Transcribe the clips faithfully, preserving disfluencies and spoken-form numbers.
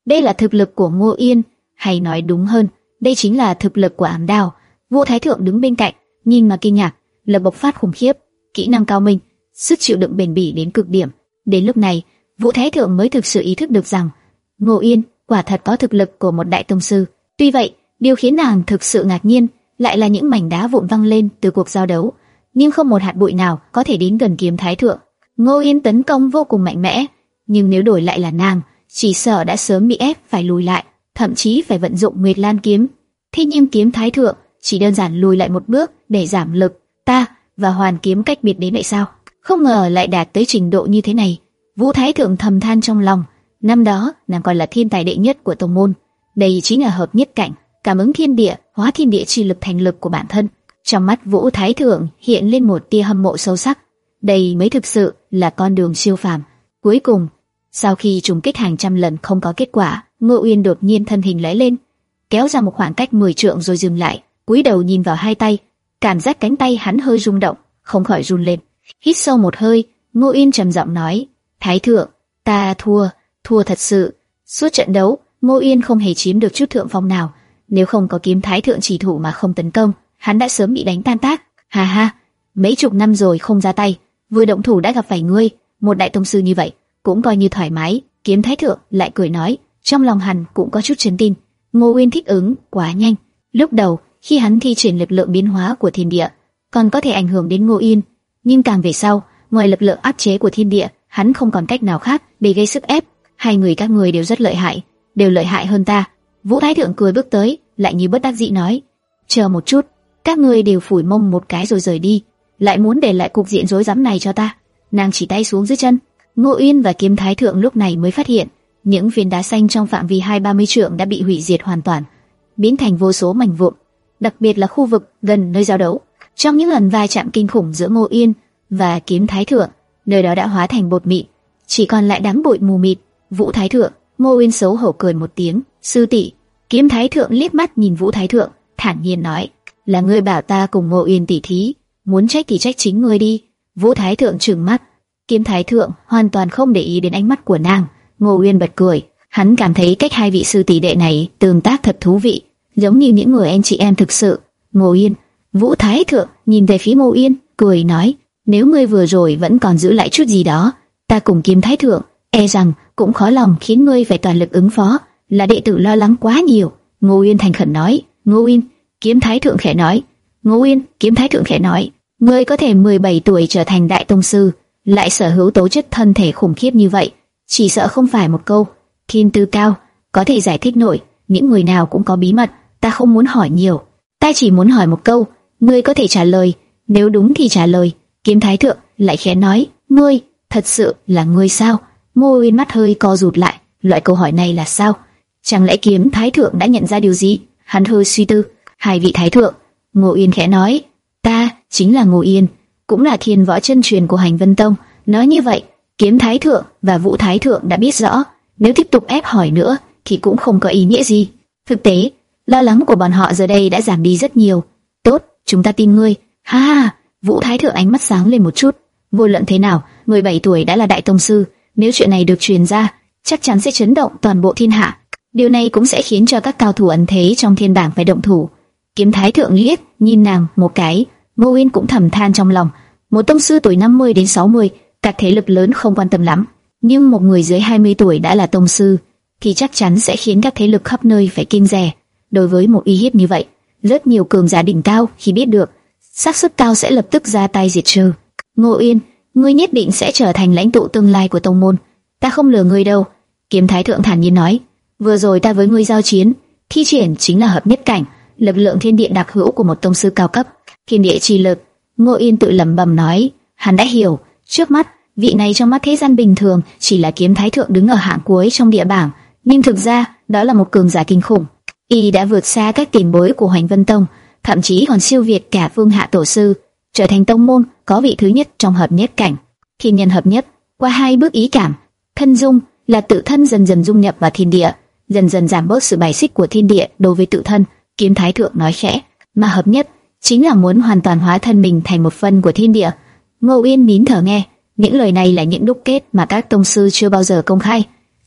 Đây là thực lực của Ngô Yên, hay nói đúng hơn, đây chính là thực lực của Ám Đao. Vũ Thái Thượng đứng bên cạnh, nhìn mà kinh ngạc, lực bộc phát khủng khiếp, kỹ năng cao minh, sức chịu đựng bền bỉ đến cực điểm. Đến lúc này, Vũ Thái Thượng mới thực sự ý thức được rằng Ngô Yên quả thật có thực lực của một đại tông sư. Tuy vậy, điều khiến nàng thực sự ngạc nhiên lại là những mảnh đá vụn văng lên từ cuộc giao đấu, nhưng không một hạt bụi nào có thể đến gần kiếm Thái Thượng. Ngô Yên tấn công vô cùng mạnh mẽ, nhưng nếu đổi lại là nàng, chỉ sợ đã sớm bị ép phải lùi lại, thậm chí phải vận dụng Nguyệt Lan kiếm. Thế nhưng kiếm Thái Thượng chỉ đơn giản lùi lại một bước để giảm lực. Ta và Hoàn kiếm cách biệt đến vậy sao? Không ngờ lại đạt tới trình độ như thế này. Vũ Thái Thượng thầm than trong lòng. Năm đó nàng còn là thiên tài đệ nhất của tông môn, đây chính là hợp nhất cảnh, cảm ứng thiên địa, hóa thiên địa chi lực thành lực của bản thân. Trong mắt Vũ Thái Thượng hiện lên một tia hâm mộ sâu sắc. Đây mới thực sự là con đường siêu phàm. Cuối cùng, sau khi trùng kích hàng trăm lần không có kết quả, Ngô Uyên đột nhiên thân hình lóe lên, kéo ra một khoảng cách mười trượng rồi dừng lại, cúi đầu nhìn vào hai tay, cảm giác cánh tay hắn hơi rung động, không khỏi run lên. Hít sâu một hơi, Ngô Uyên trầm giọng nói: "Thái Thượng, ta thua, thua thật sự." Suốt trận đấu, Ngô Uyên không hề chiếm được chút thượng phong nào. Nếu không có kiếm Thái Thượng chỉ thủ mà không tấn công, hắn đã sớm bị đánh tan tác. Ha ha, mấy chục năm rồi không ra tay, vừa động thủ đã gặp phải ngươi, một đại tông sư như vậy, cũng coi như thoải mái. Kiếm Thái Thượng lại cười nói, trong lòng hắn cũng có chút chấn tin. Ngô Uyên thích ứng quá nhanh. Lúc đầu, khi hắn thi triển lực lượng biến hóa của thiên địa, còn có thể ảnh hưởng đến Ngô Uyên, nhưng càng về sau, ngoài lực lượng áp chế của thiên địa, hắn không còn cách nào khác để gây sức ép. Hai người các người đều rất lợi hại, đều lợi hại hơn ta. Vũ Thái Thượng cười bước tới, lại như bất đắc dĩ nói: "Chờ một chút, các ngươi đều phủi mông một cái rồi rời đi, lại muốn để lại cục diện rối rắm này cho ta." Nàng chỉ tay xuống dưới chân. Ngô Uyên và kiếm Thái Thượng lúc này mới phát hiện, những viên đá xanh trong phạm vi hai ba mươi trượng đã bị hủy diệt hoàn toàn, biến thành vô số mảnh vụn. Đặc biệt là khu vực gần nơi giao đấu, trong những lần va chạm kinh khủng giữa Ngô Uyên và kiếm Thái Thượng, nơi đó đã hóa thành bột mịn, chỉ còn lại đám bụi mù mịt. Vũ Thái Thượng, Ngô Uyên xấu hổ cười một tiếng. "Sư tỷ." Kiếm Thái Thượng liếc mắt nhìn Vũ Thái Thượng, thản nhiên nói: "Là ngươi bảo ta cùng Ngô Uyên tỷ thí, muốn trách thì trách chính ngươi đi." Vũ Thái Thượng trừng mắt. Kiếm Thái Thượng hoàn toàn không để ý đến ánh mắt của nàng. Ngô Uyên bật cười, hắn cảm thấy cách hai vị sư tỷ đệ này tương tác thật thú vị, giống như những người anh chị em thực sự. Ngô Uyên. Vũ Thái Thượng nhìn về phía Ngô Uyên, cười nói: "Nếu ngươi vừa rồi vẫn còn giữ lại chút gì đó, ta cùng Kiếm Thái Thượng e rằng cũng khó lòng khiến ngươi phải toàn lực ứng phó, là đệ tử lo lắng quá nhiều." Ngô Uyên thành khẩn nói. "Ngô Uyên." Kiếm Thái Thượng khẽ nói. "Ngô Uyên." Kiếm Thái Thượng khẽ nói: "Ngươi có thể mười bảy tuổi trở thành đại tông sư, lại sở hữu tố chất thân thể khủng khiếp như vậy, chỉ sợ không phải một câu thiên tư cao có thể giải thích nổi. Những người nào cũng có bí mật, ta không muốn hỏi nhiều, ta chỉ muốn hỏi một câu, ngươi có thể trả lời, nếu đúng thì trả lời." Kiếm Thái Thượng lại khẽ nói: "Ngươi, thật sự là ngươi sao?" Ngô Uyên mắt hơi co rụt lại, loại câu hỏi này là sao? Chẳng lẽ Kiếm Thái Thượng đã nhận ra điều gì? Hắn hơi suy tư. "Hai vị Thái Thượng." Ngô Uyên khẽ nói: "Ta chính là Ngô Yên, cũng là thiên võ chân truyền của Hành Vân Tông." Nói như vậy, Kiếm Thái Thượng và Vũ Thái Thượng đã biết rõ, nếu tiếp tục ép hỏi nữa thì cũng không có ý nghĩa gì. Thực tế, lo lắng của bọn họ giờ đây đã giảm đi rất nhiều. "Tốt, chúng ta tin ngươi." Ha ha. Vũ Thái Thượng ánh mắt sáng lên một chút. Vô luận thế nào, mười bảy tuổi đã là đại tông sư, nếu chuyện này được truyền ra, chắc chắn sẽ chấn động toàn bộ thiên hạ. Điều này cũng sẽ khiến cho các cao thủ ẩn thế trong thiên bảng phải động thủ. Kiếm Thái Thượng liếc nhìn nàng một cái. Ngô Uyên cũng thầm than trong lòng, một tông sư tuổi năm mươi đến sáu mươi, các thế lực lớn không quan tâm lắm, nhưng một người dưới hai mươi tuổi đã là tông sư thì chắc chắn sẽ khiến các thế lực khắp nơi phải kiêng dè. Đối với một uy hiếp như vậy, rất nhiều cường giả đỉnh cao khi biết được, xác suất cao sẽ lập tức ra tay diệt trừ. "Ngô Uyên, ngươi nhất định sẽ trở thành lãnh tụ tương lai của tông môn, ta không lừa ngươi đâu." Kiếm Thái Thượng thản nhiên nói: "Vừa rồi ta với ngươi giao chiến, thi triển chính là hợp nhất cảnh, lực lượng thiên địa đặc hữu của một tông sư cao cấp, thiên địa chi lực." Ngô Uyên tự lẩm bẩm nói, hắn đã hiểu, trước mắt vị này trong mắt thế gian bình thường chỉ là Kiếm Thái Thượng đứng ở hạng cuối trong địa bảng, nhưng thực ra đó là một cường giả kinh khủng. Y đã vượt xa các tiền bối của Hoành Vân Tông, thậm chí còn siêu việt cả Vương Hạ tổ sư, trở thành tông môn có vị thứ nhất trong hợp nhất cảnh. Thiên nhân hợp nhất, qua hai bước ý cảm, thân dung là tự thân dần dần dung nhập vào thiên địa, dần dần giảm bớt sự bài xích của thiên địa đối với tự thân. Kiếm Thái Thượng nói khẽ, mà hợp nhất chính là muốn hoàn toàn hóa thân mình thành một phần của thiên địa. Ngô Uyên nín thở nghe, những lời này là những đúc kết mà các tông sư chưa bao giờ công khai.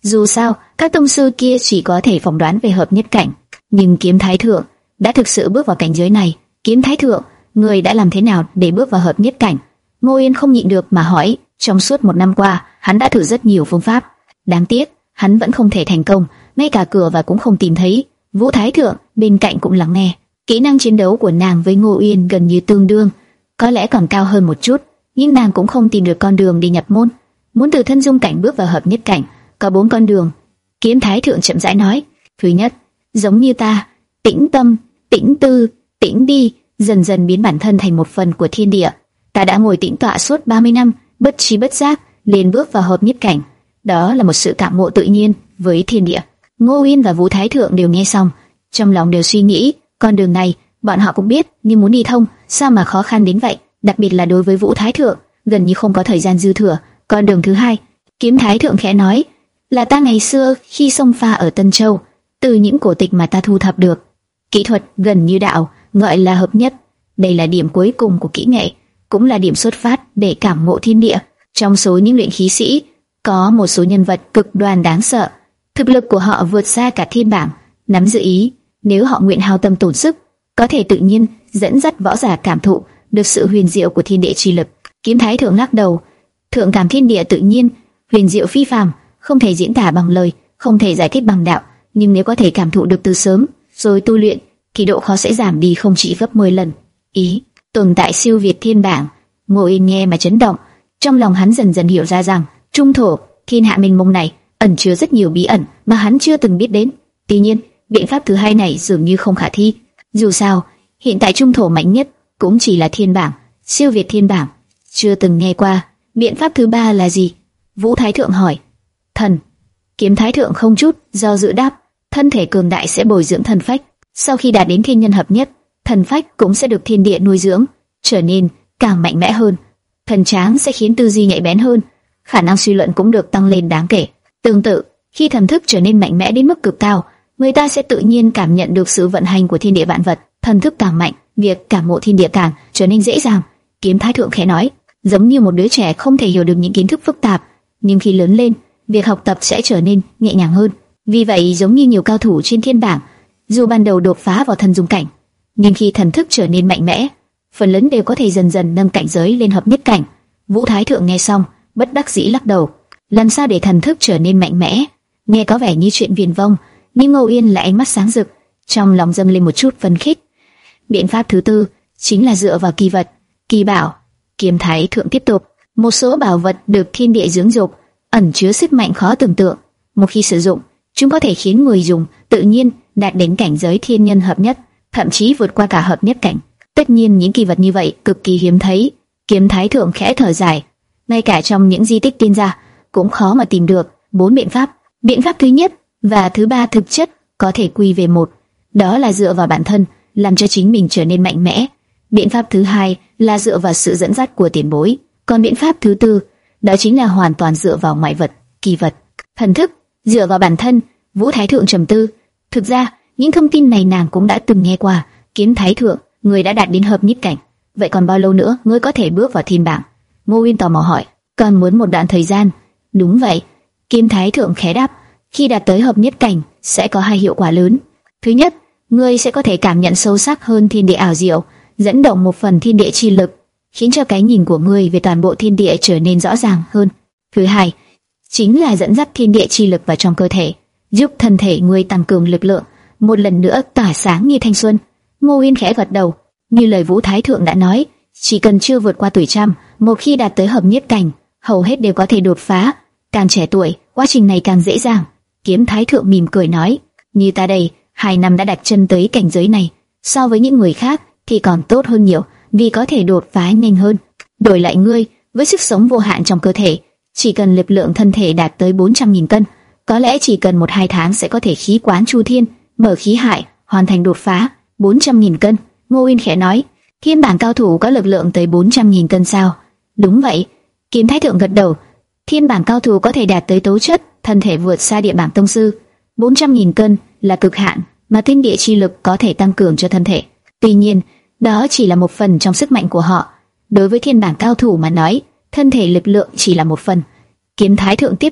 Dù sao, các tông sư kia chỉ có thể phỏng đoán về hợp nhất cảnh, nhưng Kiếm Thái Thượng đã thực sự bước vào cảnh giới này. Kiếm Thái Thượng, người đã làm thế nào để bước vào hợp nhất cảnh? Ngô Yên không nhịn được mà hỏi. Trong suốt một năm qua, hắn đã thử rất nhiều phương pháp, đáng tiếc hắn vẫn không thể thành công, ngay cả cửa và cũng không tìm thấy. Vũ Thái Thượng bên cạnh cũng lắng nghe. Kỹ năng chiến đấu của nàng với Ngô Yên gần như tương đương, có lẽ còn cao hơn một chút, nhưng nàng cũng không tìm được con đường đi nhập môn. Muốn từ thân dung cảnh bước vào hợp nhất cảnh, có bốn con đường. Kiếm Thái Thượng chậm rãi nói. Thứ nhất, giống như ta, tĩnh tâm, tĩnh tư, tĩnh đi, dần dần biến bản thân thành một phần của thiên địa. Ta đã ngồi tĩnh tọa suốt ba mươi năm, bất trí bất giác liền bước vào hợp nhất cảnh. Đó là một sự cảm ngộ tự nhiên với thiên địa. Ngô Yên và Vũ Thái Thượng đều nghe xong, trong lòng đều suy nghĩ, con đường này bọn họ cũng biết, nhưng muốn đi thông, sao mà khó khăn đến vậy? Đặc biệt là đối với Vũ Thái Thượng, gần như không có thời gian dư thừa. Con đường thứ hai, Kiếm Thái Thượng khẽ nói, là ta ngày xưa khi xông pha ở Tân Châu, từ những cổ tịch mà ta thu thập được, kỹ thuật gần như đạo, gọi là hợp nhất. Đây là điểm cuối cùng của kỹ nghệ, cũng là điểm xuất phát để cảm ngộ thiên địa. Trong số những luyện khí sĩ, có một số nhân vật cực đoan đáng sợ, thực lực của họ vượt xa cả thiên bảng. Nắm giữ ý, nếu họ nguyện hao tâm tổn sức, có thể tự nhiên dẫn dắt võ giả cảm thụ được sự huyền diệu của thiên địa chi lực. Kiếm Thái Thượng lắc đầu, thượng cảm thiên địa tự nhiên, huyền diệu phi phàm, không thể diễn tả bằng lời, không thể giải thích bằng đạo, nhưng nếu có thể cảm thụ được từ sớm, rồi tu luyện, thì độ khó sẽ giảm đi không chỉ gấp mười lần. Ý, tồn tại siêu việt thiên bảng. Ngô Yên nghe mà chấn động, trong lòng hắn dần dần hiểu ra rằng trung thổ thiên hạ mênh mông này ẩn chứa rất nhiều bí ẩn mà hắn chưa từng biết đến. Tuy nhiên, biện pháp thứ hai này dường như không khả thi. Dù sao, hiện tại trung thổ mạnh nhất cũng chỉ là thiên bảng, siêu việt thiên bảng chưa từng nghe qua. Biện pháp thứ ba là gì? Vũ Thái Thượng hỏi. Thần. Kiếm Thái Thượng không chút do dự đáp, thân thể cường đại sẽ bồi dưỡng thần phách. Sau khi đạt đến thiên nhân hợp nhất, thần phách cũng sẽ được thiên địa nuôi dưỡng, trở nên càng mạnh mẽ hơn. Thần tráng sẽ khiến tư duy nhạy bén hơn, khả năng suy luận cũng được tăng lên đáng kể. Tương tự, khi thần thức trở nên mạnh mẽ đến mức cực cao, người ta sẽ tự nhiên cảm nhận được sự vận hành của thiên địa vạn vật. Thần thức càng mạnh, việc cảm ngộ thiên địa càng trở nên dễ dàng. Kiếm Thái Thượng khẽ nói, giống như một đứa trẻ không thể hiểu được những kiến thức phức tạp, nhưng khi lớn lên, việc học tập sẽ trở nên nhẹ nhàng hơn. Vì vậy, giống như nhiều cao thủ trên thiên bảng, dù ban đầu đột phá vào thần dung cảnh, nhưng khi thần thức trở nên mạnh mẽ, phần lớn đều có thể dần dần nâng cảnh giới lên hợp nhất cảnh. Vũ Thái Thượng nghe xong, bất đắc dĩ lắc đầu. Làm sao để thần thức trở nên mạnh mẽ? Nghe có vẻ như chuyện viển vông, nhưng Ngô Yên lại ánh mắt sáng rực, trong lòng dâng lên một chút phấn khích. Biện pháp thứ tư chính là dựa vào kỳ vật, kỳ bảo. Kiếm Thái Thượng tiếp tục, một số bảo vật được thiên địa dưỡng dục, ẩn chứa sức mạnh khó tưởng tượng. Một khi sử dụng, chúng có thể khiến người dùng tự nhiên đạt đến cảnh giới thiên nhân hợp nhất, thậm chí vượt qua cả hợp nhất cảnh. Tất nhiên những kỳ vật như vậy cực kỳ hiếm thấy. Kiếm Thái Thượng khẽ thở dài, ngay cả trong những di tích tiên gia cũng khó mà tìm được bốn biện pháp. Biện pháp thứ nhất và thứ ba thực chất có thể quy về một, đó là dựa vào bản thân, làm cho chính mình trở nên mạnh mẽ. Biện pháp thứ hai là dựa vào sự dẫn dắt của tiền bối. Còn biện pháp thứ tư, đó chính là hoàn toàn dựa vào ngoại vật, kỳ vật, thần thức, dựa vào bản thân. Vũ Thái Thượng trầm tư. Thực ra, những thông tin này nàng cũng đã từng nghe qua. Kiếm Thái Thượng, người đã đạt đến hợp nhất cảnh, vậy còn bao lâu nữa ngươi có thể bước vào thiên bảng? Ngô Uyên tò mò hỏi. Còn muốn một đoạn thời gian. Đúng vậy. Kiếm Thái Thượng khẽ đáp. Khi đạt tới hợp nhất cảnh, sẽ có hai hiệu quả lớn. Thứ nhất, ngươi sẽ có thể cảm nhận sâu sắc hơn thiên địa ảo diệu, dẫn động một phần thiên địa chi lực, khiến cho cái nhìn của ngươi về toàn bộ thiên địa trở nên rõ ràng hơn. Thứ hai, chính là dẫn dắt thiên địa chi lực vào trong cơ thể, giúp thân thể ngươi tăng cường lực lượng, một lần nữa tỏa sáng như thanh xuân. Ngô Uyên khẽ gật đầu, như lời Vũ Thái Thượng đã nói, chỉ cần chưa vượt qua tuổi trăm, một khi đạt tới hợp nhất cảnh, hầu hết đều có thể đột phá. Càng trẻ tuổi, quá trình này càng dễ dàng. Kiếm Thái Thượng mỉm cười nói, như ta đây, hai năm đã đặt chân tới cảnh giới này, so với những người khác thì còn tốt hơn nhiều, vì có thể đột phá nhanh hơn. Đổi lại ngươi, với sức sống vô hạn trong cơ thể, chỉ cần lực lượng thân thể đạt tới bốn trăm nghìn cân, có lẽ chỉ cần một hai tháng sẽ có thể khí quán chu thiên, mở khí hải, hoàn thành đột phá. bốn trăm nghìn cân? Ngô Uyên khẽ nói, thiên bảng cao thủ có lực lượng tới bốn trăm nghìn cân sao? Đúng vậy. Kiếm Thái Thượng gật đầu. Thiên bảng cao thủ có thể đạt tới tố chất thân thể vượt xa địa bảng tông sư. bốn trăm nghìn cân là cực hạn mà thiên địa chi lực có thể tăng cường cho thân thể. Tuy nhiên, đó chỉ là một phần trong sức mạnh của họ. Đối với thiên bảng cao thủ mà nói, thân thể lực lượng chỉ là một phần. Kiếm Thái Thượng tiếp tục,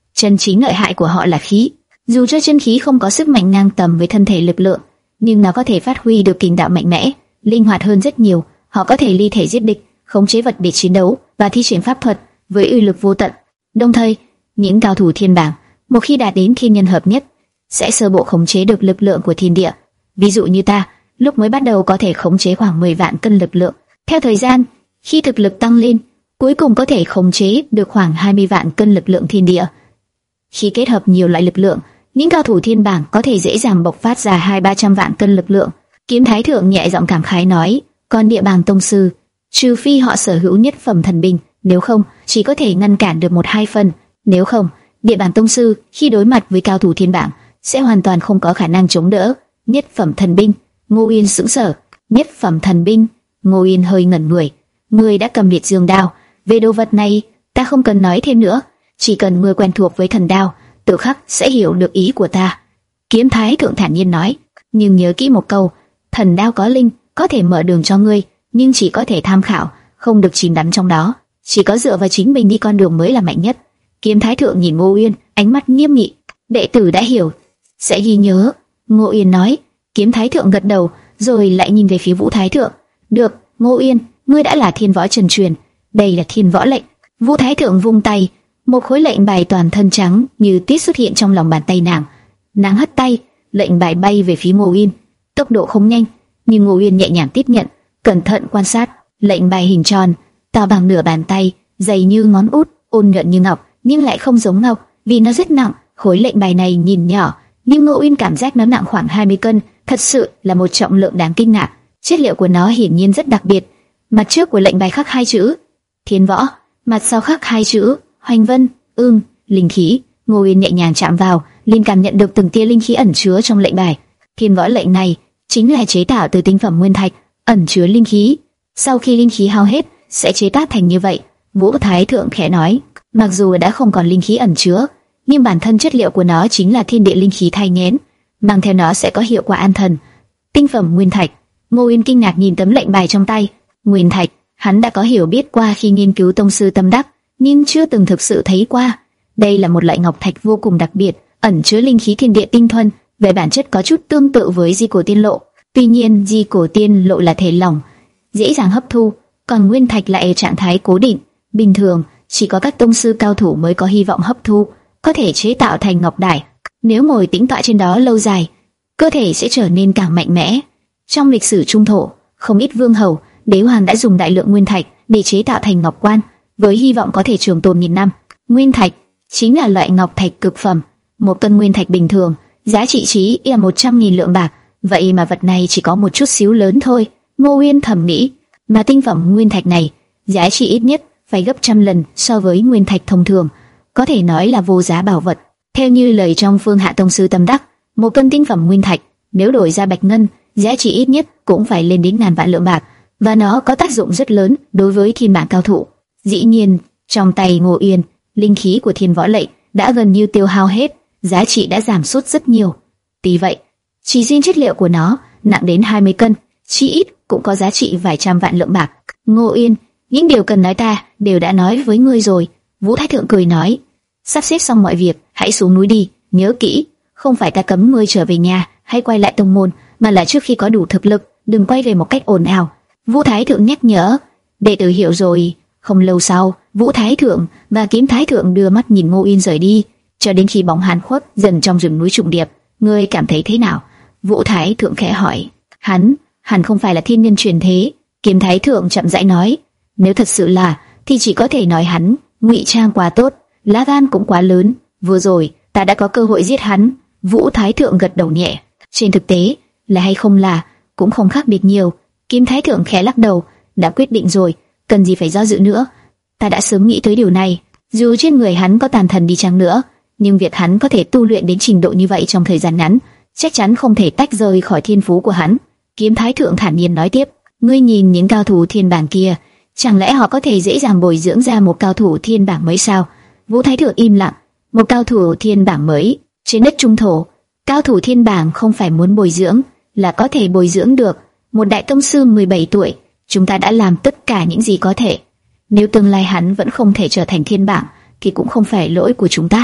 Chân chính lợi hại của họ là khí. Dù cho chân khí không có sức mạnh ngang tầm với thân thể lực lượng, nhưng nó có thể phát huy được kình đạo mạnh mẽ, linh hoạt hơn rất nhiều. Họ có thể ly thể giết địch, khống chế vật để chiến đấu và thi triển pháp thuật với uy lực vô tận. Đồng thời, những cao thủ thiên bảng, một khi đạt đến thiên nhân hợp nhất, sẽ sơ bộ khống chế được lực lượng của thiên địa. Ví dụ như ta, lúc mới bắt đầu có thể khống chế khoảng mười vạn cân lực lượng. Theo thời gian, khi thực lực tăng lên, cuối cùng có thể khống chế được khoảng hai mươi vạn cân lực lượng thiên địa. Khi kết hợp nhiều loại lực lượng, những cao thủ thiên bảng có thể dễ dàng bộc phát ra hai ba trăm vạn cân lực lượng. Kiếm Thái Thượng nhẹ giọng cảm khái nói, còn địa bàng tông sư, trừ phi họ sở hữu nhất phẩm thần binh, nếu không chỉ có thể ngăn cản được một hai phần. Nếu không, địa bàng tông sư khi đối mặt với cao thủ thiên bảng sẽ hoàn toàn không có khả năng chống đỡ. Nhất phẩm thần binh. Ngô Uyên sững sờ. Nhất phẩm thần binh. Ngô Uyên hơi ngẩn người. Ngươi đã cầm liệt dương đao, về đồ vật này ta không cần nói thêm nữa, chỉ cần ngươi quen thuộc với thần đao, tự khắc sẽ hiểu được ý của ta. Kiếm Thái Thượng thản nhiên nói, nhưng nhớ kỹ một câu, thần đao có linh, có thể mở đường cho ngươi, nhưng chỉ có thể tham khảo, không được chìm đắm trong đó. Chỉ có dựa vào chính mình đi con đường mới là mạnh nhất. Kiếm Thái Thượng nhìn Ngô Uyên, ánh mắt nghiêm nghị. Đệ tử đã hiểu, sẽ ghi nhớ. Ngô Uyên nói. Kiếm Thái Thượng gật đầu, rồi lại nhìn về phía Vũ Thái Thượng. Được, Ngô Uyên, ngươi đã là thiên võ trần truyền, đây là thiên võ lệnh. Vũ Thái Thượng vung tay, một khối lệnh bài toàn thân trắng như tuyết xuất hiện trong lòng bàn tay nàng. Nàng hất tay, lệnh bài bay về phía Ngô Uyên. Tốc độ không nhanh, nhưng Ngô Uyên nhẹ nhàng tiếp nhận, cẩn thận quan sát. Lệnh bài hình tròn, to bằng nửa bàn tay, dày như ngón út, ôn nhuận như ngọc, nhưng lại không giống ngọc, vì nó rất nặng. Khối lệnh bài này nhìn nhỏ, nhưng Ngô Uyên cảm giác nó nặng khoảng hai mươi cân, thật sự là một trọng lượng đáng kinh ngạc. Chất liệu của nó hiển nhiên rất đặc biệt. Mặt trước của lệnh bài khắc hai chữ Thiên Võ, mặt sau khắc hai chữ Hoành Vân, ưng, linh khí. Ngô Uyên nhẹ nhàng chạm vào, liền cảm nhận được từng tia linh khí ẩn chứa trong lệnh bài. Thiên Võ lệnh này chính là chế tạo từ tinh phẩm nguyên thạch, ẩn chứa linh khí. Sau khi linh khí hao hết, sẽ chế tác thành như vậy. Vũ Thái Thượng khẽ nói, mặc dù đã không còn linh khí ẩn chứa, nhưng bản thân chất liệu của nó chính là thiên địa linh khí thay nhén, mang theo nó sẽ có hiệu quả an thần. Tinh phẩm nguyên thạch. Ngô Uyên kinh ngạc nhìn tấm lệnh bài trong tay. Nguyên thạch, hắn đã có hiểu biết qua khi nghiên cứu tông sư tâm đắc, nhưng chưa từng thực sự thấy qua. Đây là một loại ngọc thạch vô cùng đặc biệt, ẩn chứa linh khí thiên địa tinh thuần, về bản chất có chút tương tự với di cổ tiên lộ. Tuy nhiên, di cổ tiên lộ là thể lỏng, dễ dàng hấp thu, còn nguyên thạch lại ở trạng thái cố định, bình thường chỉ có các tông sư cao thủ mới có hy vọng hấp thu, có thể chế tạo thành ngọc đài. Nếu ngồi tĩnh tọa trên đó lâu dài, cơ thể sẽ trở nên càng mạnh mẽ. Trong lịch sử trung thổ, không ít vương hầu, đế hoàng đã dùng đại lượng nguyên thạch để chế tạo thành ngọc quan, với hy vọng có thể trường tồn nghìn năm. Nguyên thạch chính là loại ngọc thạch cực phẩm. Một cân nguyên thạch bình thường giá trị chí là một trăm nghìn lượng bạc, vậy mà vật này chỉ có một chút xíu lớn thôi. Ngô Uyên thầm nghĩ, mà tinh phẩm nguyên thạch này giá trị ít nhất phải gấp trăm lần so với nguyên thạch thông thường, có thể nói là vô giá bảo vật. Theo như lời trong Phương Hạ tông sư tâm đắc, một cân tinh phẩm nguyên thạch nếu đổi ra bạch ngân, giá trị ít nhất cũng phải lên đến ngàn vạn lượng bạc, và nó có tác dụng rất lớn đối với thiên bảng cao thủ. Dĩ nhiên, trong tay Ngô Uyên, linh khí của Thiên Võ lệnh đã gần như tiêu hao hết, giá trị đã giảm sút rất nhiều. Tuy vậy, chỉ riêng chất liệu của nó nặng đến hai mươi cân, chỉ ít cũng có giá trị vài trăm vạn lượng bạc. Ngô Uyên, những điều cần nói ta đều đã nói với ngươi rồi. Vũ Thái Thượng cười nói, sắp xếp xong mọi việc, hãy xuống núi đi, nhớ kỹ, không phải ta cấm ngươi trở về nhà hay quay lại tông môn, mà là trước khi có đủ thực lực, đừng quay về một cách ồn ào. Vũ Thái Thượng nhắc nhở. Đệ tử hiểu rồi. Không lâu sau, Vũ Thái Thượng và Kiếm Thái Thượng đưa mắt nhìn Ngô Uyên rời đi, cho đến khi bóng hắn khuất dần trong rừng núi trùng điệp. Ngươi cảm thấy thế nào? Vũ Thái Thượng khẽ hỏi. Hắn, hẳn không phải là thiên nhân truyền thế. Kiếm Thái Thượng chậm rãi nói. Nếu thật sự là, thì chỉ có thể nói hắn ngụy trang quá tốt, lá gan cũng quá lớn. Vừa rồi ta đã có cơ hội giết hắn. Vũ Thái Thượng gật đầu nhẹ. Trên thực tế, là hay không là cũng không khác biệt nhiều. Kiếm Thái Thượng khẽ lắc đầu. Đã quyết định rồi, cần gì phải do dự nữa. Ta đã sớm nghĩ tới điều này. Dù trên người hắn có tàn thần đi chăng nữa, nhưng việc hắn có thể tu luyện đến trình độ như vậy trong thời gian ngắn, chắc chắn không thể tách rời khỏi thiên phú của hắn. Kiếm Thái Thượng thản nhiên nói tiếp. Ngươi nhìn những cao thủ thiên bảng kia, chẳng lẽ họ có thể dễ dàng bồi dưỡng ra một cao thủ thiên bảng mới sao? Vũ Thái Thượng im lặng. Một cao thủ thiên bảng mới trên đất trung thổ, cao thủ thiên bảng không phải muốn bồi dưỡng là có thể bồi dưỡng được. Một đại tông sư mười bảy tuổi, chúng ta đã làm tất cả những gì có thể. Nếu tương lai hắn vẫn không thể trở thành thiên bảng, thì cũng không phải lỗi của chúng ta.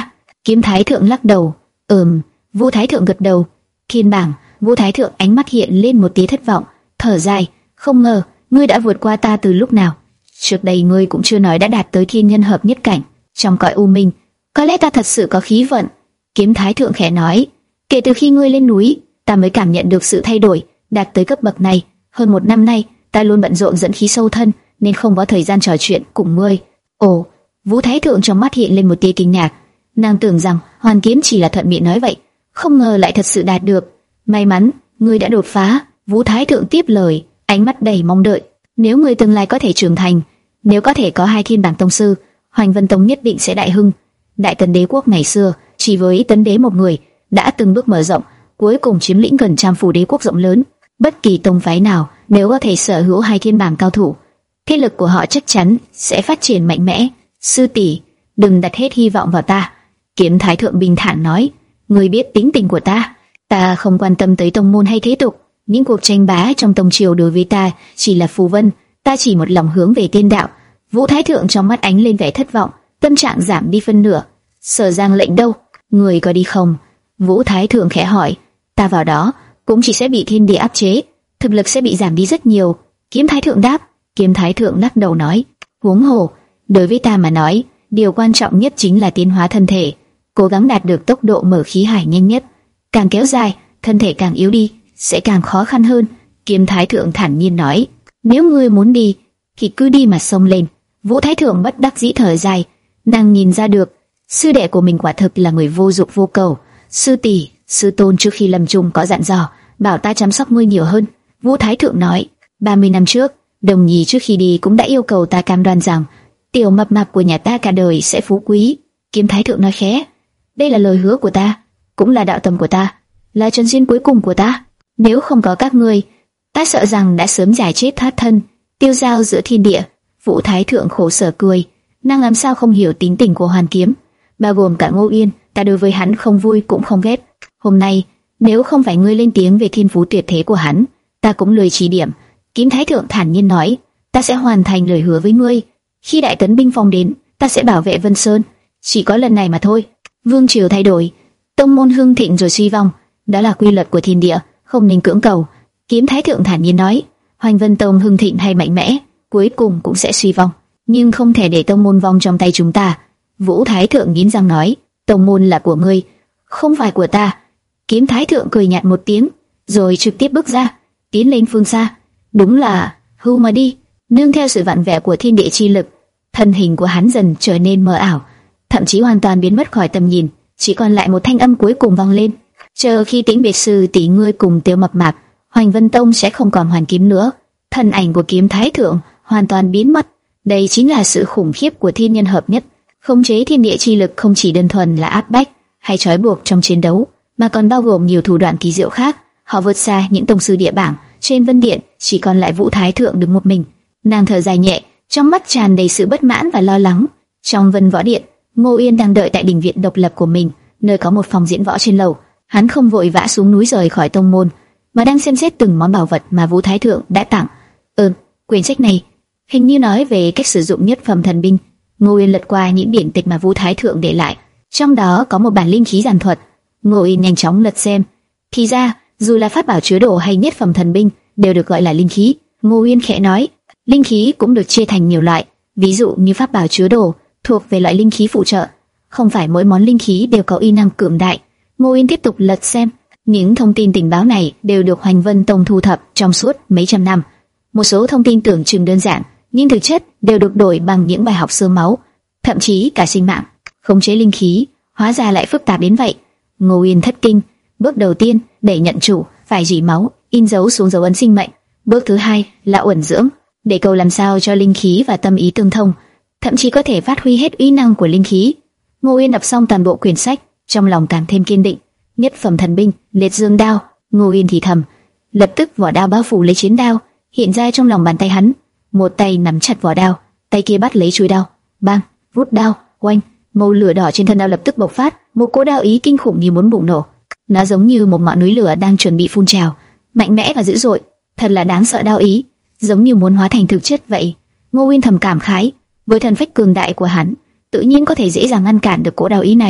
Kiếm Thái Thượng lắc đầu. Ừm. Vũ Thái Thượng gật đầu. Thiên bảng. Vũ Thái Thượng ánh mắt hiện lên một tí thất vọng, thở dài. Không ngờ ngươi đã vượt qua ta từ lúc nào? Trước đây ngươi cũng chưa nói đã đạt tới thiên nhân hợp nhất cảnh. Trong cõi u minh, có lẽ ta thật sự có khí vận. Kiếm Thái Thượng khẽ nói. Kể từ khi ngươi lên núi, ta mới cảm nhận được sự thay đổi, đạt tới cấp bậc này. Hơn một năm nay, ta luôn bận rộn dẫn khí sâu thân, nên không có thời gian trò chuyện cùng ngươi. Ồ. Vũ Thái Thượng trong mắt hiện lên một tia kinh ngạc. Nàng tưởng rằng Hoàn Kiếm chỉ là thuận miệng nói vậy, không ngờ lại thật sự đạt được. May mắn, ngươi đã đột phá. Vũ Thái Thượng tiếp lời, ánh mắt đầy mong đợi. Nếu ngươi tương lai có thể trưởng thành, nếu có thể có hai thiên bảng tông sư, Hoành Vân Tông nhất định sẽ đại hưng. Đại Tấn Đế quốc ngày xưa, chỉ với Tấn Đế một người, đã từng bước mở rộng, cuối cùng chiếm lĩnh gần trăm phủ đế quốc rộng lớn. Bất kỳ tông phái nào, nếu có thể sở hữu hai thiên bảng cao thủ, thế lực của họ chắc chắn sẽ phát triển mạnh mẽ. Sư tỷ, đừng đặt hết hy vọng vào ta. Kiếm Thái Thượng bình thản nói. Ngươi biết tính tình của ta, ta không quan tâm tới tông môn hay thế tục. Những cuộc tranh bá trong tông triều đối với ta chỉ là phù vân, ta chỉ một lòng hướng về tiên đạo. Vũ Thái Thượng trong mắt ánh lên vẻ thất vọng, tâm trạng giảm đi phân nửa. Sở Giang lệnh đâu? Người có đi không? Vũ Thái Thượng khẽ hỏi. Ta vào đó cũng chỉ sẽ bị thiên địa áp chế, thực lực sẽ bị giảm đi rất nhiều. Kiếm Thái Thượng đáp. Kiếm Thái Thượng lắc đầu nói. Huống hồ, đối với ta mà nói, điều quan trọng nhất chính là tiến hóa thân thể, cố gắng đạt được tốc độ mở khí hải nhanh nhất. Càng kéo dài, thân thể càng yếu đi, sẽ càng khó khăn hơn. Kiếm Thái Thượng thản nhiên nói. Nếu ngươi muốn đi, thì cứ đi mà xông lên. Vũ Thái Thượng bất đắc dĩ thở dài. Nàng nhìn ra được, sư đệ của mình quả thực là người vô dụng vô cầu. Sư tỷ, sư tôn trước khi lâm chung có dặn dò, bảo ta chăm sóc ngươi nhiều hơn. Vũ Thái Thượng nói. ba mươi năm trước, Đồng Nhi trước khi đi cũng đã yêu cầu ta cam đoan rằng tiểu mập mạp của nhà ta cả đời sẽ phú quý. Kiếm Thái Thượng nói khẽ. Đây là lời hứa của ta, cũng là đạo tâm của ta, là chân duyên cuối cùng của ta. Nếu không có các ngươi, ta sợ rằng đã sớm giải chết thoát thân, tiêu dao giữa thiên địa. Vũ Thái Thượng khổ sở cười. Nàng làm sao không hiểu tính tình của Hoàn Kiếm, bao gồm cả Ngô Yên. Ta đối với hắn không vui cũng không ghét. Hôm nay, nếu không phải ngươi lên tiếng về thiên phú tuyệt thế của hắn, ta cũng lười chỉ điểm. Kiếm Thái Thượng thản nhiên nói. Ta sẽ hoàn thành lời hứa với ngươi. Khi Đại Tấn binh phong đến, ta sẽ bảo vệ Vân Sơn. Chỉ có lần này mà thôi. Vương triều thay đổi, tông môn hưng thịnh rồi suy vong, đó là quy luật của thiên địa, không nên cưỡng cầu. Kiếm Thái Thượng thản nhiên nói. Hoành Vân Tông hưng thịnh hay mạnh mẽ, cuối cùng cũng sẽ suy vong, nhưng không thể để tông môn vong trong tay chúng ta. Vũ Thái Thượng nghiến răng nói. Tông môn là của ngươi, không phải của ta. Kiếm Thái Thượng cười nhạt một tiếng, rồi trực tiếp bước ra, tiến lên phương xa. Đúng là hưu mà đi. Nương theo sự vặn vẹo của thiên địa chi lực, thân hình của hắn dần trở nên mờ ảo, thậm chí hoàn toàn biến mất khỏi tầm nhìn, chỉ còn lại một thanh âm cuối cùng vang lên. Chờ khi Tĩnh Biệt sư tỷ ngươi cùng Tiêu Mập Mạp, Hoành Vân Tông sẽ không còn Hoàn Kiếm nữa. Thân ảnh của Kiếm Thái Thượng hoàn toàn biến mất. Đây chính là sự khủng khiếp của thiên nhân hợp nhất. Khống chế thiên địa chi lực không chỉ đơn thuần là áp bách hay trói buộc trong chiến đấu, mà còn bao gồm nhiều thủ đoạn kỳ diệu khác. Họ vượt xa những tông sư địa bảng. Trên Vân Điện chỉ còn lại Vũ Thái Thượng đứng một mình. Nàng thở dài nhẹ, trong mắt tràn đầy sự bất mãn và lo lắng. Trong Vân Võ Điện, Ngô Yên đang đợi tại đình viện độc lập của mình, nơi có một phòng diễn võ trên lầu. Hắn không vội vã xuống núi rời khỏi tông môn, mà đang xem xét từng món bảo vật mà Vũ Thái Thượng đã tặng. Ừm, quyển sách này hình như nói về cách sử dụng nhất phẩm thần binh. Ngô Yên lật qua những điển tịch mà Vũ Thái Thượng để lại, trong đó có một bản linh khí giản thuật. Ngô Yên nhanh chóng lật xem. Thì ra, dù là pháp bảo chứa đồ hay nhất phẩm thần binh, đều được gọi là linh khí. Ngô Yên khẽ nói, linh khí cũng được chia thành nhiều loại, ví dụ như pháp bảo chứa đồ thuộc về loại linh khí phụ trợ, không phải mỗi món linh khí đều có uy năng cường đại. Ngô Yên tiếp tục lật xem, những thông tin tình báo này đều được Hoành Vân Tông thu thập trong suốt mấy trăm năm. Một số thông tin tưởng chừng đơn giản, nhưng thực chất đều được đổi bằng những bài học xương máu, thậm chí cả sinh mạng. Khống chế linh khí, hóa ra lại phức tạp đến vậy. Ngô Yên thất kinh. Bước đầu tiên, để nhận chủ, phải rỉ máu, in dấu xuống dấu ấn sinh mệnh. Bước thứ hai là uẩn dưỡng, để cầu làm sao cho linh khí và tâm ý tương thông, thậm chí có thể phát huy hết uy năng của linh khí. Ngô Yên đọc xong toàn bộ quyển sách, trong lòng càng thêm kiên định. Nhất phẩm thần binh, Liệt Dương Đao. Ngô Yên thì thầm. Lập tức vỏ đao bao phủ lấy chiến đao hiện ra trong lòng bàn tay hắn. Một tay nắm chặt vỏ đao, tay kia bắt lấy chuôi đao. Bang, vút đao, oanh, màu lửa đỏ trên thân đao lập tức bộc phát, một cỗ đao ý kinh khủng như muốn bùng nổ. Nó giống như một ngọn núi lửa đang chuẩn bị phun trào, mạnh mẽ và dữ dội. Thật là đáng sợ đao ý, giống như muốn hóa thành thực chất vậy. Ngô Yên thầm cảm khái, với thần phách cường đại của hắn, tự nhiên có thể dễ dàng ngăn cản được cỗ đao ý này.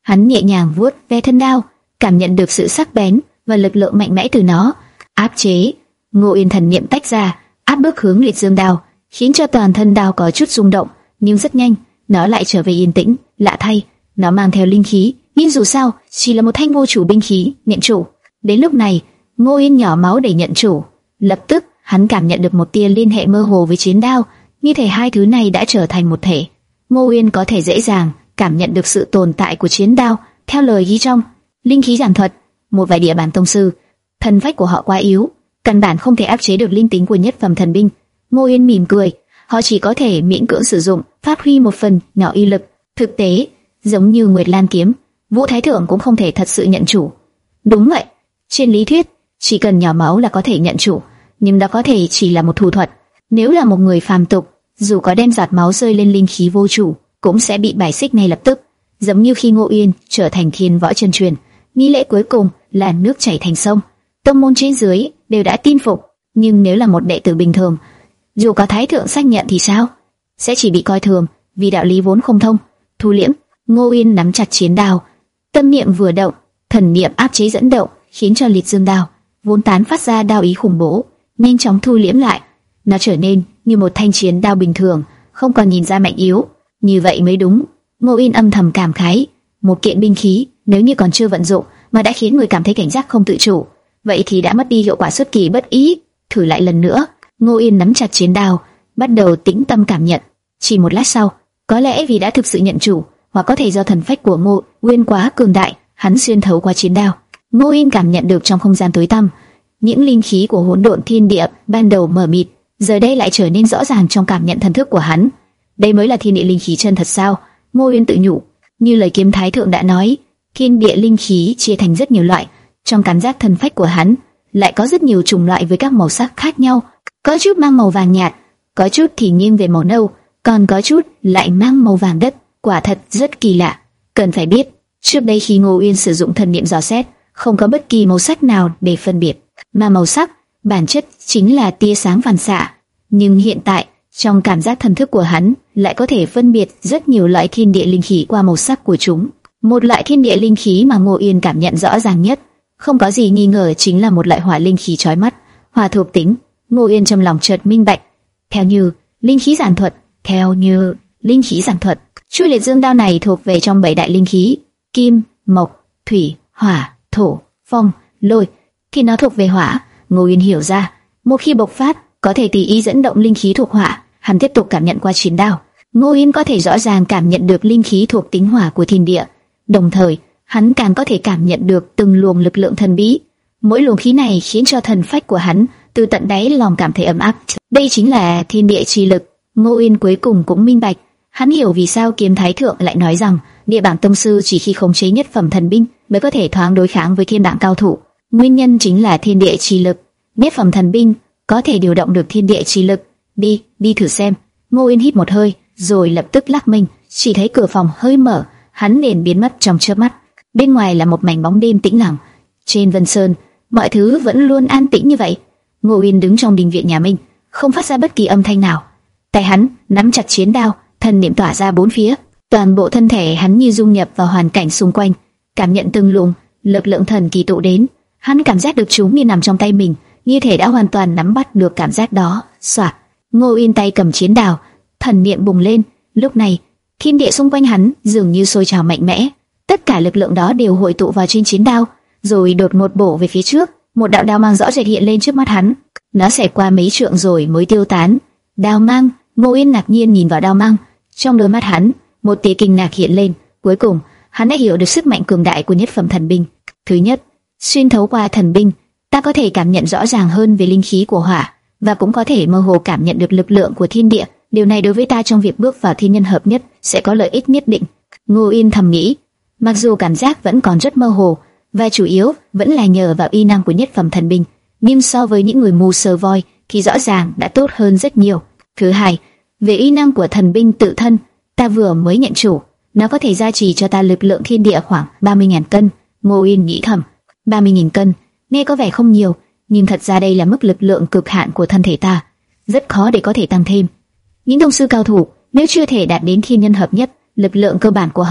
Hắn nhẹ nhàng vuốt ve thân đao, cảm nhận được sự sắc bén và lực lượng mạnh mẽ từ nó. Áp chế. Ngô Yên thần niệm tách ra, áp bức hướng liệt dương đao, khiến cho toàn thân đao có chút rung động, nhưng rất nhanh nó lại trở về yên tĩnh. Lạ thay, nó mang theo linh khí, nhưng dù sao chỉ là một thanh vô chủ binh khí. Nhận chủ. Đến lúc này, Ngô Yên nhỏ máu để nhận chủ. Lập tức hắn cảm nhận được một tia liên hệ mơ hồ với chiến đao, như thể hai thứ này đã trở thành một thể. Ngô Yên có thể dễ dàng cảm nhận được sự tồn tại của chiến đao. Theo lời ghi trong linh khí giản thuật, một vài địa bàn tông sư, thần phách của họ quá yếu, căn bản không thể áp chế được linh tính của nhất phẩm thần binh. Ngô Yên mỉm cười, họ chỉ có thể miễn cưỡng sử dụng, phát huy một phần nhỏ uy lực. Thực tế, giống như Nguyệt Lan kiếm, Vũ Thái Thượng cũng không thể thật sự nhận chủ. Đúng vậy, trên lý thuyết, chỉ cần nhỏ máu là có thể nhận chủ, nhưng đó có thể chỉ là một thủ thuật. Nếu là một người phàm tục, dù có đem giọt máu rơi lên linh khí vô chủ, cũng sẽ bị bài xích ngay lập tức. Giống như khi Ngô Yên trở thành thiên võ chân truyền, nghi lễ cuối cùng là nước chảy thành sông, tông môn trên dưới đều đã tin phục. Nhưng nếu là một đệ tử bình thường, dù có Thái Thượng xác nhận thì sao? Sẽ chỉ bị coi thường, vì đạo lý vốn không thông. Thu liễm. Ngô Yên nắm chặt chiến đao, tâm niệm vừa động, thần niệm áp chế dẫn động, khiến cho liệt dương đao vốn tán phát ra đao ý khủng bố nhanh chóng thu liễm lại. Nó trở nên như một thanh chiến đao bình thường, không còn nhìn ra mạnh yếu. Như vậy mới đúng. Ngô Yên âm thầm cảm khái, một kiện binh khí nếu như còn chưa vận dụng mà đã khiến người cảm thấy cảnh giác không tự chủ, vậy thì đã mất đi hiệu quả xuất kỳ bất ý. Thử lại lần nữa. Ngô Yên nắm chặt chiến đao, bắt đầu tĩnh tâm cảm nhận. Chỉ một lát sau, có lẽ vì đã thực sự nhận chủ, hoặc có thể do thần phách của Ngô Uyên quá cường đại, hắn xuyên thấu qua chiến đao. Ngô Yên cảm nhận được trong không gian tối tăm, những linh khí của hỗn độn thiên địa ban đầu mờ mịt, giờ đây lại trở nên rõ ràng trong cảm nhận thần thức của hắn. Đây mới là thiên địa linh khí chân thật sao? Ngô Uyên tự nhủ. Như lời kiếm Thái Thượng đã nói, thiên địa linh khí chia thành rất nhiều loại, trong cảm giác thần phách của hắn lại có rất nhiều chủng loại với các màu sắc khác nhau. Có chút mang màu vàng nhạt, có chút thì nghiêng về màu nâu, còn có chút lại mang màu vàng đất. Quả thật rất kỳ lạ. Cần phải biết, trước đây khi Ngô Uyên sử dụng thần niệm dò xét, không có bất kỳ màu sắc nào để phân biệt, mà màu sắc bản chất chính là tia sáng phản xạ. Nhưng hiện tại, trong cảm giác thần thức của hắn lại có thể phân biệt rất nhiều loại thiên địa linh khí qua màu sắc của chúng. Một loại thiên địa linh khí mà Ngô Uyên cảm nhận rõ ràng nhất, không có gì nghi ngờ, chính là một loại hỏa linh khí chói mắt, hỏa thuộc tính. Ngô Uyên trong lòng chợt minh bạch. Theo như linh khí giản thuật, theo như linh khí giản thuật, chuôi liệt dương đao này thuộc về trong bảy đại linh khí: kim, mộc, thủy, hỏa, thổ, phong, lôi. Thì nó thuộc về hỏa. Ngô Uyên hiểu ra, một khi bộc phát, có thể tùy ý dẫn động linh khí thuộc hỏa. Hắn tiếp tục cảm nhận qua chiến đao. Ngô Uyên có thể rõ ràng cảm nhận được linh khí thuộc tính hỏa của thiên địa, đồng thời hắn càng có thể cảm nhận được từng luồng lực lượng thần bí. Mỗi luồng khí này khiến cho thần phách của hắn từ tận đáy lòng cảm thấy ấm áp. Đây chính là thiên địa chi lực. Ngô Uyên cuối cùng cũng minh bạch. Hắn hiểu vì sao kiếm Thái Thượng lại nói rằng địa bảng tông sư chỉ khi khống chế nhất phẩm thần binh mới có thể thoáng đối kháng với thiên bảng cao thủ. Nguyên nhân chính là thiên địa chi lực. Nhất phẩm thần binh có thể điều động được thiên địa chi lực. Đi, đi thử xem. Ngô Uyên hít một hơi, rồi lập tức lắc mình. Chỉ thấy cửa phòng hơi mở, hắn liền biến mất trong chớp mắt. Bên ngoài là một mảnh bóng đêm tĩnh lặng. Trên Vân Sơn, mọi thứ vẫn luôn an tĩnh như vậy. Ngô Uyên đứng trong đình viện nhà mình, không phát ra bất kỳ âm thanh nào. Tay hắn nắm chặt chiến đao, thần niệm tỏa ra bốn phía, toàn bộ thân thể hắn như dung nhập vào hoàn cảnh xung quanh, cảm nhận từng luồng lực lượng thần kỳ tụ đến. Hắn cảm giác được chúng như nằm trong tay mình, như thể đã hoàn toàn nắm bắt được cảm giác đó. Xoạt, Ngô Uyên tay cầm chiến đao, thần niệm bùng lên. Lúc này, thiên địa xung quanh hắn dường như sôi trào mạnh mẽ, tất cả lực lượng đó đều hội tụ vào trên chiến đao, rồi đột ngột bổ về phía trước. Một đạo đao mang rõ rệt hiện lên trước mắt hắn, nó xẹt qua mấy trượng rồi mới tiêu tán. Đao mang. Ngô Uyên ngạc nhiên nhìn vào đao mang, trong đôi mắt hắn một tia kinh ngạc hiện lên. Cuối cùng, hắn đã hiểu được sức mạnh cường đại của nhất phẩm thần binh. Thứ nhất, xuyên thấu qua thần binh, ta có thể cảm nhận rõ ràng hơn về linh khí của hỏa, và cũng có thể mơ hồ cảm nhận được lực lượng của thiên địa. Điều này đối với ta trong việc bước vào thiên nhân hợp nhất sẽ có lợi ích nhất định. Ngô Uyên thầm nghĩ, mặc dù cảm giác vẫn còn rất mơ hồ, và chủ yếu vẫn là nhờ vào y năng của nhất phẩm thần binh, nhưng so với những người mù sờ voi thì rõ ràng đã tốt hơn rất nhiều. Thứ hai, về y năng của thần binh tự thân, ta vừa mới nhận chủ, nó có thể gia trì cho ta lực lượng thiên địa khoảng ba mươi nghìn cân. Ngô Uyên nghĩ thầm, ba mươi nghìn cân, nghe có vẻ không nhiều, nhưng thật ra đây là mức lực lượng cực hạn của thân thể ta, rất khó để có thể tăng thêm. Những tông sư cao thủ nếu chưa thể đạt đến thiên nhân hợp nhất, lực lượng cơ bản của họ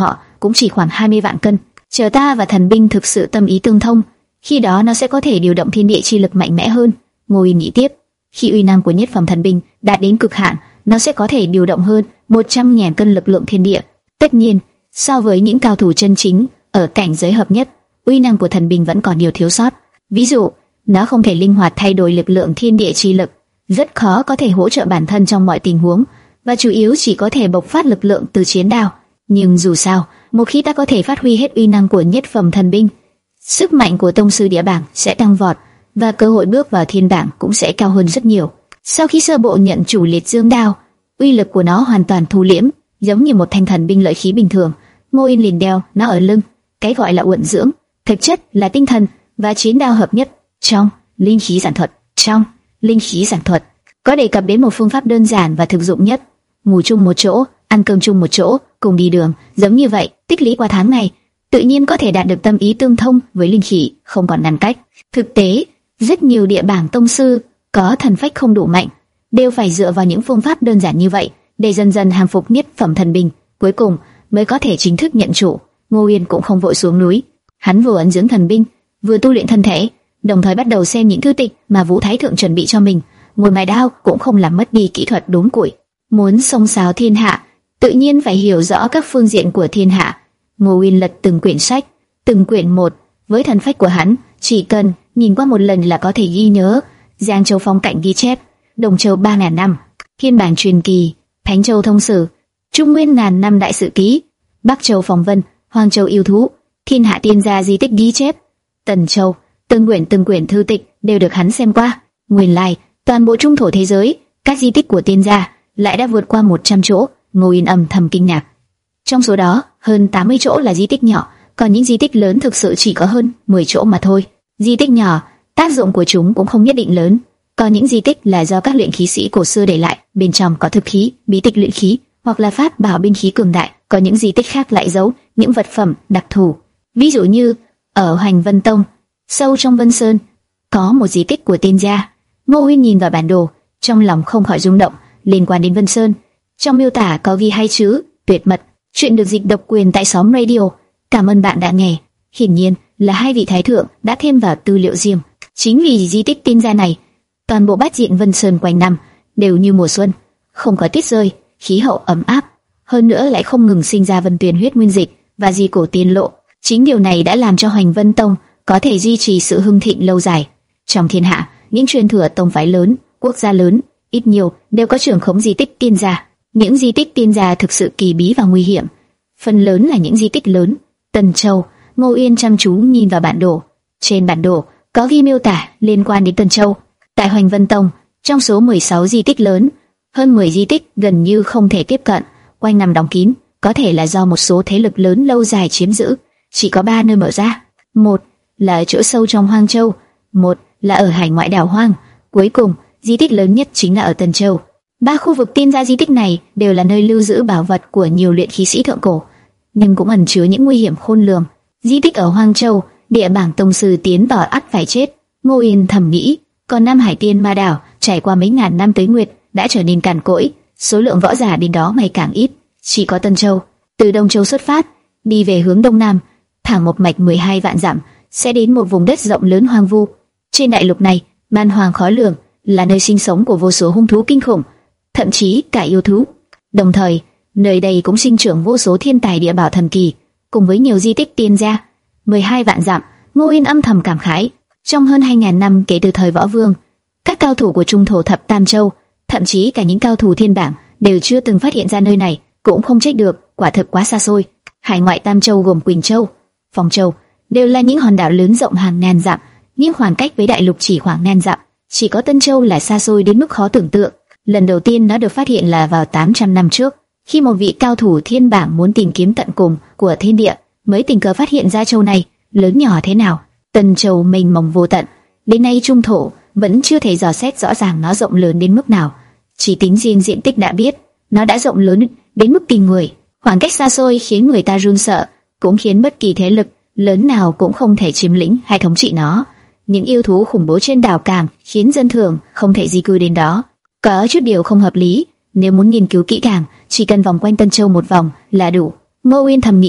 cũng chỉ khoảng hai mươi vạn cân. Chờ ta và thần binh thực sự tâm ý tương thông, khi đó nó sẽ có thể điều động thiên địa chi lực mạnh mẽ hơn. Ngô Yên nghĩ tiếp, khi uy năng của nhất phẩm thần binh đạt đến cực hạn, nó sẽ có thể điều động hơn một trăm nghìn cân lực lượng thiên địa. Tất nhiên, so với những cao thủ chân chính ở cảnh giới hợp nhất, uy năng của thần binh vẫn còn nhiều thiếu sót. Ví dụ, nó không thể linh hoạt thay đổi lực lượng thiên địa chi lực, rất khó có thể hỗ trợ bản thân trong mọi tình huống, và chủ yếu chỉ có thể bộc phát lực lượng từ chiến đao. Nhưng dù sao, một khi ta có thể phát huy hết uy năng của nhất phẩm thần binh, sức mạnh của tông sư địa bảng sẽ tăng vọt, và cơ hội bước vào thiên bảng cũng sẽ cao hơn rất nhiều. Sau khi sơ bộ nhận chủ liệt dương đao, uy lực của nó hoàn toàn thu liễm, giống như một thanh thần binh lợi khí bình thường. Ngô Yên liền đeo nó ở lưng, cái gọi là uẩn dưỡng, thực chất là tinh thần và chiến đao hợp nhất trong linh khí giản thuật. Trong linh khí giản thuật có đề cập đến một phương pháp đơn giản và thực dụng nhất: ngủ chung một chỗ, ăn cơm chung một chỗ, cùng đi đường. Giống như vậy, tích lũy qua tháng này, tự nhiên có thể đạt được tâm ý tương thông với linh khí, không còn ngăn cách. Thực tế, rất nhiều địa bảng tông sư có thần phách không đủ mạnh, đều phải dựa vào những phương pháp đơn giản như vậy để dần dần hàng phục nhất phẩm thần binh, cuối cùng mới có thể chính thức nhận chủ. Ngô Yên cũng không vội xuống núi, hắn vừa ẩn dưỡng thần binh, vừa tu luyện thân thể, đồng thời bắt đầu xem những thư tịch mà Vũ Thái Thượng chuẩn bị cho mình. Ngồi mài đao cũng không làm mất đi kỹ thuật đốn củi. Muốn xông xáo thiên hạ, tự nhiên phải hiểu rõ các phương diện của thiên hạ. Ngô Yên lật từng quyển sách, từng quyển một. Với thần phách của hắn, chỉ cần nhìn qua một lần là có thể ghi nhớ. Giang Châu phong cảnh ghi chép, Đồng Châu ba ngàn năm, Thiên Bản truyền kỳ, Thánh Châu thông sử, Trung Nguyên ngàn năm đại sự ký, Bắc Châu phong vân, Hoang Châu yêu thú, Thiên Hạ tiên gia di tích ghi chép, Tần Châu, từng quyển từng quyển thư tịch đều được hắn xem qua. Nguyên lai, toàn bộ trung thổ thế giới, các di tích của tiên gia lại đã vượt qua một trăm chỗ. Ngô Yên âm thầm kinh ngạc. Trong số đó, hơn tám mươi chỗ là di tích nhỏ, còn những di tích lớn thực sự chỉ có hơn mười chỗ mà thôi. Di tích nhỏ, tác dụng của chúng cũng không nhất định lớn. Có những di tích là do các luyện khí sĩ cổ xưa để lại, bên trong có thực khí, bí tịch luyện khí hoặc là pháp bảo binh khí cường đại. Có những di tích khác lại giấu những vật phẩm đặc thù. Ví dụ như ở Hoành Vân Tông, sâu trong Vân Sơn, có một di tích của tiên gia. Ngô Huyên nhìn vào bản đồ, trong lòng không khỏi rung động. Liên quan đến Vân Sơn, trong miêu tả có ghi hai chữ tuyệt mật. Chuyện được dịch độc quyền tại xóm radio. Cảm ơn bạn đã nghe. Hiển nhiên là hai vị thái thượng đã thêm vào tư liệu riêng. Chính vì di tích tiên gia này, toàn bộ bát diện Vân Sơn quanh năm đều như mùa xuân, không có tuyết rơi, khí hậu ấm áp, hơn nữa lại không ngừng sinh ra vân tuyền huyết nguyên dịch và di cổ tiên lộ. Chính điều này đã làm cho Hoành Vân Tông có thể duy trì sự hưng thịnh lâu dài. Trong thiên hạ, những truyền thừa tông phái lớn, quốc gia lớn, ít nhiều đều có trưởng khống di tích tiên gia. Những di tích tiên gia thực sự kỳ bí và nguy hiểm, phần lớn là những di tích lớn. Tần Châu. Ngô Yên chăm chú nhìn vào bản đồ. Trên bản đồ có ghi miêu tả liên quan đến Tần Châu. Tại Hoành Vân Tông, trong số mười sáu di tích lớn, hơn mười di tích gần như không thể tiếp cận, quanh năm đóng kín, có thể là do một số thế lực lớn lâu dài chiếm giữ. Chỉ có ba nơi mở ra, một là ở chỗ sâu trong Hoang Châu, một là ở hải ngoại đảo hoang, cuối cùng di tích lớn nhất chính là ở Tần Châu. Ba khu vực tiên gia di tích này đều là nơi lưu giữ bảo vật của nhiều luyện khí sĩ thượng cổ, nhưng cũng ẩn chứa những nguy hiểm khôn lường. Di tích ở Hoang Châu, địa bảng tông sư tiến vào ắt phải chết. Ngô Yên thầm nghĩ. Còn Nam Hải Tiên Ma Đảo trải qua mấy ngàn năm tới nguyệt đã trở nên cằn cỗi, số lượng võ giả đến đó ngày càng ít. Chỉ có Tân Châu, từ Đông Châu xuất phát, đi về hướng đông nam, thẳng một mạch mười hai vạn dặm, sẽ đến một vùng đất rộng lớn hoang vu. Trên đại lục này, man hoang khó lường, là nơi sinh sống của vô số hung thú kinh khủng, thậm chí cả yêu thú. Đồng thời, nơi đây cũng sinh trưởng vô số thiên tài địa bảo thần kỳ, cùng với nhiều di tích tiên gia. mười hai vạn dặm, Ngô Yên âm thầm cảm khái. Trong hơn hai nghìn năm kể từ thời Võ Vương, các cao thủ của trung thổ thập tam châu, thậm chí cả những cao thủ thiên bảng đều chưa từng phát hiện ra nơi này, cũng không trách được, quả thực quá xa xôi. Hải ngoại tam châu gồm Quỳnh Châu, Phong Châu đều là những hòn đảo lớn rộng hàng ngàn dặm, nhưng khoảng cách với đại lục chỉ khoảng ngàn dặm. Chỉ có Tân Châu là xa xôi đến mức khó tưởng tượng. Lần đầu tiên nó được phát hiện là vào tám trăm năm trước, khi một vị cao thủ thiên bảng muốn tìm kiếm tận cùng của thiên địa, mới tình cờ phát hiện ra châu này lớn nhỏ thế nào. Tân Châu mênh mông vô tận, đến nay trung thổ vẫn chưa thể dò xét rõ ràng nó rộng lớn đến mức nào. Chỉ tính riêng diện tích đã biết, nó đã rộng lớn đến mức kinh người. Khoảng cách xa xôi khiến người ta run sợ, cũng khiến bất kỳ thế lực lớn nào cũng không thể chiếm lĩnh hay thống trị nó. Những yêu thú khủng bố trên đảo càng khiến dân thường không thể di cư đến đó. Có chút điều không hợp lý, nếu muốn nghiên cứu kỹ càng, chỉ cần vòng quanh Tân Châu một vòng là đủ. Ngô Uyên thầm nghĩ,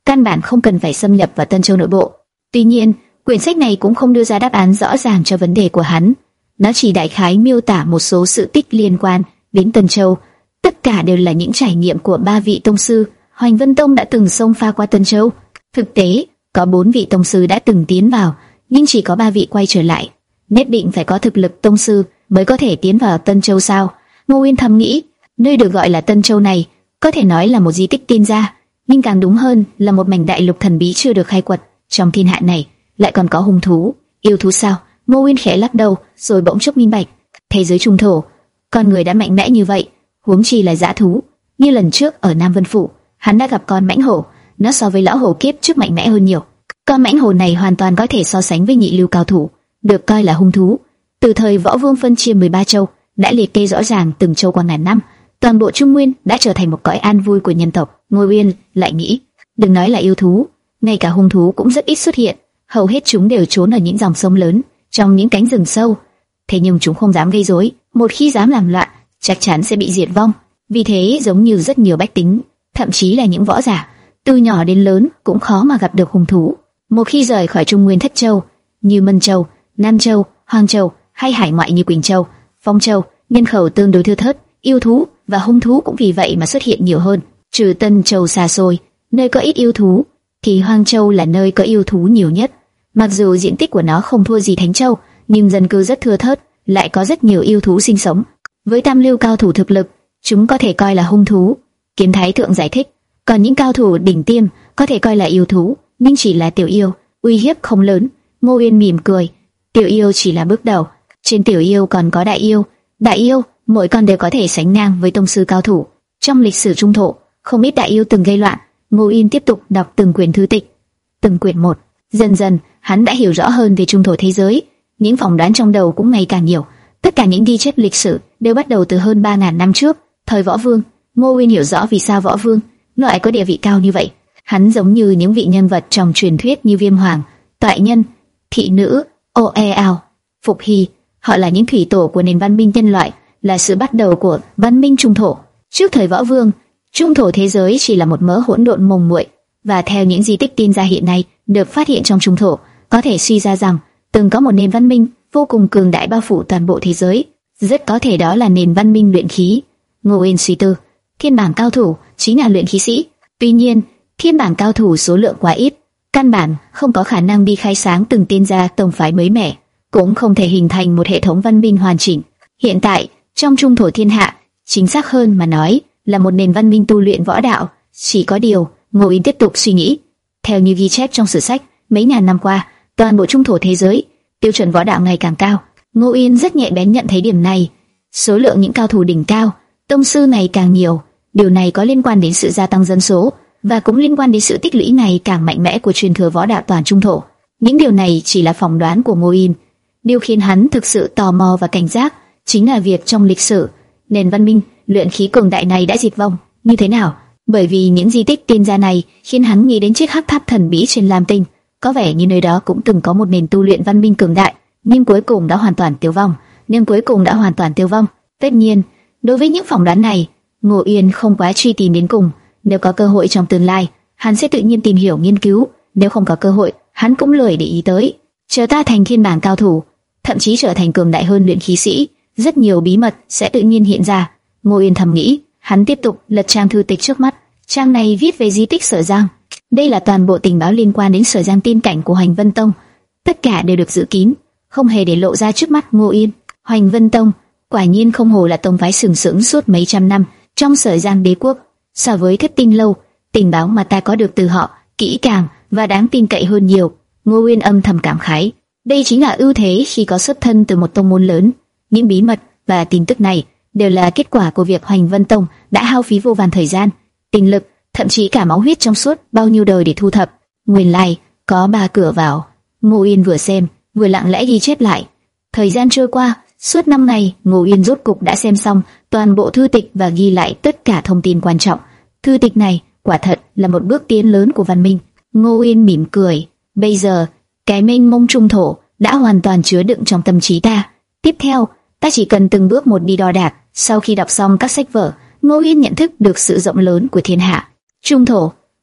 căn bản không cần phải xâm nhập vào Tân Châu nội bộ. Tuy nhiên, quyển sách này cũng không đưa ra đáp án rõ ràng cho vấn đề của hắn. Nó chỉ đại khái miêu tả một số sự tích liên quan đến Tân Châu. Tất cả đều là những trải nghiệm của ba vị tông sư. Hoành Vân Tông đã từng xông pha qua Tân Châu. Thực tế, có bốn vị tông sư đã từng tiến vào, nhưng chỉ có ba vị quay trở lại. Nhất định phải có thực lực tông sư mới có thể tiến vào Tân Châu sao? Ngô Uyên thầm nghĩ. Nơi được gọi là Tân Châu này có thể nói là một di tích tiên gia, nhưng càng đúng hơn là một mảnh đại lục thần bí chưa được khai quật. Trong thiên hạ này lại còn có hung thú, yêu thú sao? Ngô Uyên khẽ lắc đầu, rồi bỗng chốc minh bạch. Thế giới trung thổ, con người đã mạnh mẽ như vậy, huống chi là dã thú. Như lần trước ở Nam Vân Phủ, hắn đã gặp con mãnh hổ, nó so với lão hổ kiếp trước mạnh mẽ hơn nhiều. Con mãnh hổ này hoàn toàn có thể so sánh với nhị lưu cao thủ, được coi là hung thú. Từ thời Võ Vương phân chia mười ba châu, đã liệt kê rõ ràng từng châu qua ngàn năm, toàn bộ Trung Nguyên đã trở thành một cõi an vui của nhân tộc. Ngô Uyên lại nghĩ, đừng nói là yêu thú, ngay cả hung thú cũng rất ít xuất hiện, hầu hết chúng đều trốn ở những dòng sông lớn, trong những cánh rừng sâu. Thế nhưng chúng không dám gây rối, một khi dám làm loạn, chắc chắn sẽ bị diệt vong. Vì thế, giống như rất nhiều bách tính, thậm chí là những võ giả, từ nhỏ đến lớn cũng khó mà gặp được hung thú. Một khi rời khỏi Trung Nguyên thất châu, như Mân Châu, Nam Châu, Hoang Châu hay hải ngoại như Quỳnh Châu, Phong Châu, nhân khẩu tương đối thưa thớt, yêu thú và hung thú cũng vì vậy mà xuất hiện nhiều hơn. Trừ Tân Châu xa xôi, nơi có ít yêu thú, thì Hoang Châu là nơi có yêu thú nhiều nhất. Mặc dù diện tích của nó không thua gì Thánh Châu, nhưng dân cư rất thưa thớt, lại có rất nhiều yêu thú sinh sống. Với tam lưu cao thủ thực lực, chúng có thể coi là hung thú. Kiếm Thái Thượng giải thích, còn những cao thủ đỉnh tiêm có thể coi là yêu thú, nhưng chỉ là tiểu yêu, uy hiếp không lớn. Ngô Uyên mỉm cười, tiểu yêu chỉ là bước đầu, trên tiểu yêu còn có đại yêu. Đại yêu, mỗi con đều có thể sánh ngang với tông sư cao thủ. Trong lịch sử trung thổ, không ít đại yêu từng gây loạn. Ngô Uyên tiếp tục đọc từng quyển thư tịch, từng quyển một. Dần dần, hắn đã hiểu rõ hơn về trung thổ thế giới. Những phỏng đoán trong đầu cũng ngày càng nhiều. Tất cả những ghi chép lịch sử đều bắt đầu từ hơn ba ngàn năm trước, thời Võ Vương. Ngô Uyên hiểu rõ vì sao Võ Vương lại có địa vị cao như vậy. Hắn giống như những vị nhân vật trong truyền thuyết như Viêm Hoàng, Toại Nhân, Thị Nữ, Ô E Ao, Phục Hy. Họ là những thủy tổ của nền văn minh nhân loại, là sự bắt đầu của văn minh trung thổ. Trước thời Võ Vương, trung thổ thế giới chỉ là một mớ hỗn độn mông muội, và theo những di tích tiên gia hiện nay được phát hiện trong trung thổ, có thể suy ra rằng từng có một nền văn minh vô cùng cường đại bao phủ toàn bộ thế giới. Rất có thể đó là nền văn minh luyện khí. Ngô Uyên suy tư, thiên bản cao thủ chính là luyện khí sĩ. Tuy nhiên, thiên bản cao thủ số lượng quá ít, căn bản không có khả năng đi khai sáng từng tiên gia tông phái mới mẻ, cũng không thể hình thành một hệ thống văn minh hoàn chỉnh. Hiện tại, trong trung thổ thiên hạ, chính xác hơn mà nói, là một nền văn minh tu luyện võ đạo. Chỉ có điều, Ngô Uyên tiếp tục suy nghĩ. Theo như ghi chép trong sử sách, mấy ngàn năm qua, toàn bộ trung thổ thế giới, tiêu chuẩn võ đạo ngày càng cao. Ngô Uyên rất nhạy bén nhận thấy điểm này. Số lượng những cao thủ đỉnh cao, tông sư ngày càng nhiều. Điều này có liên quan đến sự gia tăng dân số, và cũng liên quan đến sự tích lũy ngày càng mạnh mẽ của truyền thừa võ đạo toàn trung thổ. Những điều này chỉ là phỏng đoán của Ngô Uyên. Điều khiến hắn thực sự tò mò và cảnh giác chính là việc trong lịch sử, nền văn minh luyện khí cường đại này đã diệt vong như thế nào. Bởi vì những di tích tiên gia này khiến hắn nghĩ đến chiếc hắc tháp thần bí trên Lam Tinh. Có vẻ như nơi đó cũng từng có một nền tu luyện văn minh cường đại, nhưng cuối cùng đã hoàn toàn tiêu vong. Nhưng cuối cùng đã hoàn toàn tiêu vong. Tất nhiên, đối với những phỏng đoán này, Ngô Uyên không quá truy tìm đến cùng. Nếu có cơ hội trong tương lai, hắn sẽ tự nhiên tìm hiểu nghiên cứu. Nếu không có cơ hội, hắn cũng lười để ý tới. Chờ ta thành thiên bản cao thủ, thậm chí trở thành cường đại hơn luyện khí sĩ, rất nhiều bí mật sẽ tự nhiên hiện ra. Ngô Uyên thầm nghĩ. Hắn tiếp tục lật trang thư tịch trước mắt. Trang này viết về di tích Sở Giang. Đây là toàn bộ tình báo liên quan đến Sở Giang tiên cảnh của Hoành Vân Tông. Tất cả đều được giữ kín, không hề để lộ ra trước mắt Ngô Uyên. Hoành Vân Tông quả nhiên không hồ là tông phái sừng sững suốt mấy trăm năm trong Sở Giang đế quốc. So với Thất Tinh lâu, tình báo mà ta có được từ họ kỹ càng và đáng tin cậy hơn nhiều. Ngô Uyên âm thầm cảm khái. Đây chính là ưu thế khi có xuất thân từ một tông môn lớn. Những bí mật và tin tức này đều là kết quả của việc Hoành Vân Tông đã hao phí vô vàn thời gian, tinh lực, thậm chí cả máu huyết trong suốt bao nhiêu đời để thu thập. Nguyên lai có ba cửa vào. Ngô Uyên vừa xem, vừa lặng lẽ ghi chép lại. Thời gian trôi qua, suốt năm ngày, Ngô Uyên rốt cục đã xem xong toàn bộ thư tịch và ghi lại tất cả thông tin quan trọng. Thư tịch này quả thật là một bước tiến lớn của văn minh. Ngô Uyên mỉm cười. Bây giờ, cái mênh mông trung thổ đã hoàn toàn chứa đựng trong tâm trí ta. Tiếp theo, ta chỉ cần từng bước một đi đo đạc. Sau khi đọc xong các sách vở, Ngô Uyên nhận thức được sự rộng lớn của thiên hạ. Trung thổ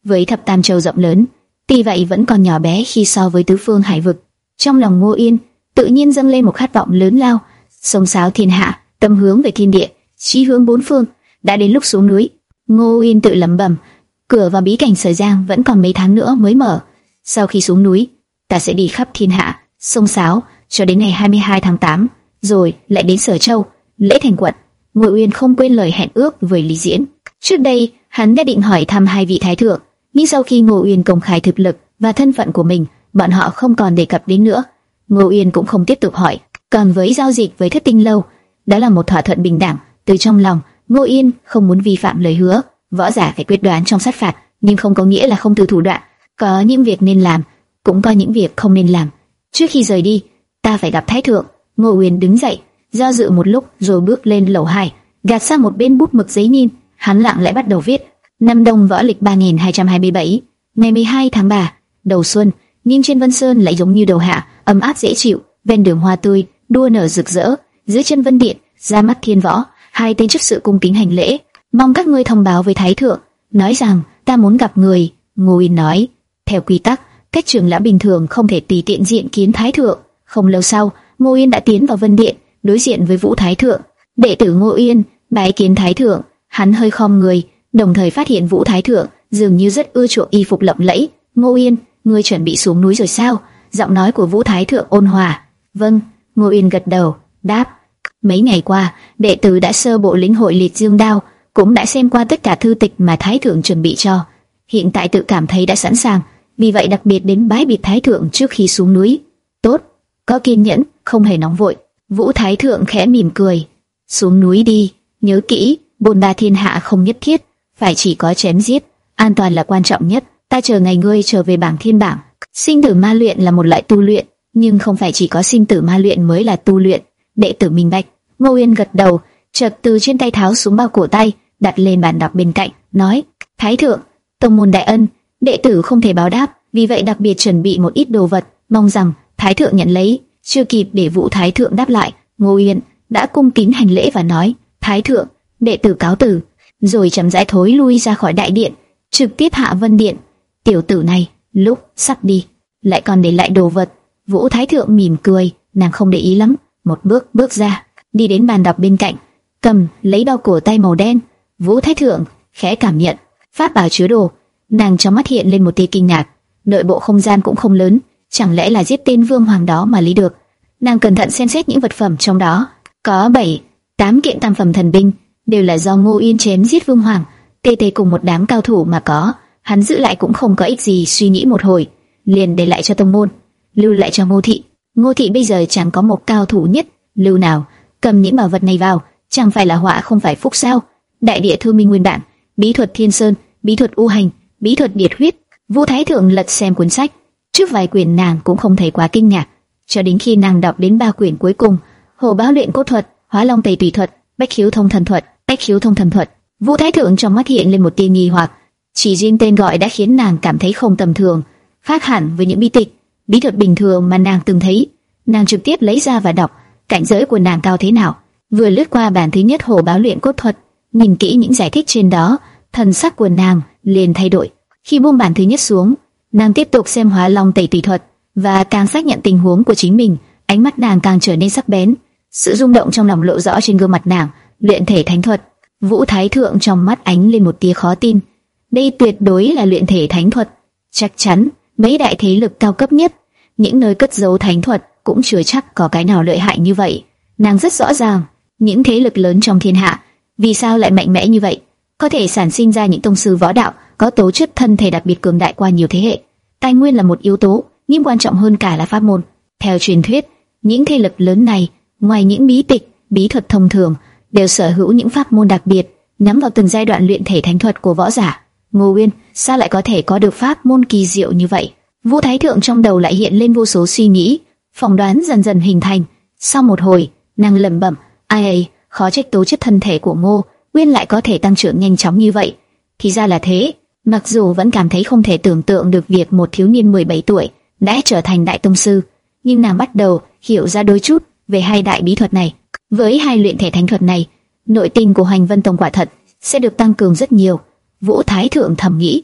với thập tam châu rộng lớn, tuy vậy vẫn còn nhỏ bé khi so với tứ phương hải vực. Trong lòng Ngô Yên tự nhiên dâng lên một khát vọng lớn lao, sông sáo thiên hạ, tâm hướng về thiên địa, chí hướng bốn phương. Đã đến lúc xuống núi. Ngô Yên tự lẩm bẩm, cửa vào bí cảnh Sở Giang vẫn còn mấy tháng nữa mới mở. Sau khi xuống núi, ta sẽ đi khắp thiên hạ, sông sáo cho đến ngày hai mươi hai tháng tám, rồi lại đến Sở Châu, lễ thành quận. Ngô Yên không quên lời hẹn ước với Lý Diễn. Trước đây, hắn đã định hỏi thăm hai vị thái thượng, nhưng sau khi Ngô Yên công khai thực lực và thân phận của mình, bọn họ không còn đề cập đến nữa. Ngô Yên cũng không tiếp tục hỏi. Còn với giao dịch với Thất Tinh Lâu, đó là một thỏa thuận bình đẳng. Từ trong lòng, Ngô Yên không muốn vi phạm lời hứa. Võ giả phải quyết đoán trong sát phạt, nhưng không có nghĩa là không từ thủ đoạn. Có những việc nên làm, cũng có những việc không nên làm. Trước khi rời đi, ta phải gặp thái thượng. Ngô Yên đứng dậy, do dự một lúc rồi bước lên lầu hai, gạt sang một bên bút mực giấy nhìn. Hắn lặng lẽ bắt đầu viết. Năm Đông Võ Lịch ba nghìn hai trăm hai mươi bảy, ngày mười hai tháng ba, đầu xuân, nhưng trên Vân Sơn lại giống như đầu hạ, ấm áp dễ chịu. Ven đường hoa tươi, đua nở rực rỡ. Dưới chân Vân Điện, ra mắt Thiên Võ, hai tên chấp sự cung kính hành lễ. Mong các ngươi thông báo với thái thượng, nói rằng ta muốn gặp người. Ngô Yên nói, theo quy tắc, các trưởng lão bình thường không thể tùy tiện diện kiến thái thượng. Không lâu sau, Ngô Yên đã tiến vào Vân Điện, đối diện với Vũ thái thượng. Đệ tử Ngô Yên bái kiến thái thượng. Hắn hơi khom người, đồng thời phát hiện Vũ thái thượng dường như rất ưa chuộng y phục lộng lẫy. Ngô Yên, ngươi chuẩn bị xuống núi rồi sao? Giọng nói của Vũ thái thượng ôn hòa. Vâng. Ngô Yên gật đầu, đáp. Mấy ngày qua, đệ tử đã sơ bộ lĩnh hội liệt dương đao, cũng đã xem qua tất cả thư tịch mà thái thượng chuẩn bị cho. Hiện tại tự cảm thấy đã sẵn sàng, vì vậy đặc biệt đến bái biệt thái thượng trước khi xuống núi. Tốt, có kiên nhẫn, không hề nóng vội. Vũ thái thượng khẽ mỉm cười. Xuống núi đi, nhớ kỹ, bồn ba thiên hạ không nhất thiết phải chỉ có chém giết, an toàn là quan trọng nhất. Ta chờ ngày ngươi trở về bảng thiên bảng. Sinh tử ma luyện là một loại tu luyện, nhưng không phải chỉ có sinh tử ma luyện mới là tu luyện. Đệ tử minh bạch. Ngô Yên gật đầu, chợt từ trên tay tháo xuống bao cổ tay, đặt lên bàn đọc bên cạnh, nói: Thái thượng, tông môn đại ân, đệ tử không thể báo đáp, vì vậy đặc biệt chuẩn bị một ít đồ vật, mong rằng thái thượng nhận lấy. Chưa kịp để Vũ thái thượng đáp lại, Ngô Yên đã cung kính hành lễ và nói: Thái thượng, đệ tử cáo từ, rồi chậm rãi thối lui ra khỏi đại điện, trực tiếp hạ Vân Điện. Tiểu tử này, lúc sắp đi, lại còn để lại đồ vật. Vũ thái thượng mỉm cười, nàng không để ý lắm, một bước bước ra, đi đến bàn đọc bên cạnh, cầm lấy bao cổ tay màu đen. Vũ thái thượng khẽ cảm nhận, pháp bảo chứa đồ, nàng trong mắt hiện lên một tia kinh ngạc. Nội bộ không gian cũng không lớn, chẳng lẽ là giết tên vương hoàng đó mà lấy được? Nàng cẩn thận xem xét những vật phẩm trong đó, có bảy, tám kiện tam phẩm thần binh, đều là do Ngô Yên chém giết vương hoàng, tê tê cùng một đám cao thủ mà có. Hắn giữ lại cũng không có ích gì, suy nghĩ một hồi, liền để lại cho tông môn, lưu lại cho Ngô thị. Ngô thị bây giờ chẳng có một cao thủ nhất lưu nào, cầm những bảo vật này vào, chẳng phải là họa không phải phúc sao? Đại địa thư minh nguyên bản, bí thuật thiên sơn, bí thuật u hành, bí thuật điệt huyết. Vũ thái thượng lật xem cuốn sách, trước vài quyển nàng cũng không thấy quá kinh ngạc, cho đến khi nàng đọc đến ba quyển cuối cùng: Hồ Báo luyện cốt thuật, Hóa Long tẩy tùy thuật, Bách khiếu thông thần thuật, Bách khiếu thông thần thuật. Vũ thái thượng trong mắt hiện lên một tia nghi hoặc, chỉ riêng tên gọi đã khiến nàng cảm thấy không tầm thường, khác hẳn với những bí tịch, bí thuật bình thường mà nàng từng thấy. Nàng trực tiếp lấy ra và đọc, cảnh giới của nàng cao thế nào. Vừa lướt qua bản thứ nhất Hồ Báo luyện cốt thuật, nhìn kỹ những giải thích trên đó, thần sắc của nàng liền thay đổi. Khi buông bản thứ nhất xuống, nàng tiếp tục xem Hóa Long tẩy tùy thuật, và càng xác nhận tình huống của chính mình, ánh mắt nàng càng trở nên sắc bén. Sự rung động trong lòng lộ rõ trên gương mặt nàng. Luyện thể thánh thuật. Vũ thái thượng trong mắt ánh lên một tia khó tin. Đây tuyệt đối là luyện thể thánh thuật. Chắc chắn mấy đại thế lực cao cấp nhất, những nơi cất giấu thánh thuật, cũng chưa chắc có cái nào lợi hại như vậy. Nàng rất rõ ràng, những thế lực lớn trong thiên hạ vì sao lại mạnh mẽ như vậy, có thể sản sinh ra những tông sư võ đạo có tố chất thân thể đặc biệt cường đại qua nhiều thế hệ. Tài nguyên là một yếu tố, nhưng quan trọng hơn cả là pháp môn. Theo truyền thuyết, những thế lực lớn này, ngoài những bí tịch, bí thuật thông thường, đều sở hữu những pháp môn đặc biệt, nhắm vào từng giai đoạn luyện thể thánh thuật của võ giả. Ngô Uyên, sao lại có thể có được pháp môn kỳ diệu như vậy? Vũ thái thượng trong đầu lại hiện lên vô số suy nghĩ, phỏng đoán dần dần hình thành. Sau một hồi, nàng lẩm bẩm: ai ấy, khó trách tố chất thân thể của Ngô Uyên lại có thể tăng trưởng nhanh chóng như vậy. Thì ra là thế. Mặc dù vẫn cảm thấy không thể tưởng tượng được việc một thiếu niên mười bảy tuổi đã trở thành đại tông sư, nhưng nàng bắt đầu hiểu ra đôi chút về hai đại bí thuật này. Với hai luyện thể thánh thuật này, nội tình của Hoành Vân Tông quả thật sẽ được tăng cường rất nhiều. Vũ thái thượng thầm nghĩ,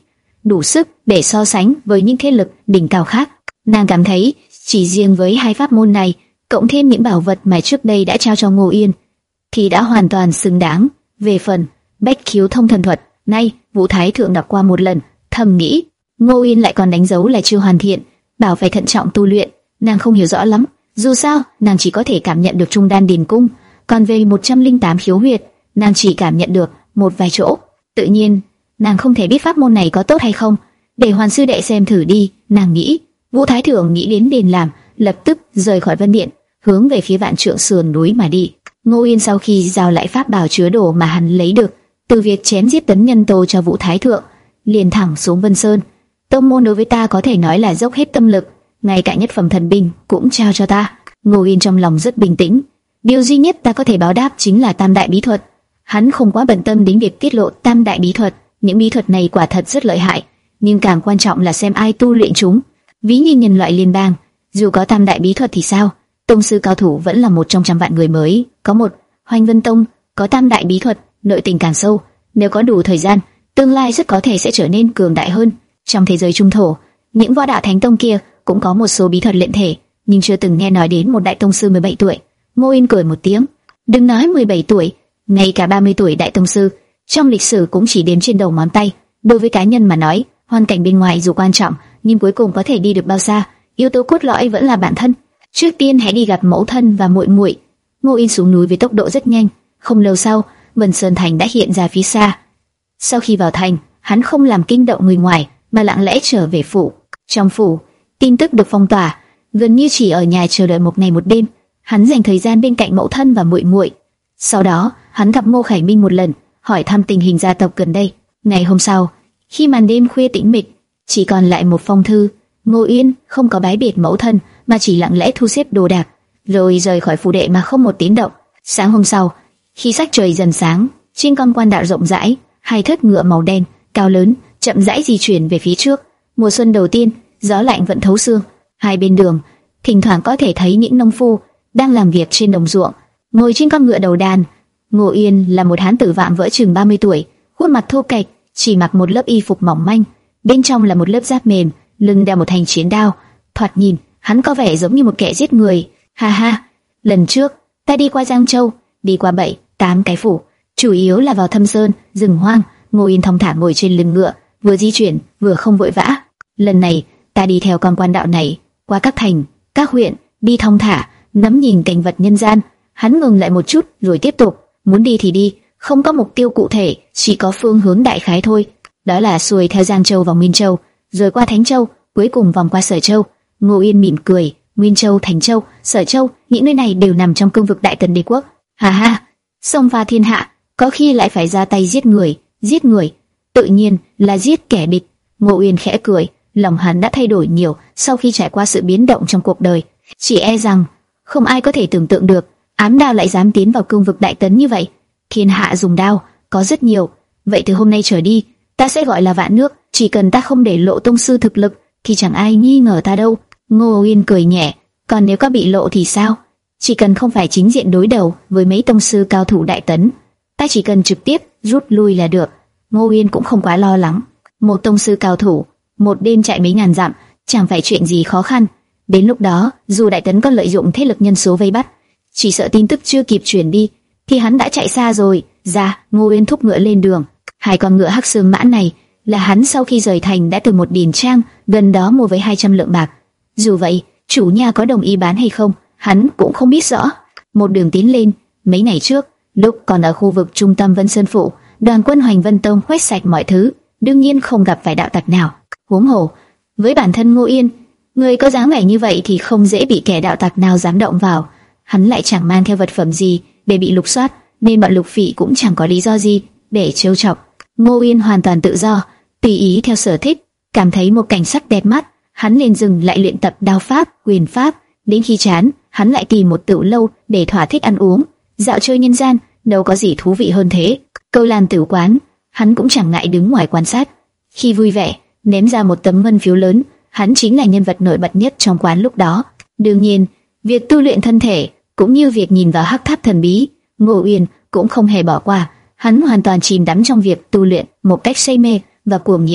đủ sức để so sánh với những thế lực đỉnh cao khác. Nàng cảm thấy chỉ riêng với hai pháp môn này, cộng thêm những bảo vật mà trước đây đã trao cho Ngô Yên, thì đã hoàn toàn xứng đáng. Về phần bách khiếu thông thần thuật, nay Vũ Thái Thượng đọc qua một lần, thầm nghĩ Ngô Yên lại còn đánh dấu là chưa hoàn thiện, bảo phải thận trọng tu luyện. Nàng không hiểu rõ lắm, dù sao nàng chỉ có thể cảm nhận được trung đan điền cung, còn về một trăm linh tám khiếu huyệt, nàng chỉ cảm nhận được một vài chỗ. Tự nhiên nàng không thể biết pháp môn này có tốt hay không, để Hoàn sư đệ xem thử đi. Nàng nghĩ. Vũ Thái Thượng nghĩ đến đền làm, lập tức rời khỏi Vân Điện, hướng về phía Vạn Trượng sườn núi mà đi. Ngô Yên sau khi giao lại pháp bảo chứa đồ mà hắn lấy được từ việc chém giết Tấn Nhân Tô cho Vũ Thái Thượng, liền thẳng xuống Vân Sơn. Tông môn đối với ta có thể nói là dốc hết tâm lực, ngay cả nhất phẩm thần binh cũng trao cho ta. Ngô Yên trong lòng rất bình tĩnh. Điều duy nhất ta có thể báo đáp chính là Tam Đại bí thuật. Hắn không quá bận tâm đến việc tiết lộ Tam Đại bí thuật. Những bí thuật này quả thật rất lợi hại, nhưng càng quan trọng là xem ai tu luyện chúng. Ví như nhân loại liên bang, dù có Tam Đại bí thuật thì sao? Tông sư cao thủ vẫn là một trong trăm vạn người mới có một. Hoành Vân Tông có Tam Đại bí thuật, nội tình càng sâu. Nếu có đủ thời gian, tương lai rất có thể sẽ trở nên cường đại hơn. Trong thế giới trung thổ, những võ đạo thánh tông kia cũng có một số bí thuật luyện thể, nhưng chưa từng nghe nói đến một đại tông sư mười bảy tuổi. Ngô Yên cười một tiếng. Đừng nói mười bảy tuổi, ngay cả ba mươi tuổi đại tông sư trong lịch sử cũng chỉ đếm trên đầu ngón tay. Đối với cá nhân mà nói, hoàn cảnh bên ngoài dù quan trọng, nhưng cuối cùng có thể đi được bao xa, yếu tố cốt lõi vẫn là bản thân. Trước tiên hãy đi gặp mẫu thân và muội muội. Ngô Yên xuống núi với tốc độ rất nhanh. Không lâu sau, Vân Sơn Thành đã hiện ra phía xa. Sau khi vào thành, hắn không làm kinh động người ngoài, mà lặng lẽ trở về phủ. Trong phủ, tin tức được phong tỏa, gần như chỉ ở nhà chờ đợi một ngày một đêm. Hắn dành thời gian bên cạnh mẫu thân và muội muội. Sau đó, hắn gặp Ngô Khải Minh một lần, hỏi thăm tình hình gia tộc gần đây. Ngày hôm sau, khi màn đêm khuya tĩnh mịch, chỉ còn lại một phong thư. Ngô Yên không có bái biệt mẫu thân, mà chỉ lặng lẽ thu xếp đồ đạc, rồi rời khỏi phủ đệ mà không một tiếng động. Sáng hôm sau, khi sắc trời dần sáng, trên con quan đạo rộng rãi, hai thớt ngựa màu đen cao lớn chậm rãi di chuyển về phía trước. Mùa xuân đầu tiên, gió lạnh vẫn thấu xương. Hai bên đường, thỉnh thoảng có thể thấy những nông phu đang làm việc trên đồng ruộng, ngồi trên con ngựa đầu đàn. Ngô Yên là một hán tử vạm vỡ chừng ba mươi tuổi, khuôn mặt thô kệch, chỉ mặc một lớp y phục mỏng manh, bên trong là một lớp giáp mềm, lưng đeo một thanh chiến đao. Thoạt nhìn, hắn có vẻ giống như một kẻ giết người. Ha ha, lần trước ta đi qua Giang Châu, đi qua bảy, tám cái phủ, chủ yếu là vào thâm sơn, rừng hoang. Ngô Yên thong thả ngồi trên lưng ngựa, vừa di chuyển vừa không vội vã. Lần này ta đi theo con quan đạo này, qua các thành, các huyện, đi thong thả, ngắm nhìn cảnh vật nhân gian. Hắn ngừng lại một chút rồi tiếp tục. Muốn đi thì đi, không có mục tiêu cụ thể, chỉ có phương hướng đại khái thôi. Đó là xuôi theo Giang Châu vào Nguyên Châu, rồi qua Thánh Châu, cuối cùng vòng qua Sở Châu. Ngô Yên mỉm cười. Nguyên Châu, Thành Châu, Sở Châu, những nơi này đều nằm trong cương vực Đại Tần Đế quốc. Hà ha, xông pha thiên hạ, có khi lại phải ra tay giết người. Giết người, tự nhiên là giết kẻ địch. Ngô Yên khẽ cười, lòng hắn đã thay đổi nhiều sau khi trải qua sự biến động trong cuộc đời. Chỉ e rằng không ai có thể tưởng tượng được ám đao lại dám tiến vào cương vực Đại Tấn như vậy. Thiên hạ dùng đao có rất nhiều, vậy từ hôm nay trở đi, ta sẽ gọi là Vạn Nước. Chỉ cần ta không để lộ tông sư thực lực, thì chẳng ai nghi ngờ ta đâu. Ngô Yên cười nhẹ. Còn nếu có bị lộ thì sao? Chỉ cần không phải chính diện đối đầu với mấy tông sư cao thủ Đại Tấn, ta chỉ cần trực tiếp rút lui là được. Ngô Yên cũng không quá lo lắng. Một tông sư cao thủ, một đêm chạy mấy ngàn dặm, chẳng phải chuyện gì khó khăn. Đến lúc đó, dù Đại Tấn có lợi dụng thế lực nhân số vây bắt, chỉ sợ tin tức chưa kịp truyền đi, thì hắn đã chạy xa rồi. Ra, Ngô Yên thúc ngựa lên đường. Hai con ngựa hắc xương mã này là hắn sau khi rời thành đã từ một điền trang gần đó mua với hai trăm lượng bạc. Dù vậy, chủ nhà có đồng ý bán hay không, hắn cũng không biết rõ. Một đường tiến lên, mấy ngày trước, lúc còn ở khu vực trung tâm Vân Sơn Phủ, đoàn quân Hoành Vân Tông quét sạch mọi thứ, đương nhiên không gặp phải đạo tặc nào. Huống hồ, với bản thân Ngô Yên, người có dáng vẻ như vậy thì không dễ bị kẻ đạo tặc nào dám động vào. Hắn lại chẳng mang theo vật phẩm gì để bị lục soát, nên bọn lục phỉ cũng chẳng có lý do gì để trêu chọc. Ngô Yên hoàn toàn tự do, tùy ý theo sở thích. Cảm thấy một cảnh sắc đẹp mắt, hắn liền dừng lại luyện tập đao pháp, quyền pháp. Đến khi chán, hắn lại tìm một tửu lâu để thỏa thích ăn uống, dạo chơi nhân gian. Đâu có gì thú vị hơn thế. Câu lan tử quán, hắn cũng chẳng ngại đứng ngoài quan sát. Khi vui vẻ, ném ra một tấm ngân phiếu lớn, hắn chính là nhân vật nổi bật nhất trong quán lúc đó. Đương nhiên, việc tu luyện thân thể cũng như việc nhìn vào hắc tháp thần bí, Ngô Yên cũng không hề bỏ qua. Hắn hoàn toàn chìm đắm trong việc tu luyện một cách say mê và cuồng nhiệt.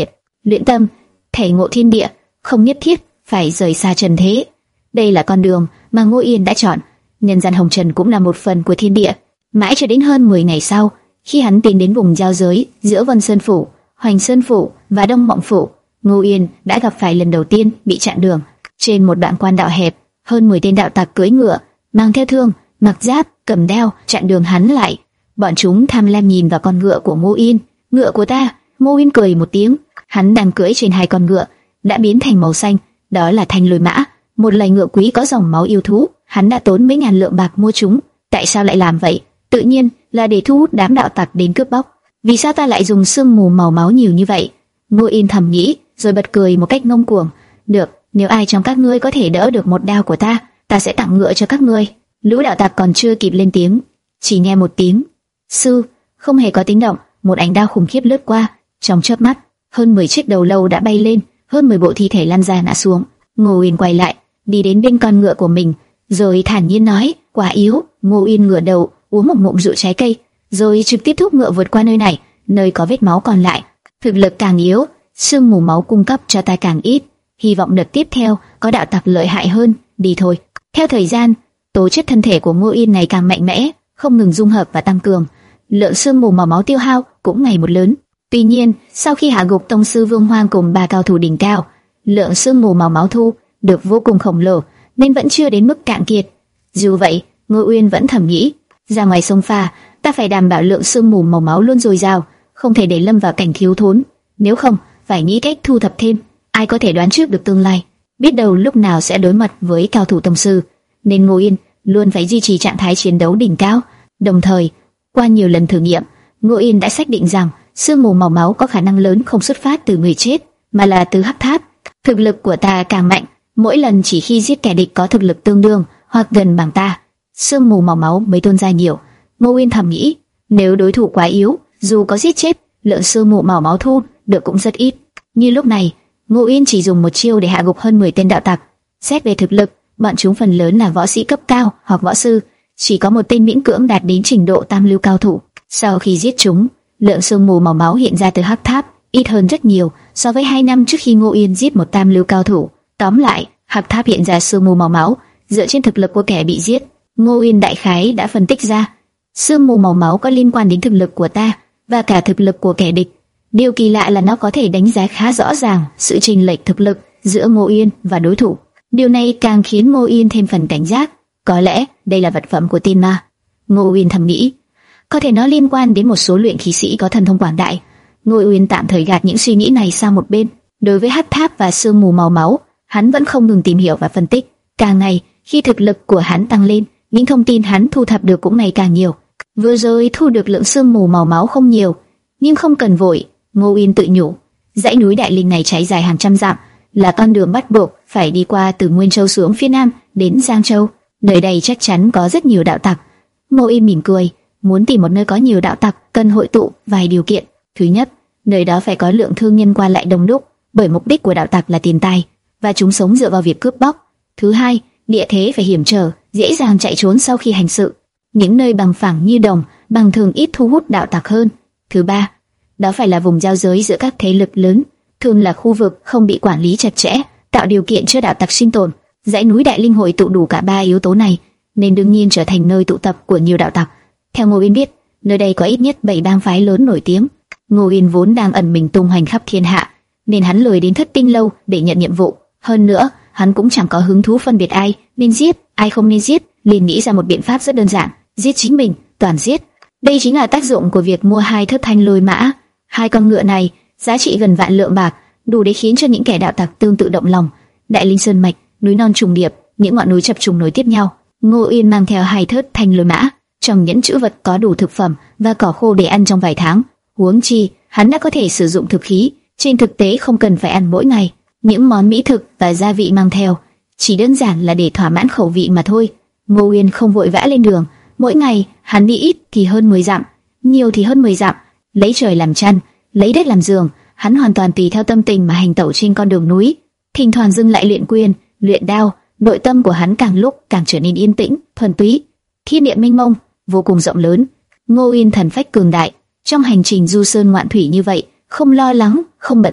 luyện tâm, thể ngộ thiên địa, không nhất thiết phải rời xa trần thế. Đây là con đường mà Ngô Yên đã chọn. Nhân gian hồng trần cũng là một phần của thiên địa. Mãi cho đến hơn mười ngày sau, khi hắn tiến đến vùng giao giới giữa Vân Sơn Phủ, Hoành Sơn Phủ và Đông Mộng Phủ, Ngô Yên đã gặp phải lần đầu tiên bị chặn đường. Trên một đoạn quan đạo hẹp, hơn mười tên đạo tặc cưỡi ngựa, mang theo thương, mặc giáp, cầm đao chặn đường hắn lại. Bọn chúng tham lam nhìn vào con ngựa của Ngô Yên. Ngựa của ta? Ngô Yên cười một tiếng. Hắn đang cưỡi trên hai con ngựa đã biến thành màu xanh, đó là Thanh Lôi Mã, một loài ngựa quý có dòng máu yêu thú. Hắn đã tốn mấy ngàn lượng bạc mua chúng. Tại sao lại làm vậy? Tự nhiên là để thu hút đám đạo tặc đến cướp bóc. Vì sao ta lại dùng sương mù màu máu nhiều như vậy? Ngô Yên thầm nghĩ, rồi bật cười một cách ngông cuồng. Được, nếu ai trong các ngươi có thể đỡ được một đao của ta, ta sẽ tặng ngựa cho các ngươi. Lũ đạo tặc còn chưa kịp lên tiếng, chỉ nghe một tiếng sư, không hề có tiếng động, một ánh đao khủng khiếp lướt qua. Trong chớp mắt, hơn mười chiếc đầu lâu đã bay lên, hơn mười bộ thi thể lăn ra ngã xuống. Ngô Yên quay lại, đi đến bên con ngựa của mình, rồi thản nhiên nói: quá yếu. Ngô Yên ngửa đầu uống một ngụm rượu trái cây, rồi trực tiếp thúc ngựa vượt qua nơi này, nơi có vết máu còn lại. Thực lực càng yếu, sương mù máu cung cấp cho ta càng ít. Hy vọng đợt tiếp theo có đạo tặc lợi hại hơn. Đi thôi. Theo thời gian, tố chất thân thể của Ngô Yên ngày càng mạnh mẽ, không ngừng dung hợp và tăng cường. Lượng sương mù màu máu tiêu hao cũng ngày một lớn. Tuy nhiên, sau khi hạ gục tông sư Vương Hoang cùng ba cao thủ đỉnh cao, lượng sương mù màu máu thu được vô cùng khổng lồ, nên vẫn chưa đến mức cạn kiệt. Dù vậy, Ngô Uyên vẫn thầm nghĩ, ra ngoài sông pha, ta phải đảm bảo lượng sương mù màu máu luôn dồi dào, không thể để lâm vào cảnh thiếu thốn. Nếu không, phải nghĩ cách thu thập thêm. Ai có thể đoán trước được tương lai, biết đâu lúc nào sẽ đối mặt với cao thủ tông sư, nên Ngô Yên luôn phải duy trì trạng thái chiến đấu đỉnh cao. Đồng thời, qua nhiều lần thử nghiệm, Ngô Yên đã xác định rằng sương mù màu máu có khả năng lớn không xuất phát từ người chết, mà là từ hắc tháp. Thực lực của ta càng mạnh, mỗi lần chỉ khi giết kẻ địch có thực lực tương đương hoặc gần bằng ta, sương mù màu máu mới tuôn ra nhiều. Ngô Yên thầm nghĩ, nếu đối thủ quá yếu, dù có giết chết, lượng sương mù màu máu thu được cũng rất ít. Như lúc này, Ngô Yên chỉ dùng một chiêu để hạ gục hơn mười tên đạo tặc. Xét về thực lực, bọn chúng phần lớn là võ sĩ cấp cao hoặc võ sư, chỉ có một tên miễn cưỡng đạt đến trình độ tam lưu cao thủ. Sau khi giết chúng, lượng sương mù màu máu hiện ra từ hắc tháp ít hơn rất nhiều so với hai năm trước khi Ngô Yên giết một tam lưu cao thủ. Tóm lại, hắc tháp hiện ra sương mù màu máu dựa trên thực lực của kẻ bị giết. Ngô Yên đại khái đã phân tích ra, sương mù màu máu có liên quan đến thực lực của ta và cả thực lực của kẻ địch. Điều kỳ lạ là nó có thể đánh giá khá rõ ràng sự chênh lệch thực lực giữa Ngô Yên và đối thủ. Điều này càng khiến Ngô Yên thêm phần cảnh giác. Có lẽ đây là vật phẩm của tiên ma. Ngô Yên thầm nghĩ, có thể nó liên quan đến một số luyện khí sĩ có thần thông quảng đại. Ngô Uyên tạm thời gạt những suy nghĩ này sang một bên. Đối với hắc tháp và sương mù màu máu, hắn vẫn không ngừng tìm hiểu và phân tích. Càng ngày, khi thực lực của hắn tăng lên, những thông tin hắn thu thập được cũng ngày càng nhiều. Vừa rồi thu được lượng sương mù màu máu không nhiều, nhưng không cần vội. Ngô Uyên tự nhủ, dãy núi Đại Linh này trải dài hàng trăm dặm, là con đường bắt buộc phải đi qua từ Nguyên Châu xuống phía nam đến Giang Châu. Nơi đây chắc chắn có rất nhiều đạo tặc. Ngô Uyên mỉm cười, muốn tìm một nơi có nhiều đạo tặc cần hội tụ vài điều kiện. Thứ nhất, nơi đó phải có lượng thương nhân qua lại đông đúc, bởi mục đích của đạo tặc là tiền tài và chúng sống dựa vào việc cướp bóc. Thứ hai, địa thế phải hiểm trở, dễ dàng chạy trốn sau khi hành sự. Những nơi bằng phẳng như đồng bằng thường ít thu hút đạo tặc hơn. Thứ ba, đó phải là vùng giao giới giữa các thế lực lớn, thường là khu vực không bị quản lý chặt chẽ, tạo điều kiện cho đạo tặc sinh tồn. Dãy núi Đại Linh hội tụ đủ cả ba yếu tố này, nên đương nhiên trở thành nơi tụ tập của nhiều đạo tặc. Theo Ngô Yên biết, nơi đây có ít nhất bảy bang phái lớn nổi tiếng. Ngô Yên vốn đang ẩn mình tung hoành khắp thiên hạ, nên hắn lười đến thất tinh lâu để nhận nhiệm vụ. Hơn nữa, hắn cũng chẳng có hứng thú phân biệt ai nên giết, ai không nên giết, liền nghĩ ra một biện pháp rất đơn giản: giết chính mình, toàn giết. Đây chính là tác dụng của việc mua hai thất thanh lôi mã. Hai con ngựa này giá trị gần vạn lượng bạc, đủ để khiến cho những kẻ đạo tặc tương tự động lòng. Đại Linh sơn mạch, núi non trùng điệp, những ngọn núi chập trùng nối tiếp nhau. Ngô Yên mang theo hai thớt thanh lôi mã, trong nhẫn trữ vật có đủ thực phẩm và cỏ khô để ăn trong vài tháng. Huống chi, hắn đã có thể sử dụng thực khí, trên thực tế không cần phải ăn mỗi ngày. Những món mỹ thực và gia vị mang theo chỉ đơn giản là để thỏa mãn khẩu vị mà thôi. Ngô Yên không vội vã lên đường, mỗi ngày hắn đi ít thì hơn mười dặm, nhiều thì hơn mười dặm, lấy trời làm chăn, lấy đất làm giường. Hắn hoàn toàn tùy theo tâm tình mà hành tẩu trên con đường núi, thỉnh thoảng dừng lại luyện quyền, luyện đao. Nội tâm của hắn càng lúc càng trở nên yên tĩnh, thuần túy. Thiên địa mênh mông, vô cùng rộng lớn. Ngô Yên thần phách cường đại, trong hành trình du sơn ngoạn thủy như vậy, không lo lắng, không bận tâm,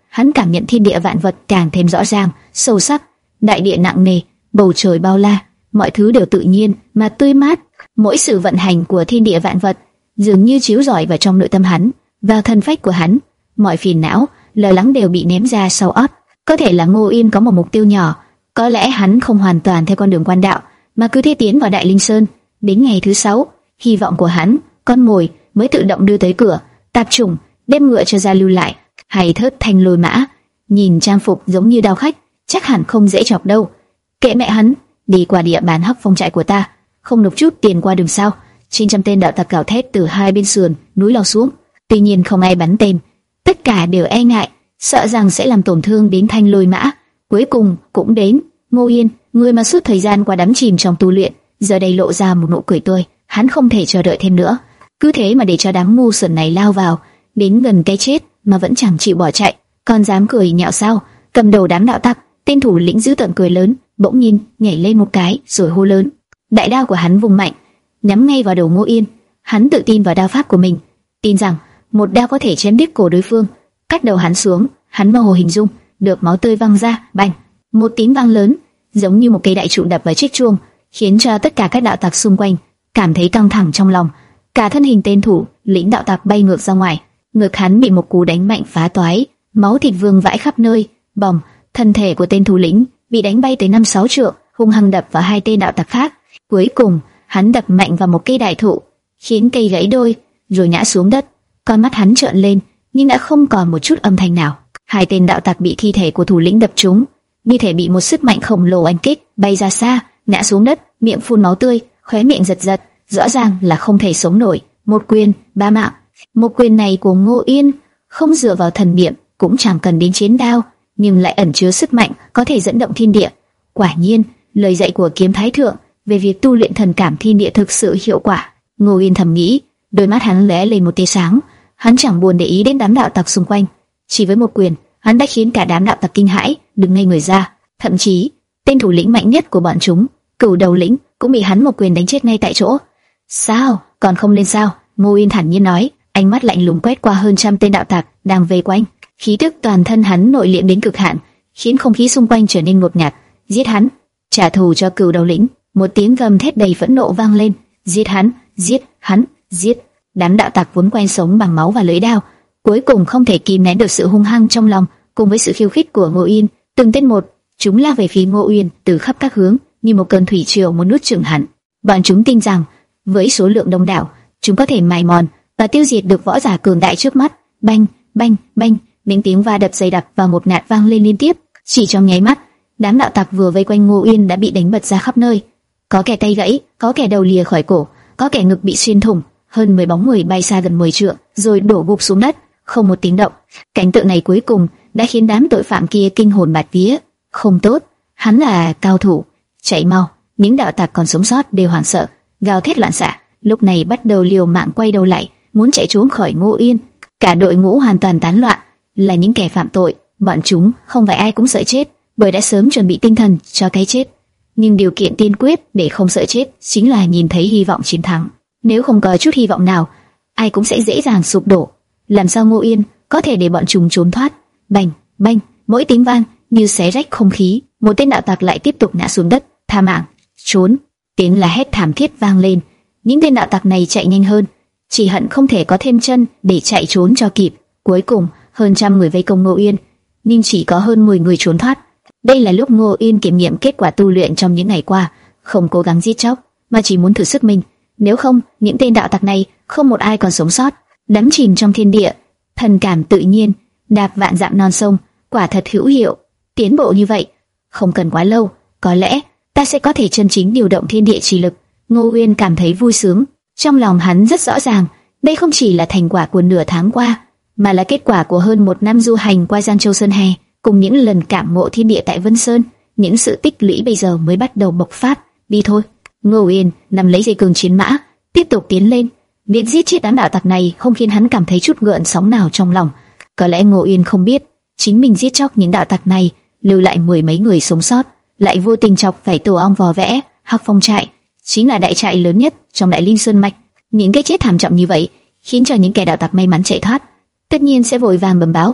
hắn cảm nhận thiên địa vạn vật càng thêm rõ ràng, sâu sắc. Đại địa nặng nề, bầu trời bao la, mọi thứ đều tự nhiên mà tươi mát. Mỗi sự vận hành của thiên địa vạn vật dường như chiếu rọi vào trong nội tâm hắn, vào thân phách của hắn. Mọi phiền não, lo lắng đều bị ném ra sau óc. Có thể là Ngô Yên có một mục tiêu nhỏ, có lẽ hắn không hoàn toàn theo con đường quan đạo, mà cứ thế tiến vào Đại Linh Sơn. Đến ngày thứ sáu, hy vọng của hắn, con mồi mới tự động đưa tới cửa. Tạp chủng đem ngựa cho ra lưu lại, hay thớt thanh lôi mã, nhìn trang phục giống như đao khách, chắc hẳn không dễ chọc đâu. Kệ mẹ hắn, đi qua địa bàn Hắc Phong trại của ta, không nộp chút tiền qua đường sao? Trên trăm tên đạo tặc gào thét từ hai bên sườn núi lao xuống, tuy nhiên không ai bắn tên, tất cả đều e ngại, sợ rằng sẽ làm tổn thương đến thanh lôi mã. Cuối cùng cũng đến. Ngô Yên, người mà suốt thời gian qua đắm chìm trong tu luyện, giờ đây lộ ra một nụ cười tươi. Hắn không thể chờ đợi thêm nữa, cứ thế mà để cho đám ngu xuẩn này lao vào, đến gần cái chết mà vẫn chẳng chịu bỏ chạy, còn dám cười nhạo sao? Cầm đầu đám đạo tặc, tên thủ lĩnh giữ tợn cười lớn, bỗng nhiên nhảy lên một cái rồi hô lớn. Đại đao của hắn vùng mạnh, nhắm ngay vào đầu Ngô Yên. Hắn tự tin vào đao pháp của mình, tin rằng một đao có thể chém đứt cổ đối phương. Cắt đầu hắn xuống, hắn mơ hồ hình dung được máu tươi văng ra, bành, một tiếng vang lớn, giống như một cây đại trụ đập vào chiếc chuông, khiến cho tất cả các đạo tặc xung quanh cảm thấy căng thẳng trong lòng. Cả thân hình tên thủ lĩnh đạo tặc bay ngược ra ngoài, ngực hắn bị một cú đánh mạnh phá toái, máu thịt vương vãi khắp nơi. Bòng, thân thể của tên thủ lĩnh bị đánh bay tới năm sáu trượng, hung hăng đập vào hai tên đạo tặc khác. Cuối cùng, hắn đập mạnh vào một cây đại thụ, khiến cây gãy đôi, rồi ngã xuống đất. Con mắt hắn trợn lên, nhưng đã không còn một chút âm thanh nào. Hai tên đạo tặc bị thi thể của thủ lĩnh đập trúng, như thể bị một sức mạnh khổng lồ oanh kích, bay ra xa, ngã xuống đất, miệng phun máu tươi, khóe miệng giật giật, rõ ràng là không thể sống nổi. Một quyền, ba mạng. Một quyền này của Ngô Yên không dựa vào thần niệm, cũng chẳng cần đến chiến đao, nhưng lại ẩn chứa sức mạnh có thể dẫn động thiên địa. Quả nhiên, lời dạy của Kiếm Thái Thượng về việc tu luyện thần cảm thiên địa thực sự hiệu quả. Ngô Yên thầm nghĩ, đôi mắt hắn lóe lên một tia sáng. Hắn chẳng buồn để ý đến đám đạo tặc xung quanh, chỉ với một quyền, hắn đã khiến cả đám đạo tặc kinh hãi, đứng ngây người ra. Thậm chí, tên thủ lĩnh mạnh nhất của bọn chúng, Cửu Đầu lĩnh, cũng bị hắn một quyền đánh chết ngay tại chỗ. Sao, còn không lên sao? Ngô Yên thản nhiên nói, ánh mắt lạnh lùng quét qua hơn trăm tên đạo tặc đang vây quanh. Khí tức toàn thân hắn nội liễm đến cực hạn, khiến không khí xung quanh trở nên ngột ngạt. Giết hắn, trả thù cho Cửu Đầu lĩnh. Một tiếng gầm thét đầy phẫn nộ vang lên. Giết hắn, giết hắn, giết. Đám đạo tặc vốn quen sống bằng máu và lưỡi đao, cuối cùng không thể kìm nén được sự hung hăng trong lòng, cùng với sự khiêu khích của Ngô Yên. Từng tên một, chúng lao về phía Ngô Yên từ khắp các hướng, như một cơn thủy triều muốn nuốt chửng hắn. Bọn chúng tin rằng, với số lượng đông đảo, chúng có thể mài mòn và tiêu diệt được võ giả cường đại trước mắt. Banh, banh, banh, những tiếng va đập dày đặc và một nạt vang lên liên tiếp. Chỉ trong nháy mắt, đám đạo tặc vừa vây quanh Ngô Yên đã bị đánh bật ra khắp nơi. Có kẻ tay gãy, có kẻ đầu lìa khỏi cổ, có kẻ ngực bị xuyên thủng. Hơn mười bóng người bay xa gần mười trượng, rồi đổ gục xuống đất, không một tiếng động. Cảnh tượng này cuối cùng đã khiến đám tội phạm kia kinh hồn bạt vía. Không tốt, hắn là cao thủ, chạy mau. Những đạo tặc còn sống sót đều hoảng sợ, gào thét loạn xạ, lúc này bắt đầu liều mạng quay đầu lại, muốn chạy trốn khỏi Ngô Yên. Cả đội ngũ hoàn toàn tán loạn, là những kẻ phạm tội. Bọn chúng không phải ai cũng sợ chết, bởi đã sớm chuẩn bị tinh thần cho cái chết. Nhưng điều kiện tiên quyết để không sợ chết chính là nhìn thấy hy vọng chiến thắng. Nếu không có chút hy vọng nào, ai cũng sẽ dễ dàng sụp đổ. Làm sao Ngô Yên có thể để bọn chúng trốn thoát? Bành, bành, mỗi tiếng vang như xé rách không khí. Một tên đạo tặc lại tiếp tục ngã xuống đất. Tha mạng, trốn! Tiếng la hét thảm thiết vang lên. Những tên đạo tặc này chạy nhanh hơn, chỉ hận không thể có thêm chân để chạy trốn cho kịp. Cuối cùng, hơn trăm người vây công Ngô Yên, nhưng chỉ có hơn mười người trốn thoát. Đây là lúc Ngô Yên kiểm nghiệm kết quả tu luyện trong những ngày qua, không cố gắng giết chóc, mà chỉ muốn thử sức mình. Nếu không, những tên đạo tặc này không một ai còn sống sót. Đắm chìm trong thiên địa, thần cảm tự nhiên, đạp vạn dặm non sông, quả thật hữu hiệu. Tiến bộ như vậy, không cần quá lâu, có lẽ ta sẽ có thể chân chính điều động thiên địa chi lực. Ngô Uyên cảm thấy vui sướng. Trong lòng hắn rất rõ ràng, đây không chỉ là thành quả của nửa tháng qua, mà là kết quả của hơn một năm du hành qua Giang Châu Sơn Hè, cùng những lần cảm ngộ thiên địa tại Vân Sơn. Những sự tích lũy bây giờ mới bắt đầu bộc phát. Đi thôi. Ngô Uyên nắm lấy dây cương chiến mã, tiếp tục tiến lên. Việc giết chết đám đạo tặc này không khiến hắn cảm thấy chút gợn sóng nào trong lòng. Có lẽ Ngô Uyên không biết, chính mình giết chóc những đạo tặc này, lưu lại mười mấy người sống sót, lại vô tình chọc phải tổ ong vò vẽ. Hắc Phong trại chính là đại trại lớn nhất trong Đại Linh Sơn mạch. Những cái chết thảm trọng như vậy khiến cho những kẻ đạo tặc may mắn chạy thoát, tất nhiên sẽ vội vàng bẩm báo.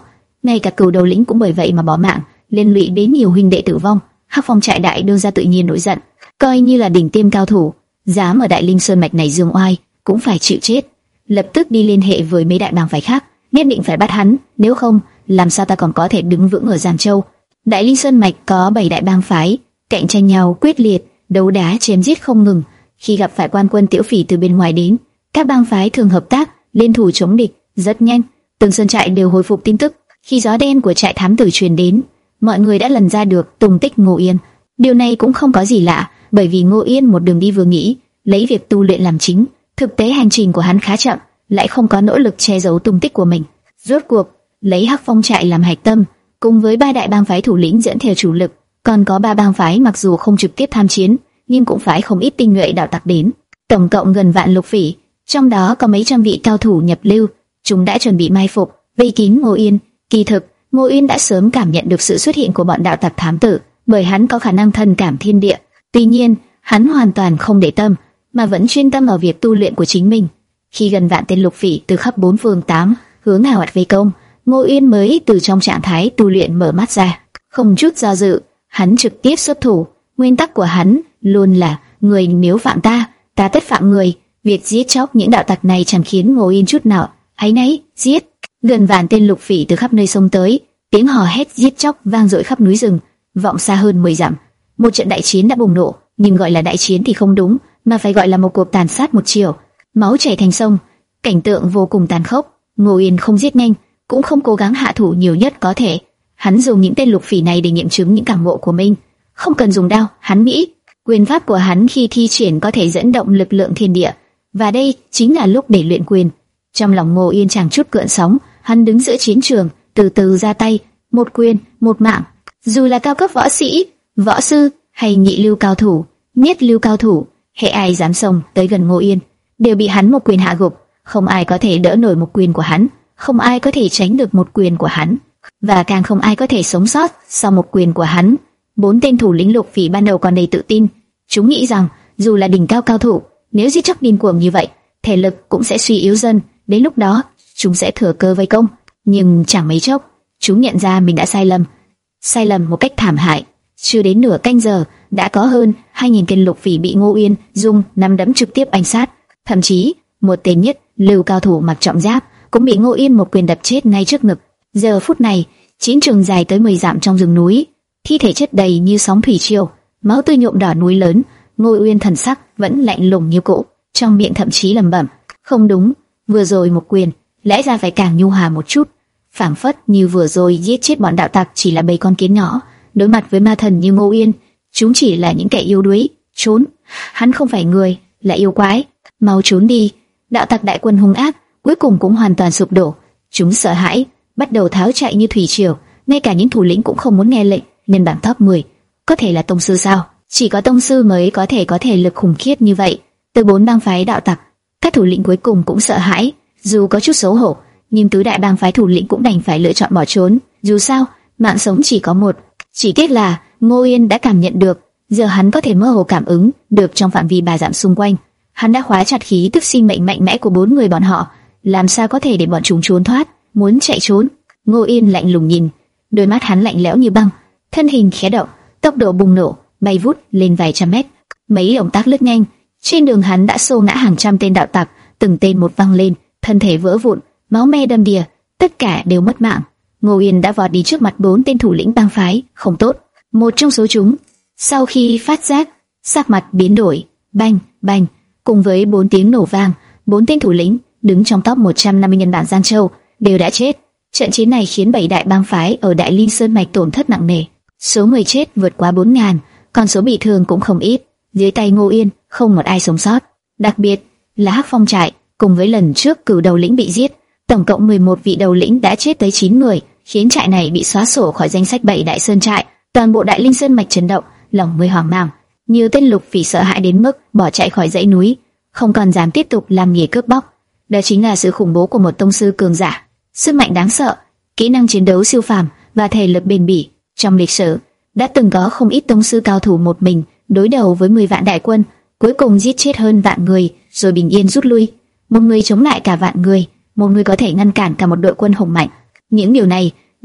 ngay cả cửu đầu lĩnh cũng bởi vậy mà bỏ mạng, liên lụy đến nhiều huynh đệ tử vong. Hắc Phong trại đại đương gia tự nhiên nổi giận, coi như là đỉnh tiêm cao thủ, dám ở Đại Linh Sơn mạch này dương oai cũng phải chịu chết. Lập tức đi liên hệ với mấy đại bang phái khác, nhất định phải bắt hắn, nếu không làm sao ta còn có thể đứng vững ở Giàn Châu. Đại Linh Sơn mạch có bảy đại bang phái, cạnh tranh nhau quyết liệt, đấu đá chém giết không ngừng. Khi gặp phải quan quân Tiểu Phỉ từ bên ngoài đến, các bang phái thường hợp tác, liên thủ chống địch. Rất nhanh, từng sơn trại đều hồi phục tin tức. Khi gió đen của trại thám tử truyền đến, mọi người đã lần ra được tung tích Ngô Yên. Điều này cũng không có gì lạ, bởi vì Ngô Yên một đường đi vừa nghĩ lấy việc tu luyện làm chính. Thực tế hành trình của hắn khá chậm, lại không có nỗ lực che giấu tung tích của mình. Rốt cuộc, lấy Hắc Phong trại làm hạch tâm, cùng với ba đại bang phái thủ lĩnh dẫn theo chủ lực, còn có ba bang phái mặc dù không trực tiếp tham chiến, nhưng cũng phải không ít tinh nhuệ đạo tặc đến. Tổng cộng gần vạn lục phỉ, trong đó có mấy trăm vị cao thủ nhập lưu. Chúng đã chuẩn bị mai phục, vây kín Ngô Yên. Kỳ thực, Ngô Yên đã sớm cảm nhận được sự xuất hiện của bọn đạo tặc thám tử, bởi hắn có khả năng thân cảm thiên địa. Tuy nhiên, hắn hoàn toàn không để tâm, mà vẫn chuyên tâm ở việc tu luyện của chính mình. Khi gần vạn tên lục phỉ từ khắp bốn phương tám hướng ào ạt vây công, Ngô Yên mới từ trong trạng thái tu luyện mở mắt ra, không chút do dự, hắn trực tiếp xuất thủ. Nguyên tắc của hắn luôn là người nếu phạm ta, ta tất phạm người. Việc giết chóc những đạo tặc này chẳng khiến Ngô Yên chút nào áy náy. Giết! Gần vạn tên lục phỉ từ khắp nơi xông tới, tiếng hò hét giết chóc vang dội khắp núi rừng, vọng xa hơn mười dặm. Một trận đại chiến đã bùng nổ, nhưng gọi là đại chiến thì không đúng, mà phải gọi là một cuộc tàn sát một chiều. Máu chảy thành sông, cảnh tượng vô cùng tàn khốc. Ngô Yên không giết nhanh, cũng không cố gắng hạ thủ nhiều nhất có thể. Hắn dùng những tên lục phỉ này để nghiệm chứng những cảm ngộ của mình. Không cần dùng đao, hắn nghĩ quyền pháp của hắn khi thi triển có thể dẫn động lực lượng thiên địa, và đây chính là lúc để luyện quyền. Trong lòng Ngô Yên chẳng chút gợn sóng, hắn đứng giữa chiến trường, từ từ ra tay, một quyền, một mạng. Dù là cao cấp võ sĩ, võ sư hay nhị lưu cao thủ, nhất lưu cao thủ, hệ ai dám xông tới gần Ngô Yên, đều bị hắn một quyền hạ gục. Không ai có thể đỡ nổi một quyền của hắn, không ai có thể tránh được một quyền của hắn, và càng không ai có thể sống sót sau một quyền của hắn. Bốn tên thủ lĩnh lục phỉ ban đầu còn đầy tự tin, chúng nghĩ rằng dù là đỉnh cao cao thủ, nếu giết chóc điên cuồng như vậy, thể lực cũng sẽ suy yếu dần, đến lúc đó chúng sẽ thừa cơ vây công. Nhưng chẳng mấy chốc, chúng nhận ra mình đã sai lầm, sai lầm một cách thảm hại. Chưa đến nửa canh giờ, đã có hơn hai nghìn tên lục phỉ bị Ngô Yên dùng nắm đấm trực tiếp đánh sát. Thậm chí, một tên nhất lưu cao thủ mặc trọng giáp cũng bị Ngô Yên một quyền đập chết ngay trước ngực. Giờ phút này, chiến trường dài tới mười dặm trong rừng núi, thi thể chất đầy như sóng thủy triều, máu tươi nhuộm đỏ núi lớn. Ngô Uyên thần sắc vẫn lạnh lùng như cũ, trong miệng thậm chí lẩm bẩm: không đúng, vừa rồi một quyền, lẽ ra phải càng nhu hòa một chút. Phảng phất như vừa rồi giết chết bọn đạo tặc chỉ là bầy con kiến nhỏ, đối mặt với ma thần như Ngô Uyên, chúng chỉ là những kẻ yếu đuối. Trốn! Hắn không phải người, là yêu quái. Mau trốn đi! Đạo tặc đại quân hung ác cuối cùng cũng hoàn toàn sụp đổ. Chúng sợ hãi, bắt đầu tháo chạy như thủy triều. Ngay cả những thủ lĩnh cũng không muốn nghe lệnh. Nên bảng top mười có thể là tông sư sao? Chỉ có tông sư mới có thể có thể lực khủng khiếp như vậy. Từ bốn bang phái đạo tặc, các thủ lĩnh cuối cùng cũng sợ hãi, dù có chút xấu hổ, nhưng tứ đại bang phái thủ lĩnh cũng đành phải lựa chọn bỏ trốn. Dù sao, mạng sống chỉ có một. Chỉ tiếc là Ngô Yên đã cảm nhận được, giờ hắn có thể mơ hồ cảm ứng được trong phạm vi ba dặm xung quanh. Hắn đã khóa chặt khí tức sinh mệnh mạnh mẽ của bốn người bọn họ, làm sao có thể để bọn chúng trốn thoát? Muốn chạy trốn? Ngô Yên lạnh lùng nhìn, đôi mắt hắn lạnh lẽo như băng, thân hình khẽ động, tốc độ bùng nổ, bay vút lên vài trăm mét. Mấy động tác lướt nhanh, trên đường hắn đã xô ngã hàng trăm tên đạo tặc, từng tên một văng lên, thân thể vỡ vụn, máu me đầm đìa, tất cả đều mất mạng. Ngô Yên đã vọt đi trước mặt bốn tên thủ lĩnh bang phái, không tốt. Một trong số chúng, sau khi phát giác, sắc mặt biến đổi, bành, bành, cùng với bốn tiếng nổ vang, bốn tên thủ lĩnh đứng trong top một trăm năm mươi nhân bản Giang Châu đều đã chết. Trận chiến này khiến bảy đại bang phái ở Đại Linh Sơn mạch tổn thất nặng nề. Số người chết vượt quá bốn ngàn, còn số bị thương cũng không ít. Dưới tay Ngô Yên, không một ai sống sót. Đặc biệt là Hắc Phong trại, cùng với lần trước cửu đầu lĩnh bị giết, tổng cộng mười một vị đầu lĩnh đã chết tới chín người, khiến trại này bị xóa sổ khỏi danh sách bảy đại sơn trại. Toàn bộ Đại Linh Sơn mạch chấn động, lòng người hoang mang. Nhiều tên lục phỉ sợ hãi đến mức bỏ chạy khỏi dãy núi, không còn dám tiếp tục làm nghề cướp bóc. Đó chính là sự khủng bố của một tông sư cường giả, sức mạnh đáng sợ, kỹ năng chiến đấu siêu phàm và thể lực bền bỉ. Trong lịch sử đã từng có không ít tông sư cao thủ một mình đối đầu với mười vạn đại quân, cuối cùng giết chết hơn vạn người rồi bình yên rút lui. Một người chống lại cả vạn người, một người có thể ngăn cản cả một đội quân hùng mạnh. Những điều này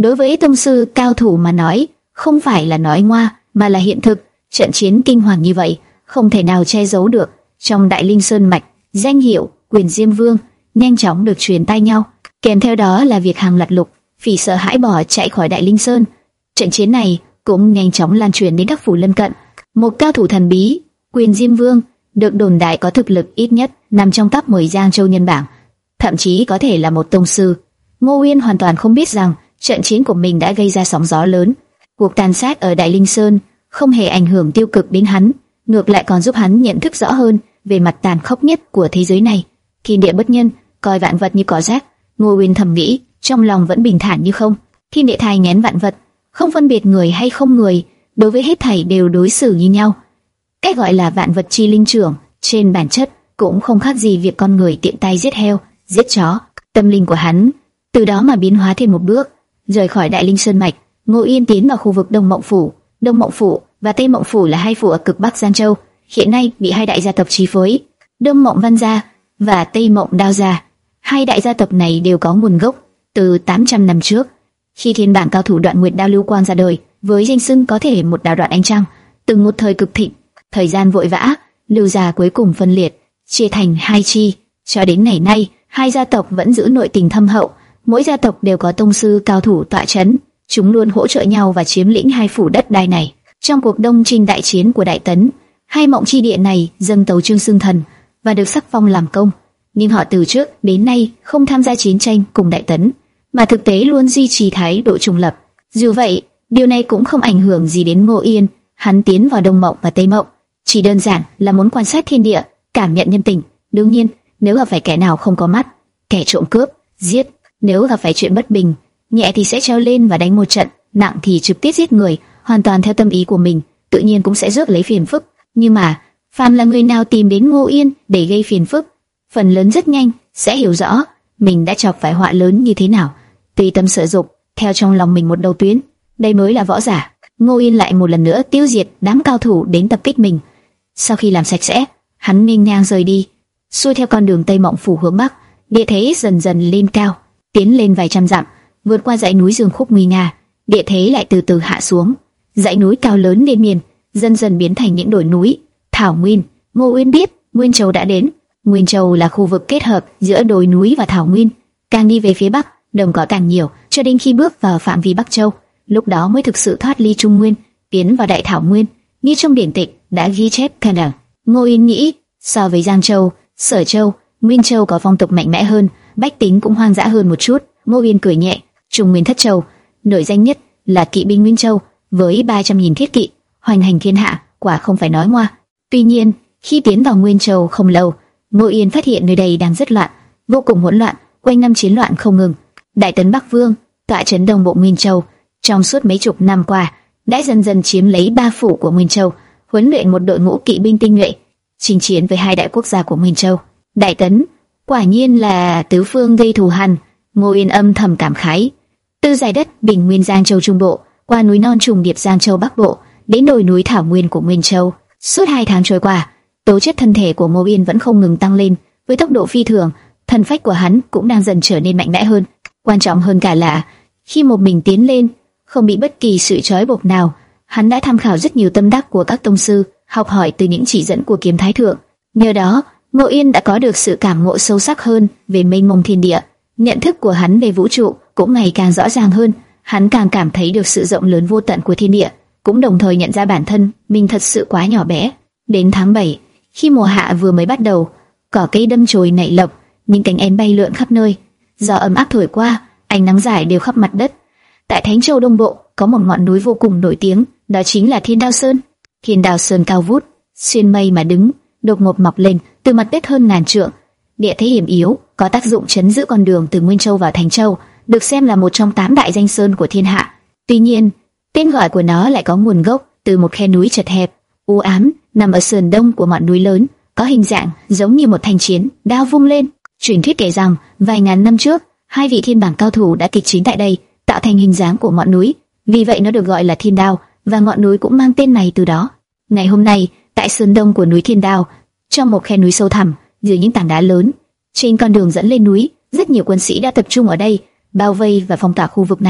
Đối với tông sư cao thủ mà nói, không phải là nói ngoa, mà là hiện thực. Trận chiến kinh hoàng như vậy, không thể nào che giấu được. Trong Đại Linh Sơn mạch, danh hiệu Quyền Diêm Vương nhanh chóng được truyền tai nhau, kèm theo đó là việc hàng loạt lục phỉ sợ hãi bỏ chạy khỏi Đại Linh Sơn. Trận chiến này cũng nhanh chóng lan truyền đến các phủ lân cận. Một cao thủ thần bí, Quyền Diêm Vương, được đồn đại có thực lực ít nhất nằm trong top mười Giang Châu nhân bảng, thậm chí có thể là một tông sư. Ngô Uyên hoàn toàn không biết rằng trận chiến của mình đã gây ra sóng gió lớn. Cuộc tàn sát ở Đại Linh Sơn không hề ảnh hưởng tiêu cực đến hắn, ngược lại còn giúp hắn nhận thức rõ hơn về mặt tàn khốc nhất của thế giới này. Thiên địa bất nhân, coi vạn vật như cỏ rác. Ngô Uyên thầm nghĩ, trong lòng vẫn bình thản như không. Thiên địa thai nghén vạn vật, không phân biệt người hay không người, đối với hết thảy đều đối xử như nhau. Cái gọi là vạn vật chi linh trưởng, trên bản chất cũng không khác gì việc con người tiện tay giết heo, giết chó. Tâm linh của hắn từ đó mà biến hóa thêm một bước. Rời khỏi Đại Linh Sơn mạch, Ngô Uyên tiến vào khu vực Đông Mộng phủ. Đông Mộng phủ và Tây Mộng phủ là hai phủ ở cực bắc Giang Châu, hiện nay bị hai đại gia tộc chi phối, Đông Mộng Văn gia và Tây Mộng Đao gia. Hai đại gia tộc này đều có nguồn gốc từ tám trăm năm trước, khi thiên bảng cao thủ Đoạn Nguyệt Đao Lưu Quang ra đời, với danh xưng có thể một đao đoạn ánh trăng, từng một thời cực thịnh. Thời gian vội vã, Lưu gia cuối cùng phân liệt, chia thành hai chi. Cho đến ngày nay, hai gia tộc vẫn giữ nội tình thâm hậu, mỗi gia tộc đều có tông sư cao thủ tọa chấn, chúng luôn hỗ trợ nhau và chiếm lĩnh hai phủ đất đai này. Trong cuộc Đông Trinh đại chiến của Đại Tấn, hai Mộng chi địa này dâng tấu chương xưng thần và được sắc phong làm công, nhưng họ từ trước đến nay không tham gia chiến tranh cùng Đại Tấn, mà thực tế luôn duy trì thái độ trung lập. Dù vậy, điều này cũng không ảnh hưởng gì đến Ngô Uyên. Hắn tiến vào Đông Mộng và Tây Mộng chỉ đơn giản là muốn quan sát thiên địa, cảm nhận nhân tình. Đương nhiên, nếu gặp phải kẻ nào không có mắt, kẻ trộm cướp, giết. Nếu gặp phải chuyện bất bình, nhẹ thì sẽ treo lên và đánh một trận, nặng thì trực tiếp giết người, hoàn toàn theo tâm ý của mình, tự nhiên cũng sẽ rước lấy phiền phức. Nhưng mà, phàm là người nào tìm đến Ngô Uyên để gây phiền phức, phần lớn rất nhanh sẽ hiểu rõ mình đã chọc phải họa lớn như thế nào. Tùy tâm sở dục, theo trong lòng mình một đầu tuyến, đây mới là võ giả. Ngô Uyên lại một lần nữa tiêu diệt đám cao thủ đến tập kích mình. Sau khi làm sạch sẽ, hắn nghênh ngang rời đi, xuôi theo con đường Tây Mộng phủ hướng bắc. Địa thế dần dần lên cao, tiến lên vài trăm dặm, vượt qua dãy núi Dương Khúc nguy nga, địa thế lại từ từ hạ xuống. Dãy núi cao lớn liên miên, dần dần biến thành những đồi núi, thảo nguyên. Ngô Uyên biết Nguyên Châu đã đến. Nguyên Châu là khu vực kết hợp giữa đồi núi và thảo nguyên. Càng đi về phía bắc, đồng cỏ càng nhiều, cho đến khi bước vào phạm vi Bắc Châu, lúc đó mới thực sự thoát ly Trung Nguyên, tiến vào Đại Thảo Nguyên, như trong điển tịch đã ghi chép. Khả năng Ngô Uyên nghĩ, so với Giang Châu, Sở Châu, Nguyên Châu có phong tục mạnh mẽ hơn, bách tính cũng hoang dã hơn một chút. Ngô Uyên cười nhẹ. Trung Nguyên thất châu, nổi danh nhất là kỵ binh Nguyên Châu, với ba trăm nghìn thiết kỵ, hoành hành thiên hạ, quả không phải nói ngoa. Tuy nhiên, khi tiến vào Nguyên Châu không lâu, Ngô Uyên phát hiện nơi đây đang rất loạn, vô cùng hỗn loạn, quanh năm chiến loạn không ngừng. Đại Tấn Bắc Vương tọa trấn Đông Bộ Nguyên Châu, trong suốt mấy chục năm qua đã dần dần chiếm lấy ba phủ của Nguyên Châu, huấn luyện một đội ngũ kỵ binh tinh nhuệ, chinh chiến với hai đại quốc gia của Nguyên Châu. Đại Tấn quả nhiên là tứ phương gây thù hằn. Ngô Uyên âm thầm cảm khái. Từ giải đất bình nguyên Giang Châu Trung Bộ, qua núi non trùng điệp Giang Châu Bắc Bộ, đến đồi núi thảo nguyên của Nguyên Châu, suốt hai tháng trôi qua, tố chất thân thể của Ngô Uyên vẫn không ngừng tăng lên với tốc độ phi thường. Thần phách của hắn cũng đang dần trở nên mạnh mẽ hơn. Quan trọng hơn cả là khi một mình tiến lên, không bị bất kỳ sự trói buộc nào, hắn đã tham khảo rất nhiều tâm đắc của các tông sư, học hỏi từ những chỉ dẫn của Kiếm Thái Thượng. Nhờ đó, Ngô Uyên đã có được sự cảm ngộ sâu sắc hơn về mênh mông thiên địa. Nhận thức của hắn về vũ trụ cũng ngày càng rõ ràng hơn. Hắn càng cảm thấy được sự rộng lớn vô tận của thiên địa, cũng đồng thời nhận ra bản thân mình thật sự quá nhỏ bé. Đến tháng bảy, khi mùa hạ vừa mới bắt đầu, cỏ cây đâm chồi nảy lộc, những cánh én bay lượn khắp nơi, gió ấm áp thổi qua, ánh nắng rải đều khắp mặt đất. Tại Thánh Châu Đông Bộ có một ngọn núi vô cùng nổi tiếng, đó chính là Thiên Đao Sơn. Thiên Đao Sơn cao vút, xuyên mây mà đứng, đột ngột mọc lên từ mặt đất hơn ngàn trượng. Địa thế hiểm yếu, có tác dụng trấn giữ con đường từ Nguyên Châu vào Thành Châu, được xem là một trong tám đại danh sơn của thiên hạ. Tuy nhiên, tên gọi của nó lại có nguồn gốc từ một khe núi chật hẹp, u ám, nằm ở sườn đông của ngọn núi lớn, có hình dạng giống như một thanh chiến đao vung lên. Truyền thuyết kể rằng vài ngàn năm trước, hai vị thiên bảng cao thủ đã kịch chiến tại đây, tạo thành hình dáng của ngọn núi, vì vậy nó được gọi là Thiên Đao, và ngọn núi cũng mang tên này từ đó. Ngày hôm nay, tại sườn đông của núi Thiên Đao, trong một khe núi sâu thẳm, dưới những tảng đá lớn, trên con đường dẫn lên núi, rất nhiều quân sĩ đã tập trung ở đây, bao vây và phong tỏa khu vực này.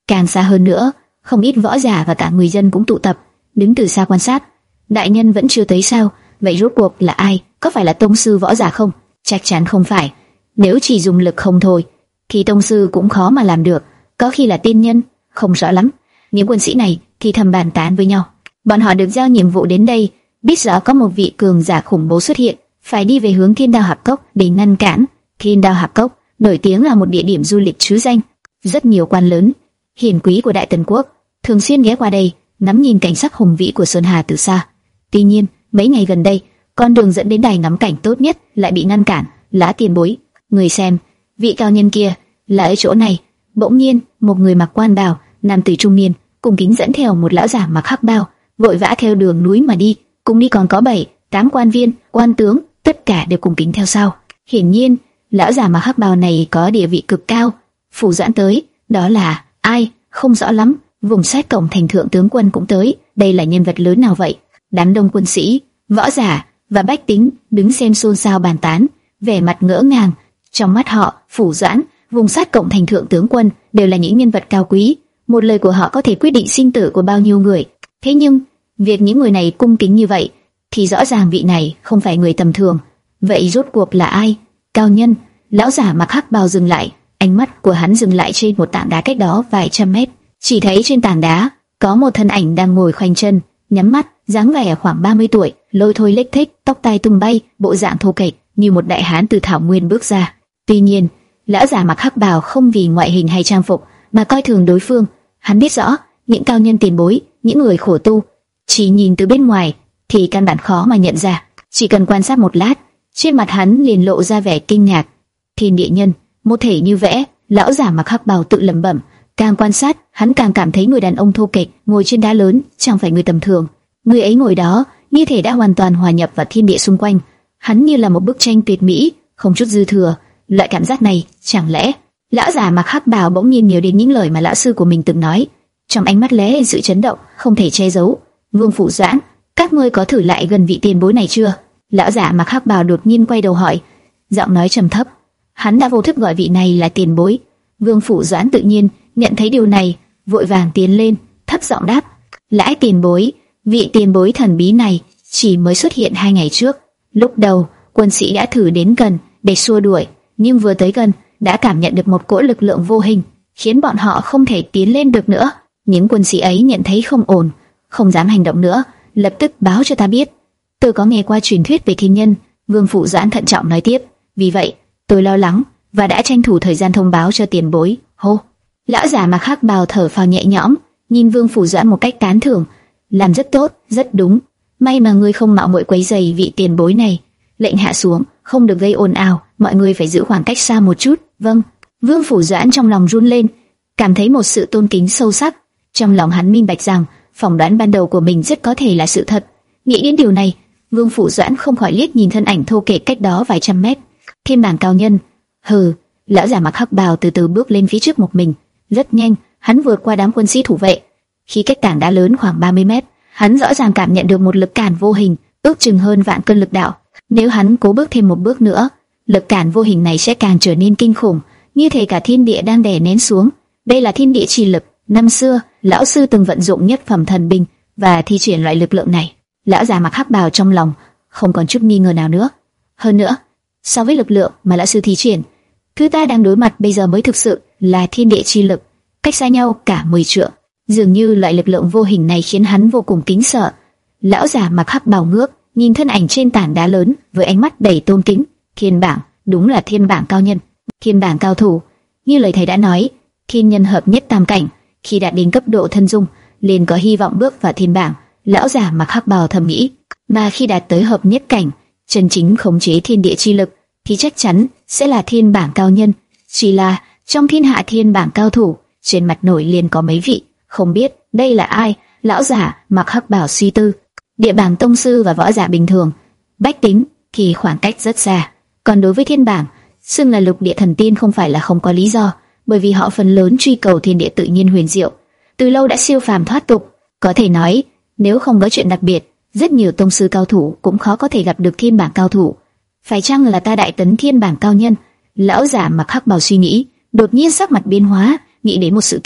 Càng xa hơn nữa, không ít võ giả và cả người dân cũng tụ tập, đứng từ xa quan sát. Đại nhân vẫn chưa tới sao? Vậy rốt cuộc là ai? Có phải là tông sư võ giả không? Chắc chắn không phải. Nếu chỉ dùng lực không thôi, thì tông sư cũng khó mà làm được. Có khi là tiên nhân, không rõ lắm. Những quân sĩ này thì thầm bàn tán với nhau. Bọn họ được giao nhiệm vụ đến đây, biết rõ có một vị cường giả khủng bố xuất hiện, phải đi về hướng Thiên Đao Hạp Cốc để ngăn cản. Thiên Đao Hạp Cốc nổi tiếng là một địa điểm du lịch trứ danh, rất nhiều quan lớn, hiển quý của Đại Tần quốc thường xuyên ghé qua đây, ngắm nhìn cảnh sắc hùng vĩ của Sơn Hà từ xa. Tuy nhiên, mấy ngày gần đây, con đường dẫn đến đài ngắm cảnh tốt nhất lại bị ngăn cản. Lã tiền bối, người xem, vị cao nhân kia là ở chỗ này. Bỗng nhiên, một người mặc quan bào, nam tử trung niên, cùng kính dẫn theo một lão giả mặc hắc bào, vội vã theo đường núi mà đi. Cùng đi còn có bảy, tám quan viên, quan tướng, tất cả đều cùng kính theo sau. Hiển nhiên, lão giả mặc hắc bào này có địa vị cực cao. Phủ Doãn tới, đó là ai? Không rõ lắm. Vùng sát cổng thành thượng tướng quân cũng tới. Đây là nhân vật lớn nào vậy? Đám đông quân sĩ, võ giả và bách tính đứng xem xôn xao bàn tán, vẻ mặt ngỡ ngàng. Trong mắt họ, Phủ Doãn, vùng sát cổng thành thượng tướng quân đều là những nhân vật cao quý. Một lời của họ có thể quyết định sinh tử của bao nhiêu người. Thế nhưng, việc những người này cung kính như vậy, thì rõ ràng vị này không phải người tầm thường. Vậy rốt cuộc là ai? Cao nhân. Lão giả mặc hắc bào dừng lại, ánh mắt của hắn dừng lại trên một tảng đá cách đó vài trăm mét. Chỉ thấy trên tảng đá có một thân ảnh đang ngồi khoanh chân, nhắm mắt, dáng vẻ khoảng ba mươi tuổi, lôi thôi lếch thếch, tóc tai tung bay, bộ dạng thô kệch như một đại hán từ thảo nguyên bước ra. Tuy nhiên, lão giả mặc hắc bào không vì ngoại hình hay trang phục mà coi thường đối phương. Hắn biết rõ, những cao nhân tiền bối, những người khổ tu, chỉ nhìn từ bên ngoài thì căn bản khó mà nhận ra. Chỉ cần quan sát một lát, trên mặt hắn liền lộ ra vẻ kinh ngạc. Thiên địa nhân, một thể như vẽ. Lão giả mặc hắc bào tự lẩm bẩm. Càng quan sát, hắn càng cảm thấy người đàn ông thô kệch ngồi trên đá lớn chẳng phải người tầm thường. Người ấy ngồi đó như thể đã hoàn toàn hòa nhập vào thiên địa xung quanh. Hắn như là một bức tranh tuyệt mỹ, không chút dư thừa. Loại cảm giác này, chẳng lẽ? Lão giả mặc hắc bào bỗng nhiên nhớ đến những lời mà lão sư của mình từng nói, trong ánh mắt lóe lên sự chấn động không thể che giấu. Vương Phủ Doãn, các ngươi có thử lại gần vị tiền bối này chưa? Lão giả mặc hắc bào đột nhiên quay đầu hỏi, giọng nói trầm thấp. Hắn đã vô thức gọi vị này là tiền bối. Vương Phủ Doãn tự nhiên nhận thấy điều này, vội vàng tiến lên, thấp giọng đáp: Lãi tiền bối, vị tiền bối thần bí này chỉ mới xuất hiện hai ngày trước. Lúc đầu, quân sĩ đã thử đến gần để xua đuổi, nhưng vừa tới gần đã cảm nhận được một cỗ lực lượng vô hình, khiến bọn họ không thể tiến lên được nữa. Những quân sĩ ấy nhận thấy không ổn, không dám hành động nữa, lập tức báo cho ta biết. Tôi có nghe qua truyền thuyết về thiên nhân. Vương Phủ Doãn thận trọng nói tiếp. Vì vậy, tôi lo lắng và đã tranh thủ thời gian thông báo cho tiền bối. Hô! Lão giả mặc hắc bào thở phào nhẹ nhõm, nhìn Vương Phủ Doãn một cách tán thưởng. Làm rất tốt, rất đúng. May mà ngươi không mạo muội quấy rầy vị tiền bối này. Lệnh hạ xuống, không được gây ồn ào, mọi người phải giữ khoảng cách xa một chút. Vâng. Vương Phủ Doãn trong lòng run lên, cảm thấy một sự tôn kính sâu sắc. Trong lòng hắn minh bạch rằng phỏng đoán ban đầu của mình rất có thể là sự thật. Nghĩ đến điều này, Vương Phủ Doãn không khỏi liếc nhìn thân ảnh thô kệch cách đó vài trăm mét. Thiên bản cao nhân. Hừ. Lão giả mặc hắc bào từ từ bước lên phía trước một mình. Rất nhanh, hắn vượt qua đám quân sĩ thủ vệ. Khi cách tảng đá lớn khoảng ba mươi mét, hắn rõ ràng cảm nhận được một lực cản vô hình, ước chừng hơn vạn cân lực đạo. Nếu hắn cố bước thêm một bước nữa, lực cản vô hình này sẽ càng trở nên kinh khủng, như thể cả thiên địa đang đè nén xuống. Đây là thiên địa chi lực. Năm xưa, lão sư từng vận dụng nhất phẩm thần binh và thi triển loại lực lượng này. Lão già mặc hắc bào trong lòng không còn chút nghi ngờ nào nữa. Hơn nữa, so với lực lượng mà lão sư thi triển, thứ ta đang đối mặt bây giờ mới thực sự là thiên địa chi lực, cách xa nhau cả mười trượng. Dường như loại lực lượng vô hình này khiến hắn vô cùng kính sợ. Lão già mặc hắc bào ngước nhìn thân ảnh trên tảng đá lớn với ánh mắt đầy tôn kính. Thiên bảng, đúng là thiên bảng cao nhân, thiên bảng cao thủ. Như lời thầy đã nói, thiên nhân hợp nhất tam cảnh, khi đạt đến cấp độ thân dung, liền có hy vọng bước vào thiên bảng. Lão già mặc hắc bào thầm nghĩ, mà khi đạt tới hợp nhất cảnh, chân chính khống chế thiên địa chi lực, thì chắc chắn sẽ là thiên bảng cao nhân. Chỉ là trong thiên hạ thiên bảng cao thủ, trên mặt nổi liền có mấy vị, không biết đây là ai. Lão giả mặc hắc bào suy tư. Địa bảng tông sư và võ giả bình thường, bách tính thì khoảng cách rất xa. Còn đối với thiên bảng, xưng là lục địa thần tiên không phải là không có lý do, bởi vì họ phần lớn truy cầu thiên địa tự nhiên huyền diệu, từ lâu đã siêu phàm thoát tục. Có thể nói, nếu không có chuyện đặc biệt, rất nhiều tông sư cao thủ cũng khó có thể gặp được thiên bảng cao thủ. Phải chăng là ta đại tấn thiên bảng cao nhân? Lão giả mặc hắc bào suy nghĩ, đột nhiên sắc mặt biến hóa, nghĩ đến một sự kiện.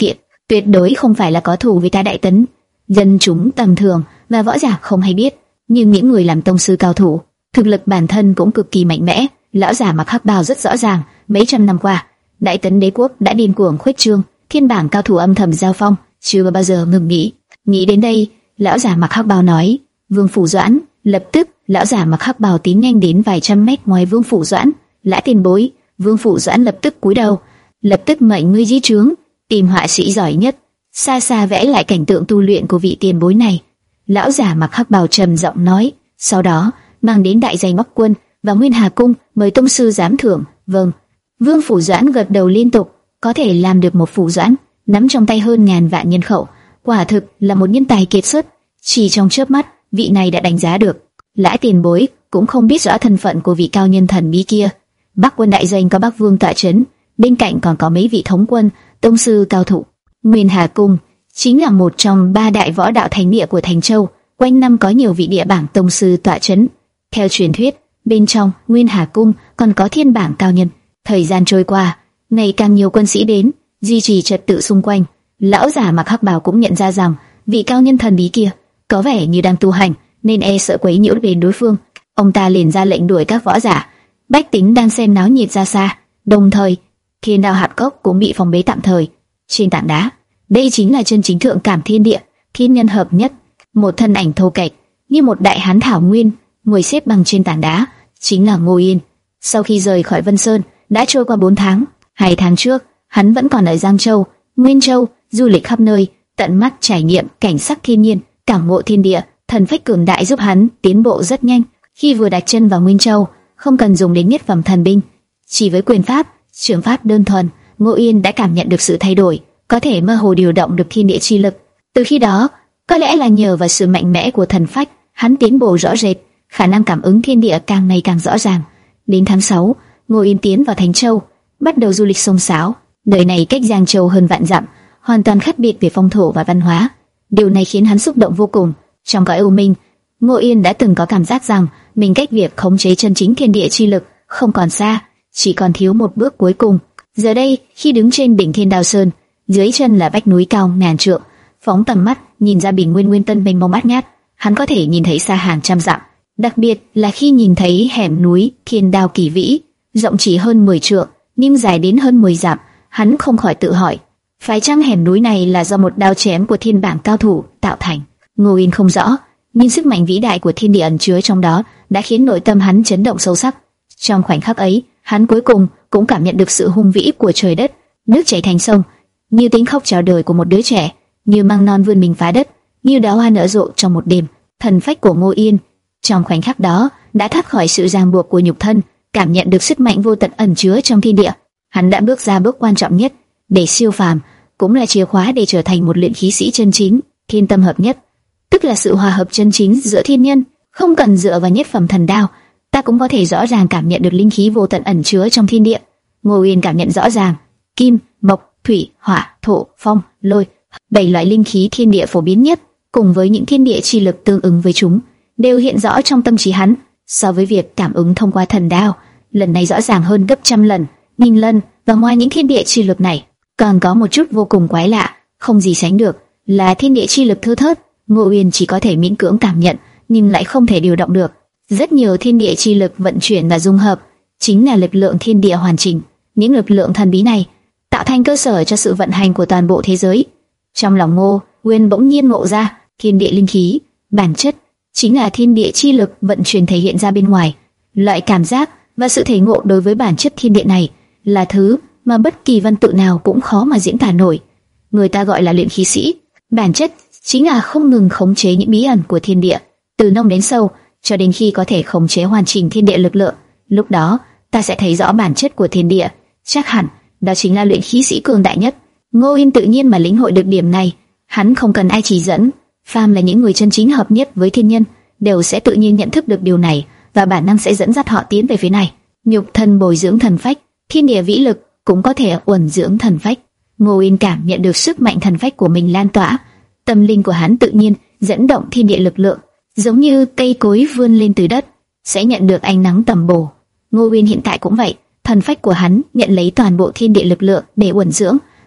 tuyệt đối không phải là có thù với ta Đại Tấn. Dân chúng tầm thường và võ giả không hay biết, nhưng những người làm tông sư cao thủ, thực lực bản thân cũng cực kỳ mạnh mẽ. Lão giả mặc hắc bào rất rõ ràng, mấy trăm năm qua, Đại Tấn đế quốc đã điên cuồng khuếch trương, thiên bảng cao thủ âm thầm giao phong, chưa bao giờ ngừng nghỉ. Nghĩ đến đây, lão giả mặc hắc bào nói: Vương Phủ Doãn. Lập tức, lão giả mặc hắc bào tiến nhanh đến vài trăm mét ngoài Vương Phủ Doãn. Lã tiền bối. Vương Phủ Doãn lập tức cúi đầu, lập tức mệnh ngươi di trướng, tìm họa sĩ giỏi nhất, xa xa vẽ lại cảnh tượng tu luyện của vị tiền bối này. Lão giả mặc hắc bào trầm giọng nói, sau đó mang đến đại danh Bắc Quân và Nguyên Hà Cung, mời tông sư giám thưởng. Vâng. Vương Phủ Doãn gật đầu liên tục. Có thể làm được một phủ doãn, nắm trong tay hơn ngàn vạn nhân khẩu, quả thực là một nhân tài kiệt xuất. Chỉ trong chớp mắt, vị này đã đánh giá được. Lã tiền bối cũng không biết rõ thân phận của vị cao nhân thần bí kia. Bắc Quân đại danh có Bắc Vương tọa trấn, bên cạnh còn có mấy vị thống quân, tông sư cao thủ. Nguyên Hà Cung chính là một trong ba đại võ đạo thánh địa của Thành Châu, quanh năm có nhiều vị địa bảng tông sư tọa trấn. Theo truyền thuyết, bên trong Nguyên Hà Cung còn có thiên bảng cao nhân. Thời gian trôi qua, ngày càng nhiều quân sĩ đến, duy trì trật tự xung quanh. Lão giả mặc hắc bào cũng nhận ra rằng vị cao nhân thần bí kia có vẻ như đang tu hành, nên e sợ quấy nhiễu đến đối phương. Ông ta liền ra lệnh đuổi các võ giả, bách tính đang xem náo nhiệt ra xa. Đồng thời, Thiên Đao hạt cốc cũng bị phòng bế tạm thời. Trên tảng đá, đây chính là chân chính thượng cảm thiên địa, thiên nhân hợp nhất. Một thân ảnh thô kệch như một đại hán thảo nguyên ngồi xếp bằng trên tảng đá, chính là Ngô Yên. Sau khi rời khỏi Vân Sơn, đã trôi qua bốn tháng. Hai tháng trước, hắn vẫn còn ở Giang Châu, Nguyên Châu, du lịch khắp nơi, tận mắt trải nghiệm cảnh sắc thiên nhiên, cảm ngộ thiên địa. Thần phách cường đại giúp hắn tiến bộ rất nhanh. Khi vừa đặt chân vào Nguyên Châu, không cần dùng đến nhất phẩm thần binh, chỉ với quyền pháp, trường pháp đơn thuần, Ngô Yên đã cảm nhận được sự thay đổi, có thể mơ hồ điều động được thiên địa chi lực. Từ khi đó, có lẽ là nhờ vào sự mạnh mẽ của thần phách, hắn tiến bộ rõ rệt, khả năng cảm ứng thiên địa càng ngày càng rõ ràng. Đến tháng sáu, Ngô Yên tiến vào Thành Châu, bắt đầu du lịch sông sáo. Nơi này cách Giang Châu hơn vạn dặm, hoàn toàn khác biệt về phong thổ và văn hóa. Điều này khiến hắn xúc động vô cùng. Trong cõi u minh, Ngô Yên đã từng có cảm giác rằng mình cách việc khống chế chân chính thiên địa chi lực không còn xa, chỉ còn thiếu một bước cuối cùng. Giờ đây, khi đứng trên đỉnh Thiên Đao Sơn, dưới chân là vách núi cao ngàn trượng, phóng tầm mắt nhìn ra bình nguyên Nguyên Tân mênh mông bát ngát, hắn có thể nhìn thấy xa hàng trăm dặm. Đặc biệt là khi nhìn thấy hẻm núi Thiên Đao kỳ vĩ, rộng chỉ hơn mười trượng nhưng dài đến hơn mười dặm, hắn không khỏi tự hỏi, phải chăng hẻm núi này là do một đao chém của thiên bảng cao thủ tạo thành? Ngô Yên không rõ, nhưng sức mạnh vĩ đại của thiên địa ẩn chứa trong đó đã khiến nội tâm hắn chấn động sâu sắc. Trong khoảnh khắc ấy, hắn cuối cùng cũng cảm nhận được sự hung vĩ của trời đất. Nước chảy thành sông, như tiếng khóc chào đời của một đứa trẻ, như măng non vươn mình phá đất, như đóa hoa nở rộ trong một đêm. Thần phách của Ngô Yên trong khoảnh khắc đó đã thoát khỏi sự ràng buộc của nhục thân, cảm nhận được sức mạnh vô tận ẩn chứa trong thiên địa. Hắn đã bước ra bước quan trọng nhất để siêu phàm, cũng là chìa khóa để trở thành một luyện khí sĩ chân chính, thiên tâm hợp nhất, tức là sự hòa hợp chân chính giữa thiên nhân. Không cần dựa vào nhất phẩm thần đao, ta cũng có thể rõ ràng cảm nhận được linh khí vô tận ẩn chứa trong thiên địa. Ngô Yên cảm nhận rõ ràng, kim, mộc, thủy, hỏa, thổ, phong, lôi, bảy loại linh khí thiên địa phổ biến nhất, cùng với những thiên địa chi lực tương ứng với chúng, đều hiện rõ trong tâm trí hắn. So với việc cảm ứng thông qua thần đao, lần này rõ ràng hơn gấp trăm lần, nghìn lần. Và ngoài những thiên địa chi lực này, còn có một chút vô cùng quái lạ, không gì sánh được, là thiên địa chi lực thưa thớt. Ngô Uyên chỉ có thể miễn cưỡng cảm nhận, nhưng lại không thể điều động được. Rất nhiều thiên địa chi lực vận chuyển và dung hợp, chính là lực lượng thiên địa hoàn chỉnh. Những lực lượng thần bí này tạo thành cơ sở cho sự vận hành của toàn bộ thế giới. Trong lòng Ngô Uyên bỗng nhiên ngộ ra, thiên địa linh khí bản chất chính là thiên địa chi lực vận chuyển thể hiện ra bên ngoài. Loại cảm giác và sự thể ngộ đối với bản chất thiên địa này là thứ mà bất kỳ văn tự nào cũng khó mà diễn tả nổi. Người ta gọi là luyện khí sĩ, bản chất chính là không ngừng khống chế những bí ẩn của thiên địa, từ nông đến sâu, cho đến khi có thể khống chế hoàn chỉnh thiên địa lực lượng. Lúc đó, ta sẽ thấy rõ bản chất của thiên địa, chắc hẳn đó chính là luyện khí sĩ cường đại nhất. Ngô Yên tự nhiên mà lĩnh hội được điểm này, hắn không cần ai chỉ dẫn, phàm là những người chân chính hợp nhất với thiên nhân, đều sẽ tự nhiên nhận thức được điều này và bản năng sẽ dẫn dắt họ tiến về phía này. Nhục thân bồi dưỡng thần phách, thiên địa vĩ lực cũng có thể uẩn dưỡng thần phách. Ngô Yên cảm nhận được sức mạnh thần phách của mình lan tỏa, tâm linh của hắn tự nhiên dẫn động thiên địa lực lượng, giống như cây cối vươn lên từ đất sẽ nhận được ánh nắng tầm bổ. Ngô Yên hiện tại cũng vậy, thần phách của hắn nhận lấy toàn bộ thiên địa lực lượng để uẩn dưỡng,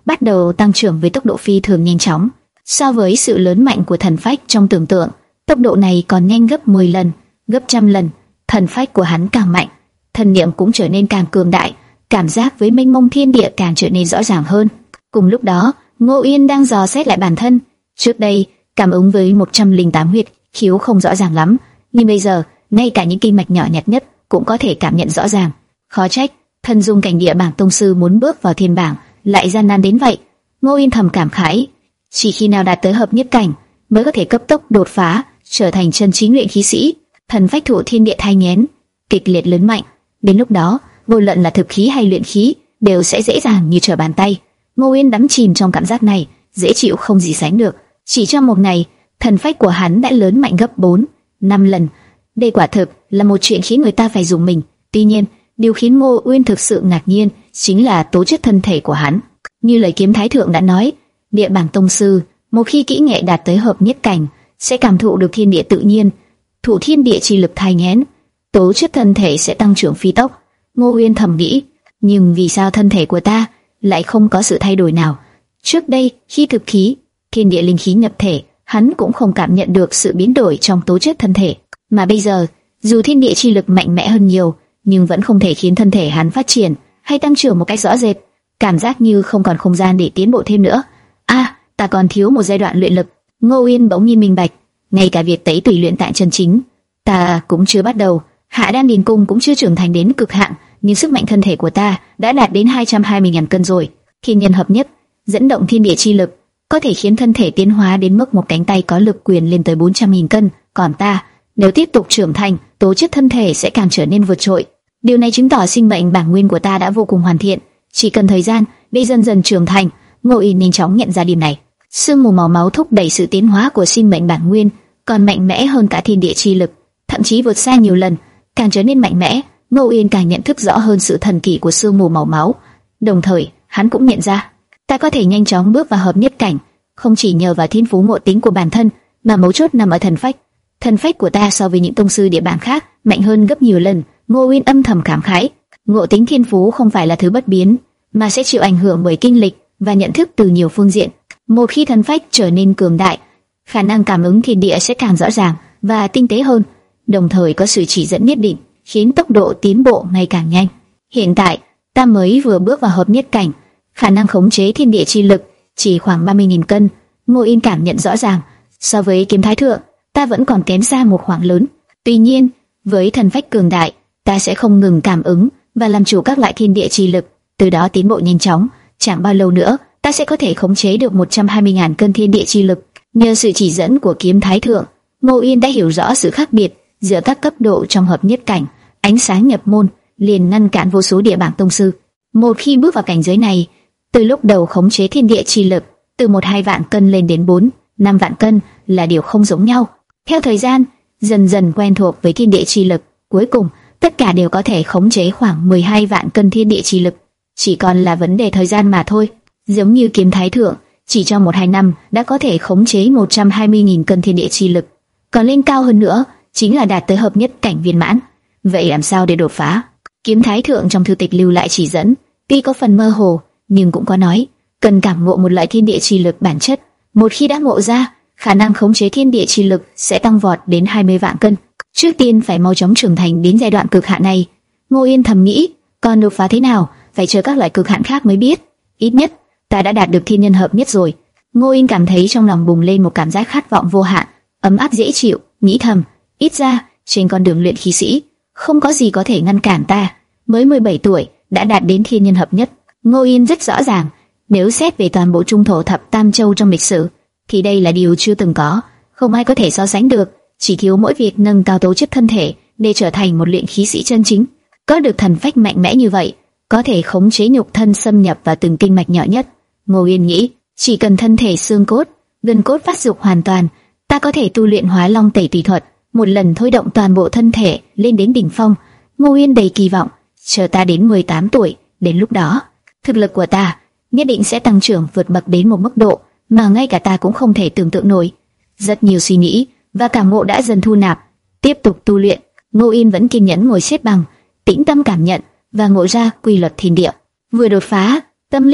bắt đầu tăng trưởng với tốc độ phi thường nhanh chóng. So với sự lớn mạnh của thần phách trong tưởng tượng, tốc độ này còn nhanh gấp mười lần, gấp trăm lần. Thần phách của hắn càng mạnh, thần niệm cũng trở nên càng cường đại, cảm giác với mênh mông thiên địa càng trở nên rõ ràng hơn. Cùng lúc đó, Ngô Uyên đang dò xét lại bản thân. Trước đây, cảm ứng với một trăm lẻ tám huyệt khiếu không rõ ràng lắm, nhưng bây giờ, ngay cả những kinh mạch nhỏ nhặt nhất cũng có thể cảm nhận rõ ràng. Khó trách, thân dung cảnh địa bảng tông sư muốn bước vào thiên bảng lại gian nan đến vậy. Ngô Uyên thầm cảm khái, chỉ khi nào đạt tới hợp nhất cảnh mới có thể cấp tốc đột phá, trở thành chân chính luyện khí sĩ. Thần phách thụ thiên địa thai nghén, kịch liệt lớn mạnh. Đến lúc đó, vô luận là thực khí hay luyện khí đều sẽ dễ dàng như trở bàn tay. Ngô Uyên đắm chìm trong cảm giác này, dễ chịu không gì sánh được. Chỉ trong một ngày, thần phách của hắn đã lớn mạnh gấp bốn, năm lần. Đây quả thực là một chuyện khiến người ta phải dùng mình. Tuy nhiên, điều khiến Ngô Uyên thực sự ngạc nhiên chính là tố chất thân thể của hắn. Như lời Kiếm Thái Thượng đã nói, địa bảng tông sư một khi kỹ nghệ đạt tới hợp nhất cảnh sẽ cảm thụ được thiên địa tự nhiên, thụ thiên địa chi lực thai nghén, tố chất thân thể sẽ tăng trưởng phi tốc. Ngô Uyên thầm nghĩ, nhưng vì sao thân thể của ta lại không có sự thay đổi nào? Trước đây khi thực khí, thiên địa linh khí nhập thể, hắn cũng không cảm nhận được sự biến đổi trong tố chất thân thể, mà bây giờ, dù thiên địa chi lực mạnh mẽ hơn nhiều, nhưng vẫn không thể khiến thân thể hắn phát triển hay tăng trưởng một cách rõ rệt, cảm giác như không còn không gian để tiến bộ thêm nữa. A, à, ta còn thiếu một giai đoạn luyện lực. Ngô Uyên bỗng nhiên minh bạch, ngay cả việc tẩy tùy luyện tại chân chính, ta cũng chưa bắt đầu. Hạ Đan Điền Cung cũng chưa trưởng thành đến cực hạn, nhưng sức mạnh thân thể của ta đã đạt đến hai trăm hai mươi nghìn cân rồi. Thiên nhân hợp nhất, dẫn động thiên địa chi lực, có thể khiến thân thể tiến hóa đến mức một cánh tay có lực quyền lên tới bốn trăm nghìn cân. Còn ta, nếu tiếp tục trưởng thành, tố chất thân thể sẽ càng trở nên vượt trội. Điều này chứng tỏ sinh mệnh bản nguyên của ta đã vô cùng hoàn thiện, chỉ cần thời gian để dần dần trưởng thành. Ngô Uyên nhanh chóng nhận ra điểm này. Sương mù màu máu thúc đẩy sự tiến hóa của sinh mệnh bản nguyên, còn mạnh mẽ hơn cả thiên địa chi lực, thậm chí vượt xa nhiều lần. Càng trở nên mạnh mẽ, Ngô Uyên càng nhận thức rõ hơn sự thần kỳ của sương mù màu máu. Đồng thời, hắn cũng nhận ra, ta có thể nhanh chóng bước vào hợp nhất cảnh, không chỉ nhờ vào thiên phú ngộ tính của bản thân, mà mấu chốt nằm ở thần phách. Thần phách của ta so với những tông sư địa bảng khác mạnh hơn gấp nhiều lần. Ngô Uyên âm thầm cảm khái, ngộ tính thiên phú không phải là thứ bất biến, mà sẽ chịu ảnh hưởng bởi kinh lịch và nhận thức từ nhiều phương diện. Một khi thần phách trở nên cường đại, khả năng cảm ứng thiên địa sẽ càng rõ ràng và tinh tế hơn, đồng thời có sự chỉ dẫn nhất định, khiến tốc độ tiến bộ ngày càng nhanh. Hiện tại, ta mới vừa bước vào hợp nhất cảnh, khả năng khống chế thiên địa chi lực chỉ khoảng ba mươi nghìn cân. Ngô Uyên cảm nhận rõ ràng, so với Kiếm Thái Thượng, ta vẫn còn kém xa một khoảng lớn. Tuy nhiên, với thần phách cường đại, ta sẽ không ngừng cảm ứng và làm chủ các loại thiên địa chi lực, từ đó tiến bộ nhanh chóng. Chẳng bao lâu nữa, ta sẽ có thể khống chế được một trăm hai mươi nghìn cân thiên địa chi lực. Nhờ sự chỉ dẫn của Kiếm Thái Thượng, Ngô Uyên đã hiểu rõ sự khác biệt giữa các cấp độ trong hợp nhất cảnh. Ánh sáng nhập môn liền ngăn cản vô số địa bảng tông sư. Một khi bước vào cảnh giới này, từ lúc đầu khống chế thiên địa chi lực từ một hai vạn cân lên đến bốn, năm vạn cân là điều không giống nhau. Theo thời gian, dần dần quen thuộc với thiên địa chi lực, cuối cùng tất cả đều có thể khống chế khoảng mười hai vạn cân thiên địa chi lực. Chỉ còn là vấn đề thời gian mà thôi. Giống như Kiếm Thái Thượng, chỉ trong một hai năm đã có thể khống chế một trăm hai mươi nghìn cân thiên địa chi lực. Còn lên cao hơn nữa, chính là đạt tới hợp nhất cảnh viên mãn. Vậy làm sao để đột phá? Kiếm Thái Thượng trong thư tịch lưu lại chỉ dẫn, tuy có phần mơ hồ, nhưng cũng có nói, cần cảm ngộ một loại thiên địa chi lực bản chất. Một khi đã ngộ ra, khả năng khống chế thiên địa chi lực sẽ tăng vọt đến hai mươi vạn cân. Trước tiên phải mau chóng trưởng thành đến giai đoạn cực hạn này. Ngô Uyên thầm nghĩ, còn đột phá thế nào, phải chờ các loại cực hạn khác mới biết. Ít nhất, ta đã đạt được thiên nhân hợp nhất rồi. Ngô Uyên cảm thấy trong lòng bùng lên một cảm giác khát vọng vô hạn, ấm áp dễ chịu, nghĩ thầm, ít ra trên con đường luyện khí sĩ, không có gì có thể ngăn cản ta. Mới mười bảy tuổi đã đạt đến thiên nhân hợp nhất. Ngô Uyên rất rõ ràng, nếu xét về toàn bộ trung thổ thập tam châu trong lịch sử, thì đây là điều chưa từng có, không ai có thể so sánh được. Chỉ thiếu mỗi việc nâng cao tố chất thân thể để trở thành một luyện khí sĩ chân chính. Có được thần phách mạnh mẽ như vậy, có thể khống chế nhục thân xâm nhập vào từng kinh mạch nhỏ nhất. Ngô Uyên nghĩ, chỉ cần thân thể xương cốt, gân cốt phát dục hoàn toàn, ta có thể tu luyện Hóa Long Tẩy Tùy thuật, một lần thôi động toàn bộ thân thể lên đến đỉnh phong. Ngô Uyên đầy kỳ vọng, chờ ta đến mười tám tuổi, đến lúc đó, thực lực của ta nhất định sẽ tăng trưởng vượt bậc đến một mức độ mà ngay cả ta cũng không thể tưởng tượng nổi. Rất nhiều suy nghĩ và cảm ngộ đã dần thu nạp. Tiếp tục tu luyện, Ngô Uyên vẫn kiên nhẫn ngồi xếp bằng, tĩnh tâm cảm nhận và ngộ ra quy luật thiên địa. Vừa đột phá, tâm linh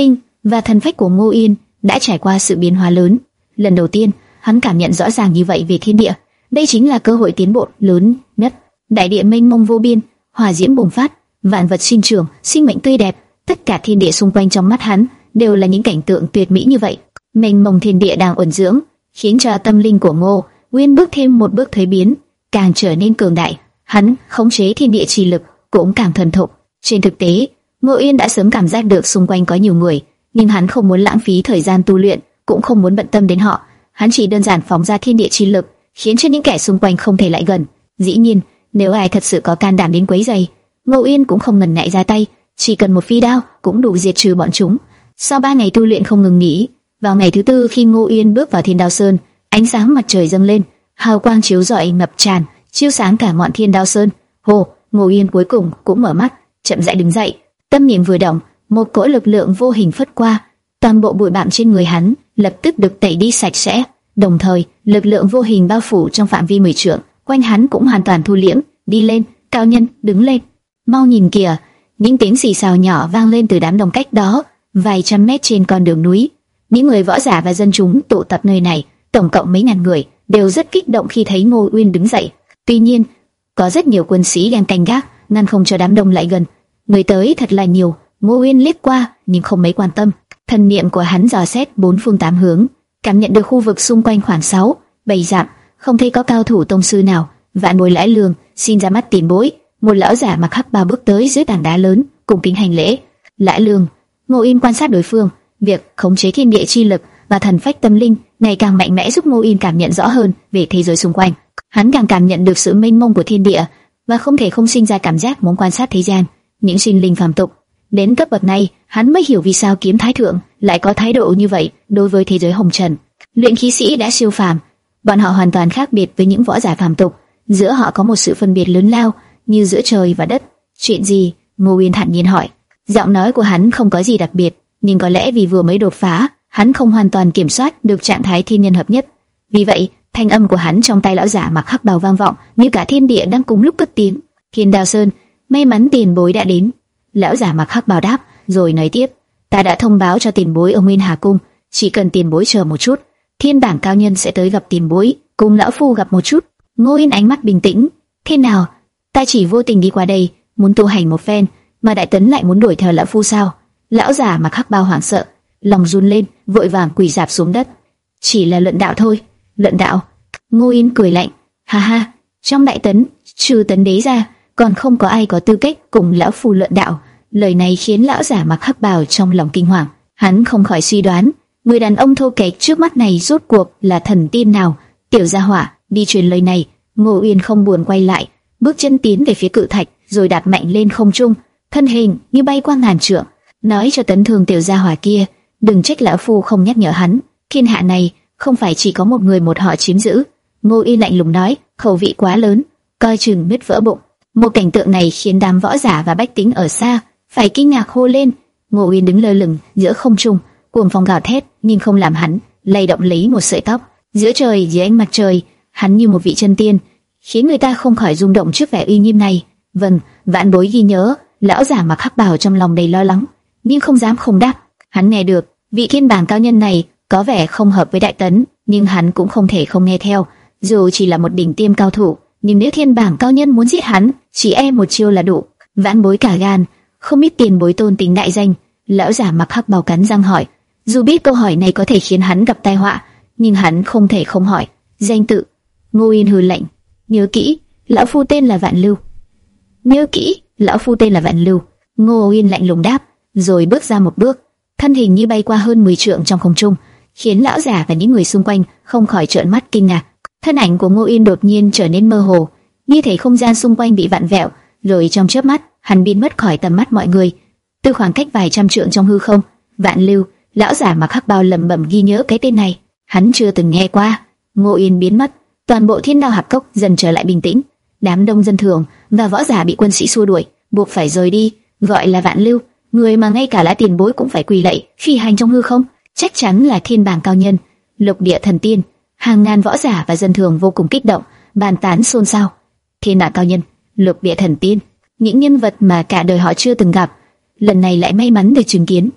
và thần phách của Ngô Yên đã trải qua sự biến hóa lớn. Lần đầu tiên, hắn cảm nhận rõ ràng như vậy về thiên địa. Đây chính là cơ hội tiến bộ lớn nhất. Đại địa mênh mông vô biên, hỏa diễm bùng phát, vạn vật sinh trưởng, sinh mệnh tươi đẹp, tất cả thiên địa xung quanh trong mắt hắn đều là những cảnh tượng tuyệt mỹ như vậy. Mênh mông thiên địa đang ẩn dưỡng, khiến cho tâm linh của Ngô Uyên bước thêm một bước thuế biến, càng trở nên cường đại. Hắn khống chế thiên địa chi lực cũng càng thuần thục. Trên thực tế, Ngô Uyên đã sớm cảm giác được xung quanh có nhiều người, nhưng hắn không muốn lãng phí thời gian tu luyện, cũng không muốn bận tâm đến họ. Hắn chỉ đơn giản phóng ra thiên địa chi lực, khiến cho những kẻ xung quanh không thể lại gần. Dĩ nhiên, nếu ai thật sự có can đảm đến quấy rầy, Ngô Uyên cũng không ngần ngại ra tay, chỉ cần một phi đao cũng đủ diệt trừ bọn chúng. Sau ba ngày tu luyện không ngừng nghỉ, vào ngày thứ tư khi Ngô Uyên bước vào Thiên Đao Sơn, ánh sáng mặt trời dâng lên, hào quang chiếu rọi ngập tràn, chiếu sáng cả ngọn Thiên Đao Sơn. Hồ, Ngô Uyên cuối cùng cũng mở mắt, chậm rãi đứng dậy. Tâm niệm vừa động, một cỗ lực lượng vô hình phất qua, toàn bộ bụi bặm trên người hắn lập tức được tẩy đi sạch sẽ. Đồng thời, lực lượng vô hình bao phủ trong phạm vi mười trượng, quanh hắn cũng hoàn toàn thu liễm. Đi lên, cao nhân, đứng lên. Mau nhìn kìa! Những tiếng xì xào nhỏ vang lên từ đám đông cách đó, vài trăm mét trên con đường núi. Những người võ giả và dân chúng tụ tập nơi này, tổng cộng mấy ngàn người, đều rất kích động khi thấy Ngô Uyên đứng dậy. Tuy nhiên, có rất nhiều quân sĩ đang canh gác, ngăn không cho đám đông lại gần. Người tới thật là nhiều. Ngô Uyên liếc qua, nhưng không mấy quan tâm. Thần niệm của hắn dò xét bốn phương tám hướng, cảm nhận được khu vực xung quanh khoảng sáu, bảy dặm, không thấy có cao thủ tông sư nào. Vạn Bối Lãi Lương, xin ra mắt tiền bối. Một lão giả mặc hắc bào bước tới dưới tảng đá lớn, cùng kính hành lễ. Lãi Lương. Ngô Uyên quan sát đối phương, việc khống chế thiên địa chi lực và thần phách tâm linh ngày càng mạnh mẽ giúp Ngô Uyên cảm nhận rõ hơn về thế giới xung quanh. Hắn càng cảm nhận được sự mênh mông của thiên địa và không thể không sinh ra cảm giác muốn quan sát thế gian, những sinh linh phàm tục. Đến cấp bậc này, hắn mới hiểu vì sao Kiếm Thái Thượng lại có thái độ như vậy đối với thế giới hồng trần. Luyện khí sĩ đã siêu phàm, bọn họ hoàn toàn khác biệt với những võ giả phàm tục. Giữa họ có một sự phân biệt lớn lao, như giữa trời và đất. Chuyện gì? Ngô Uyên thản nhiên hỏi. Giọng nói của hắn không có gì đặc biệt, nhưng có lẽ vì vừa mới đột phá, hắn không hoàn toàn kiểm soát được trạng thái thiên nhân hợp nhất. Vì vậy, thanh âm của hắn trong tay lão giả mặc hắc bào vang vọng, như cả thiên địa đang cùng lúc cất tiếng. Thiên Đao Sơn, may mắn tiền bối đã đến. Lão giả mặc hắc bào đáp, rồi nói tiếp: Ta đã thông báo cho tiền bối ở Nguyên Hà Cung, chỉ cần tiền bối chờ một chút, thiên bảng cao nhân sẽ tới gặp tiền bối, cùng lão phu gặp một chút. Ngô Uyên ánh mắt bình tĩnh. Thế nào? Ta chỉ vô tình đi qua đây, muốn tu hành một phen, mà đại tấn lại muốn đuổi theo lão phu sao? Lão giả mặc hắc bào hoảng sợ, lòng run lên, vội vàng quỳ rạp xuống đất. Chỉ là luận đạo thôi. Luận đạo? Ngô Uyên cười lạnh. Ha ha, trong đại tấn, trừ tấn đế ra, còn không có ai có tư cách cùng lão phu luận đạo. Lời này khiến lão giả mặc hắc bào trong lòng kinh hoàng. Hắn không khỏi suy đoán, người đàn ông thô kệch trước mắt này rốt cuộc là thần tiên nào? Tiểu gia hỏa, đi truyền lời này. Ngô Uyên không buồn quay lại, bước chân tiến về phía cự thạch, rồi đạp mạnh lên không trung, thân hình như bay qua ngàn trượng. Nói cho tấn thường tiểu gia hỏa kia, đừng trách lão phu không nhắc nhở hắn. Thiên hạ này không phải chỉ có một người một họ chiếm giữ. Ngô Uyên lạnh lùng nói, khẩu vị quá lớn, coi chừng nứt vỡ bụng. Một cảnh tượng này khiến đám võ giả và bách tính ở xa phải kinh ngạc hô lên. Ngô Uyên đứng lơ lửng giữa không trung, cuồng phong gào thét, nhưng không làm hắn lay động lấy một sợi tóc. Giữa trời, dưới ánh mặt trời, hắn như một vị chân tiên, khiến người ta không khỏi rung động trước vẻ uy nghiêm này. Vâng, Vạn Bối ghi nhớ. Lão giả mặc hắc bào trong lòng đầy lo lắng, nhưng không dám không đáp. Hắn nghe được vị thiên bảng cao nhân này có vẻ không hợp với đại tấn, nhưng hắn cũng không thể không nghe theo. Dù chỉ là một đỉnh tiêm cao thủ, nhưng nếu thiên bảng cao nhân muốn giết hắn, chỉ e một chiêu là đủ. Vãn Bối cả gan, không biết tiền bối tôn tính đại danh. Lão giả mặc hắc bào cắn răng hỏi. Dù biết câu hỏi này có thể khiến hắn gặp tai họa, nhưng hắn không thể không hỏi. Danh tự? Ngô Uyên hừ lạnh. Nhớ kỹ, lão phu tên là Vạn Lưu. Nhớ kỹ, lão phu tên là Vạn Lưu. Ngô Uyên lạnh lùng đáp, rồi bước ra một bước, thân hình như bay qua hơn mười trượng trong không trung, khiến lão giả và những người xung quanh không khỏi trợn mắt kinh ngạc. Thân ảnh của Ngô Uyên đột nhiên trở nên mơ hồ, như thể không gian xung quanh bị vặn vẹo, rồi trong chớp mắt, hắn biến mất khỏi tầm mắt mọi người. Từ khoảng cách vài trăm trượng trong hư không, Vạn Lưu, lão giả mặc hắc bào lẩm bẩm ghi nhớ cái tên này, hắn chưa từng nghe qua. Ngô Uyên biến mất, toàn bộ Thiên Đao Hạp Cốc dần trở lại bình tĩnh. Đám đông dân thường và võ giả bị quân sĩ xua đuổi, buộc phải rời đi. Gọi là Vạn Lưu, người mà ngay cả lá tiền bối cũng phải quỳ lạy, phi hành trong hư không, chắc chắn là thiên bảng cao nhân, lục địa thần tiên. Hàng ngàn võ giả và dân thường vô cùng kích động, bàn tán xôn xao. Thiên bảng cao nhân, lục địa thần tiên, những nhân vật mà cả đời họ chưa từng gặp, lần này lại may mắn được chứng kiến.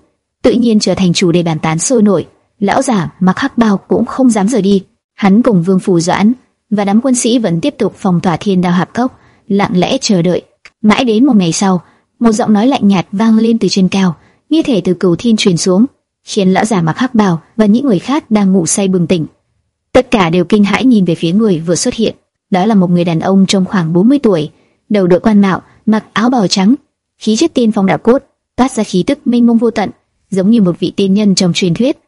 tự nhiên trở thành chủ đề bàn tán sôi nổi. Lão giả mặc hắc bào cũng không dám rời đi, hắn cùng Vương Phủ Doãn và đám quân sĩ vẫn tiếp tục phong tỏa Thiên Đao Hạp Cốc, lặng lẽ chờ đợi. Mãi đến một ngày sau, một giọng nói lạnh nhạt vang lên từ trên cao, như thể từ cửu thiên truyền xuống, khiến lão giả mặc hắc bào và những người khác đang ngủ say bừng tỉnh. Tất cả đều kinh hãi nhìn về phía người vừa xuất hiện. Đó là một người đàn ông trong khoảng bốn mươi tuổi, đầu đội quan mạo, mặc áo bào trắng, khí chất tiên phong đạo cốt, toát ra khí tức mênh mông vô tận, giống như một vị tiên nhân trong truyền thuyết.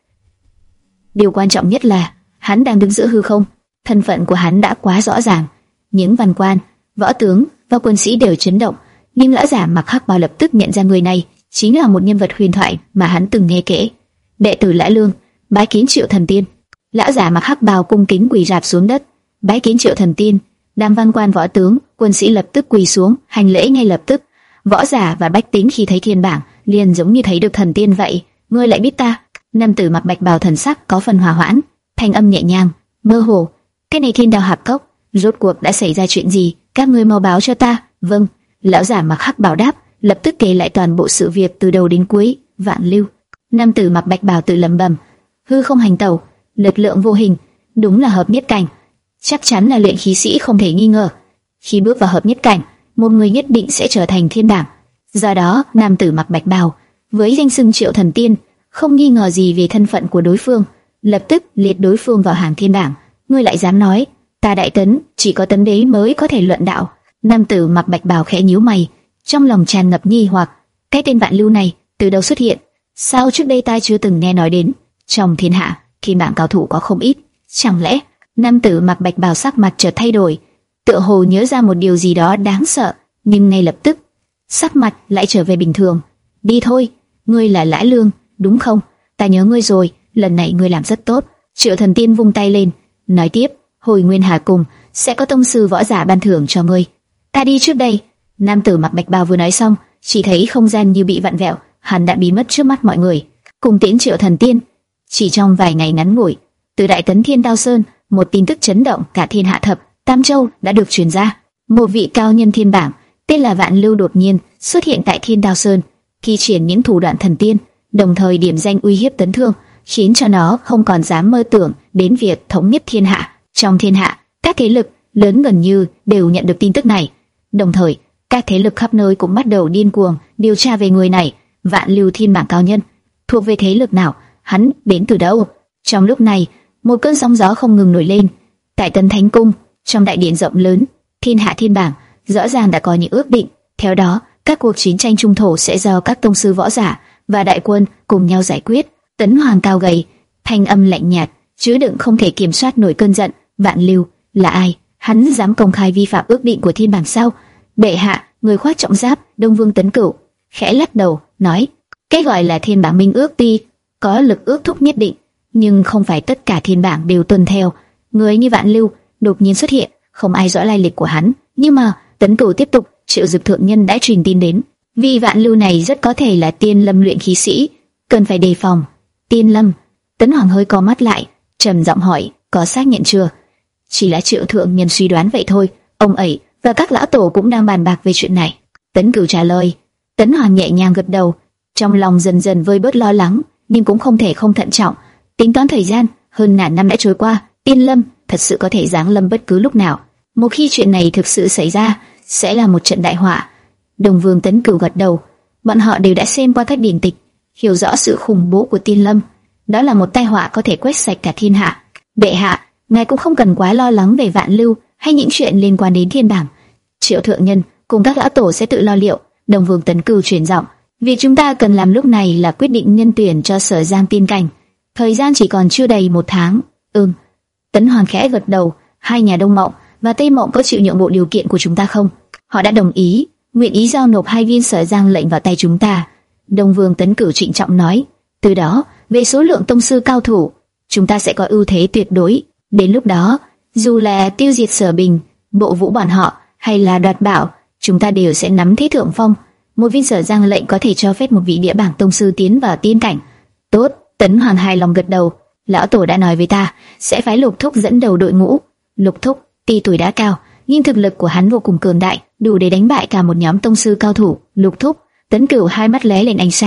Điều quan trọng nhất là hắn đang đứng giữa hư không, thân phận của hắn đã quá rõ ràng. Những văn quan, võ tướng và quân sĩ đều chấn động, nhưng lão giả mặc hắc bào lập tức nhận ra người này chính là một nhân vật huyền thoại mà hắn từng nghe kể. Đệ tử Lã Lương bái kiến Triệu Thần Tiên. Lão giả mặc hắc bào cung kính quỳ rạp xuống đất, bái kiến Triệu Thần Tiên. Đám văn quan, võ tướng, quân sĩ lập tức quỳ xuống hành lễ ngay lập tức. Võ giả và bách tính khi thấy thiên bảng liền giống như thấy được thần tiên vậy. Ngươi lại biết ta? Nam tử mặc bạch bào thần sắc có phần hòa hoãn, thanh âm nhẹ nhàng, mơ hồ. Cái này Thiên Đao Hạp Cốc, rốt cuộc đã xảy ra chuyện gì? Các ngươi mau báo cho ta. Vâng. Lão giả mặc hắc bào đáp, lập tức kể lại toàn bộ sự việc từ đầu đến cuối. Vạn Lưu. Nam tử mặc bạch bào tự lẩm bẩm, hư không hành tẩu, lực lượng vô hình, đúng là hợp nhất cảnh, chắc chắn là luyện khí sĩ không thể nghi ngờ. Khi bước vào hợp nhất cảnh, một người nhất định sẽ trở thành thiên bảng. Do đó, nam tử mặc bạch bào với danh xưng Triệu Thần Tiên không nghi ngờ gì về thân phận của đối phương, lập tức liệt đối phương vào hàng thiên bảng. Ngươi lại dám nói, ta Đại Tấn chỉ có tấn đế mới có thể luận đạo? Nam tử mặc bạch bào khẽ nhíu mày, trong lòng tràn ngập nghi hoặc, cái tên Vạn Lưu này từ đâu xuất hiện? Sao trước đây ta chưa từng nghe nói đến? Trong thiên hạ, thiên bảng cao thủ có không ít, chẳng lẽ? Nam tử mặc bạch bào sắc mặt chợt thay đổi, tựa hồ nhớ ra một điều gì đó đáng sợ, nhưng ngay lập tức sắc mặt lại trở về bình thường. Đi thôi, ngươi là Lã Lương, đúng không? Ta nhớ ngươi rồi, lần này ngươi làm rất tốt. Triệu Thần Tiên vung tay lên, nói tiếp, hồi Nguyên Hà Cung sẽ có tông sư võ giả ban thưởng cho ngươi. Ta đi trước đây. Nam tử mặc bạch bào vừa nói xong, chỉ thấy không gian như bị vặn vẹo, hắn đã biến mất trước mắt mọi người. Cùng tiễn Triệu Thần Tiên. Chỉ trong vài ngày ngắn ngủi, từ Đại Tấn Thiên Đao Sơn, một tin tức chấn động cả thiên hạ thập tam châu đã được truyền ra. Một vị cao nhân thiên bảng tên là Vạn Lưu đột nhiên xuất hiện tại Thiên Đao Sơn, thi triển những thủ đoạn thần tiên, đồng thời điểm danh uy hiếp Tấn Thương, khiến cho nó không còn dám mơ tưởng đến việc thống nhất thiên hạ. Trong thiên hạ, các thế lực lớn gần như đều nhận được tin tức này, đồng thời các thế lực khắp nơi cũng bắt đầu điên cuồng điều tra về người này. Vạn Lưu thiên bảng cao nhân thuộc về thế lực nào? Hắn đến từ đâu? Trong lúc này, một cơn sóng gió không ngừng nổi lên. Tại Tân Thánh Cung, trong đại điện rộng lớn, thiên hạ thiên bảng rõ ràng đã có những ước định. Theo đó, các cuộc chiến tranh trung thổ sẽ do các tông sư võ giả và đại quân cùng nhau giải quyết. Tấn Hoàng cao gầy, thanh âm lạnh nhạt, chứa đựng không thể kiểm soát nổi cơn giận. Vạn Lưu là ai? Hắn dám công khai vi phạm ước định của thiên bảng sao? Bệ hạ, người khoác trọng giáp, Đông Vương Tấn Cửu khẽ lắc đầu, nói: cái gọi là thiên bảng minh ước tuy có lực ước thúc nhất định, nhưng không phải tất cả thiên bảng đều tuân theo. Người như Vạn Lưu đột nhiên xuất hiện, không ai rõ lai lịch của hắn. Nhưng mà Tấn Cửu tiếp tục: Triệu Dực thượng nhân đã truyền tin đến, vì Vạn Lưu này rất có thể là Tiên Lâm luyện khí sĩ, cần phải đề phòng. Tiên Lâm? Tấn Hoàng hơi co mắt lại, trầm giọng hỏi: có xác nhận chưa? Chỉ là Triệu thượng nhân suy đoán vậy thôi, ông ấy và các lão tổ cũng đang bàn bạc về chuyện này. Tấn Cửu trả lời. Tấn Hoàng nhẹ nhàng gật đầu, trong lòng dần dần vơi bớt lo lắng, nhưng cũng không thể không thận trọng. Tính toán thời gian, hơn ngàn năm đã trôi qua, Tiên Lâm thật sự có thể giáng lâm bất cứ lúc nào. Một khi chuyện này thực sự xảy ra, sẽ là một trận đại họa. Đông Vương Tấn Cửu gật đầu, bọn họ đều đã xem qua các điển tịch, hiểu rõ sự khủng bố của Tiên Lâm. Đó là một tai họa có thể quét sạch cả thiên hạ. Bệ hạ, ngài cũng không cần quá lo lắng về Vạn Lưu hay những chuyện liên quan đến thiên bảng. Triệu thượng nhân cùng các lão tổ sẽ tự lo liệu. Đông Vương Tấn Cửu truyền giọng. Việc chúng ta cần làm lúc này là quyết định nhân tuyển cho Sở Giang tiên cảnh. Thời gian chỉ còn chưa đầy một tháng. Ừm. Tấn Hoàng khẽ gật đầu. Hai nhà Đông Mộng và Tây Mộng có chịu nhượng bộ điều kiện của chúng ta không? Họ đã đồng ý, nguyện ý giao nộp hai viên Sở Giang lệnh vào tay chúng ta. Đông Vương Tấn Cửu trịnh trọng nói. Từ đó, về số lượng tông sư cao thủ, chúng ta sẽ có ưu thế tuyệt đối. Đến lúc đó, dù là tiêu diệt Sở Bình, Bộ Vũ bọn họ, hay là đoạt bảo, chúng ta đều sẽ nắm thế thượng phong. Một viên Sở Giang lệnh có thể cho phép một vị địa bảng tông sư tiến vào tiên cảnh. Tốt. Tấn Hoàng hài lòng gật đầu. Lão tổ đã nói với ta sẽ phái Lục Thúc dẫn đầu đội ngũ. Lục Thúc tuy tuổi đã cao, nhưng thực lực của hắn vô cùng cường đại, đủ để đánh bại cả một nhóm tông sư cao thủ. Lục Thúc? Tấn Cửu hai mắt lóe lên ánh sáng.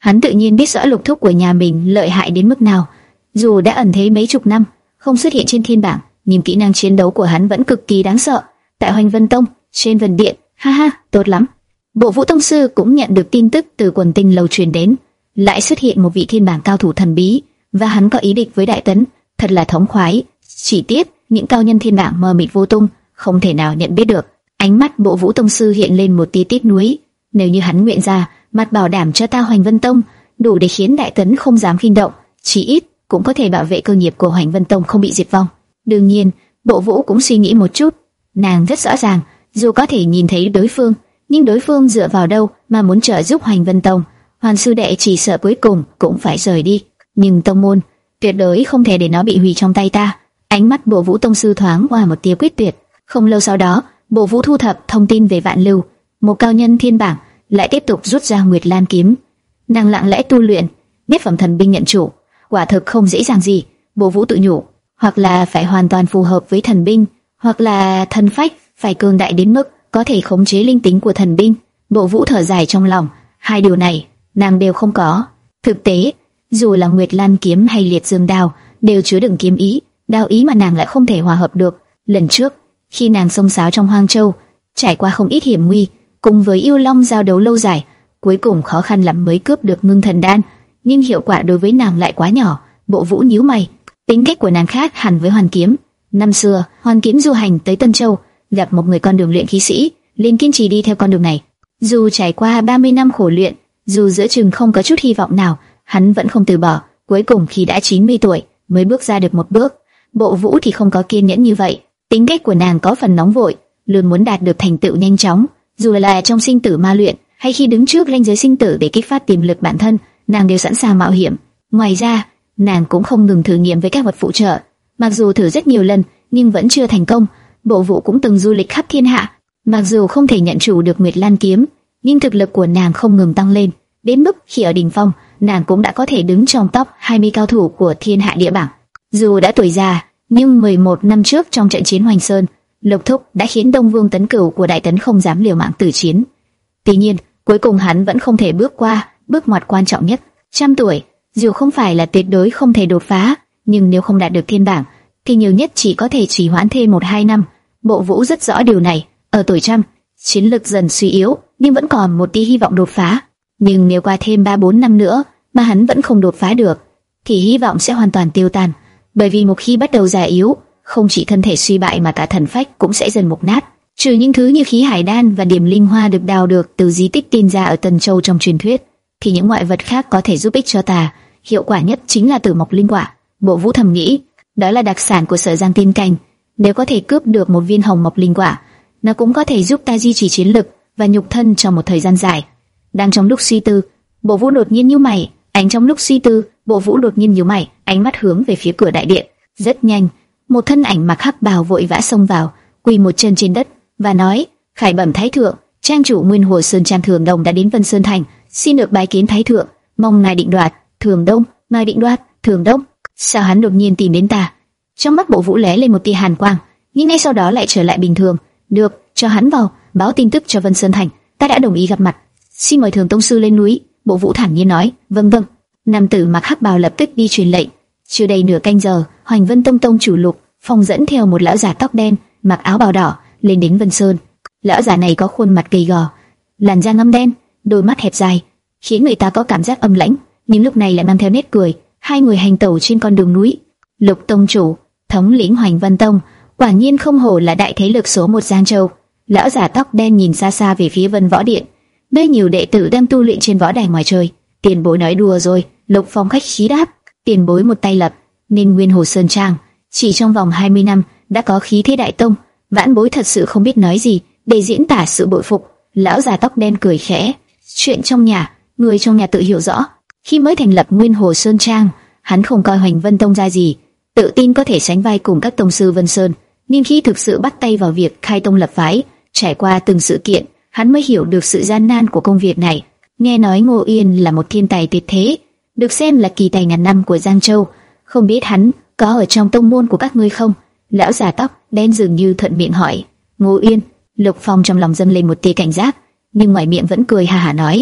Hắn tự nhiên biết rõ Lục thúc của nhà mình lợi hại đến mức nào. Dù đã ẩn thế mấy chục năm, không xuất hiện trên thiên bảng, nhưng kỹ năng chiến đấu của hắn vẫn cực kỳ đáng sợ. Tại Hoành Vân Tông, trên Vân Điện, ha ha, tốt lắm. Bộ Vũ tông sư cũng nhận được tin tức từ quần tinh lầu truyền đến, lại xuất hiện một vị thiên bảng cao thủ thần bí, và hắn có ý địch với Đại Tấn, thật là thống khoái. Chỉ tiếc, những cao nhân thiên bảng mờ mịt vô tung, không thể nào nhận biết được. Ánh mắt Bộ Vũ tông sư hiện lên một tia tiếc nuối. Nếu như hắn nguyện ra, mặt bảo đảm cho ta Hoành Vân Tông, đủ để khiến Đại Tấn không dám khinh động, chỉ ít cũng có thể bảo vệ cơ nghiệp của Hoành Vân Tông không bị diệt vong. Đương nhiên, Bộ Vũ cũng suy nghĩ một chút, nàng rất rõ ràng, dù có thể nhìn thấy đối phương, nhưng đối phương dựa vào đâu mà muốn trợ giúp Hoành Vân Tông? Hoàn sư đệ chỉ sợ cuối cùng cũng phải rời đi, nhưng tông môn tuyệt đối không thể để nó bị hủy trong tay ta. Ánh mắt Bộ Vũ tông sư thoáng qua một tia quyết tuyệt. Không lâu sau đó, Bộ Vũ thu thập thông tin về Vạn Lưu, một cao nhân thiên bảng lại tiếp tục rút ra Nguyệt Lan kiếm. Nàng lặng lẽ tu luyện, biết phẩm thần binh nhận chủ, quả thực không dễ dàng gì. Bộ Vũ tự nhủ, hoặc là phải hoàn toàn phù hợp với thần binh, hoặc là thần phách phải cường đại đến mức có thể khống chế linh tính của thần binh. Bộ Vũ thở dài trong lòng, hai điều này nàng đều không có. Thực tế, dù là Nguyệt Lan kiếm hay Liệt Dương đao đều chứa đựng kiếm ý, đao ý mà nàng lại không thể hòa hợp được. Lần trước, khi nàng xông xáo trong Hoang Châu, trải qua không ít hiểm nguy, cùng với yêu long giao đấu lâu dài, cuối cùng khó khăn lắm mới cướp được Ngưng Thần đan, nhưng hiệu quả đối với nàng lại quá nhỏ. Bộ Vũ nhíu mày, tính cách của nàng khác hẳn với Hoàn Kiếm. Năm xưa, Hoàn Kiếm du hành tới Tân Châu, gặp một người con đường luyện khí sĩ, liền kiên trì đi theo con đường này. Dù trải qua ba mươi năm khổ luyện, dù giữa chừng không có chút hy vọng nào, hắn vẫn không từ bỏ. Cuối cùng khi đã chín mươi tuổi, mới bước ra được một bước. Bộ Vũ thì không có kiên nhẫn như vậy. Tính cách của nàng có phần nóng vội, luôn muốn đạt được thành tựu nhanh chóng. Dù là trong sinh tử ma luyện, hay khi đứng trước ranh giới sinh tử để kích phát tiềm lực bản thân, nàng đều sẵn sàng mạo hiểm. Ngoài ra, nàng cũng không ngừng thử nghiệm với các vật phụ trợ. Mặc dù thử rất nhiều lần, nhưng vẫn chưa thành công. Bộ Vũ cũng từng du lịch khắp thiên hạ. Mặc dù không thể nhận chủ được Nguyệt Lan kiếm, nhưng thực lực của nàng không ngừng tăng lên, đến mức khi ở đỉnh phong, nàng cũng đã có thể đứng trong top hai mươi cao thủ của thiên hạ địa bảng. Dù đã tuổi già, nhưng mười một năm trước trong trận chiến Hoành Sơn, Lục thúc đã khiến Đông Vương Tấn Cửu của Đại Tấn không dám liều mạng tử chiến. Tuy nhiên, cuối cùng hắn vẫn không thể bước qua bước ngoặt quan trọng nhất. Trăm tuổi, dù không phải là tuyệt đối không thể đột phá, nhưng nếu không đạt được thiên bảng, thì nhiều nhất chỉ có thể trì hoãn thêm một hai năm. Bộ Vũ rất rõ điều này. Ở tuổi trăm, chiến lực dần suy yếu, nhưng vẫn còn một tí hy vọng đột phá. Nhưng nếu qua thêm ba bốn năm nữa mà hắn vẫn không đột phá được, thì hy vọng sẽ hoàn toàn tiêu tan. Bởi vì một khi bắt đầu già yếu, không chỉ thân thể suy bại mà cả thần phách cũng sẽ dần mục nát. Trừ những thứ như khí hải đan và điểm linh hoa được đào được từ di tích tin ra ở Tần Châu trong truyền thuyết, thì những ngoại vật khác có thể giúp ích cho ta. Hiệu quả nhất chính là Tử Mộc Linh Quả. Bộ Vũ thầm nghĩ, đó là đặc sản của Sở Giang Tiên Cảnh. Nếu có thể cướp được một viên Hồng Mộc Linh Quả, nó cũng có thể giúp ta duy trì chiến lực và nhục thân trong một thời gian dài. Đang trong lúc suy tư, Bộ Vũ đột nhiên nhíu mày. Ánh trong lúc suy tư, Bộ Vũ đột nhiên nhíu mày, ánh mắt hướng về phía cửa đại điện. Rất nhanh, một thân ảnh mặc hắc bào vội vã xông vào, quỳ một chân trên đất và nói: "Khải bẩm Thái thượng, trang chủ Nguyên Hồ Sơn Trang Thường Đông đã đến Vân Sơn Thành, xin được bái kiến Thái thượng, mong ngài định đoạt." Thường Đông, ngài định đoạt? Thường Đông? Sao hắn đột nhiên tìm đến ta? Trong mắt Bộ Vũ lóe lên một tia hàn quang, nhưng ngay sau đó lại trở lại bình thường. Được, cho hắn vào, báo tin tức cho Vân Sơn Thành, ta đã đồng ý gặp mặt. Xin mời Thường tông sư lên núi. Bộ Vũ thản nhiên nói. Vâng vâng. Nam tử mặc hắc bào lập tức đi truyền lệnh. Chưa đầy nửa canh giờ, Hoành Vân Tông tông chủ Lục Phong dẫn theo một lão già tóc đen, mặc áo bào đỏ, lên đến Vân Sơn. Lão già này có khuôn mặt gầy gò, làn da ngăm đen, đôi mắt hẹp dài, khiến người ta có cảm giác âm lãnh, nhưng lúc này lại mang theo nét cười. Hai người hành tẩu trên con đường núi. Lục tông chủ, thống lĩnh Hoành Vân Tông, quả nhiên không hổ là đại thế lực số một Giang Châu. Lão già tóc đen nhìn xa xa về phía Vân Võ Điện, nơi nhiều đệ tử đang tu luyện trên võ đài ngoài trời. Tiền bối nói đùa rồi. Lục Phong khách khí đáp. Tiền bối một tay lập nên Nguyên Hồ Sơn Trang, chỉ trong vòng hai mươi năm đã có khí thế đại tông. Vãn bối thật sự không biết nói gì để diễn tả sự bội phục. Lão già tóc đen cười khẽ. Chuyện trong nhà, người trong nhà tự hiểu rõ. Khi mới thành lập Nguyên Hồ Sơn Trang, hắn không coi Hoành Vân Tông ra gì, tự tin có thể sánh vai cùng các tông sư Vân Sơn. Nhưng khi thực sự bắt tay vào việc khai tông lập phái, trải qua từng sự kiện, hắn mới hiểu được sự gian nan của công việc này. Nghe nói Ngô Yên là một thiên tài tuyệt thế, được xem là kỳ tài ngàn năm của Giang Châu. Không biết hắn có ở trong tông môn của các ngươi không? Lão già tóc đen dường như thuận miệng hỏi. Ngô Yên. Lục Phong trong lòng dâng lên một tia cảnh giác, nhưng ngoài miệng vẫn cười hà hà nói: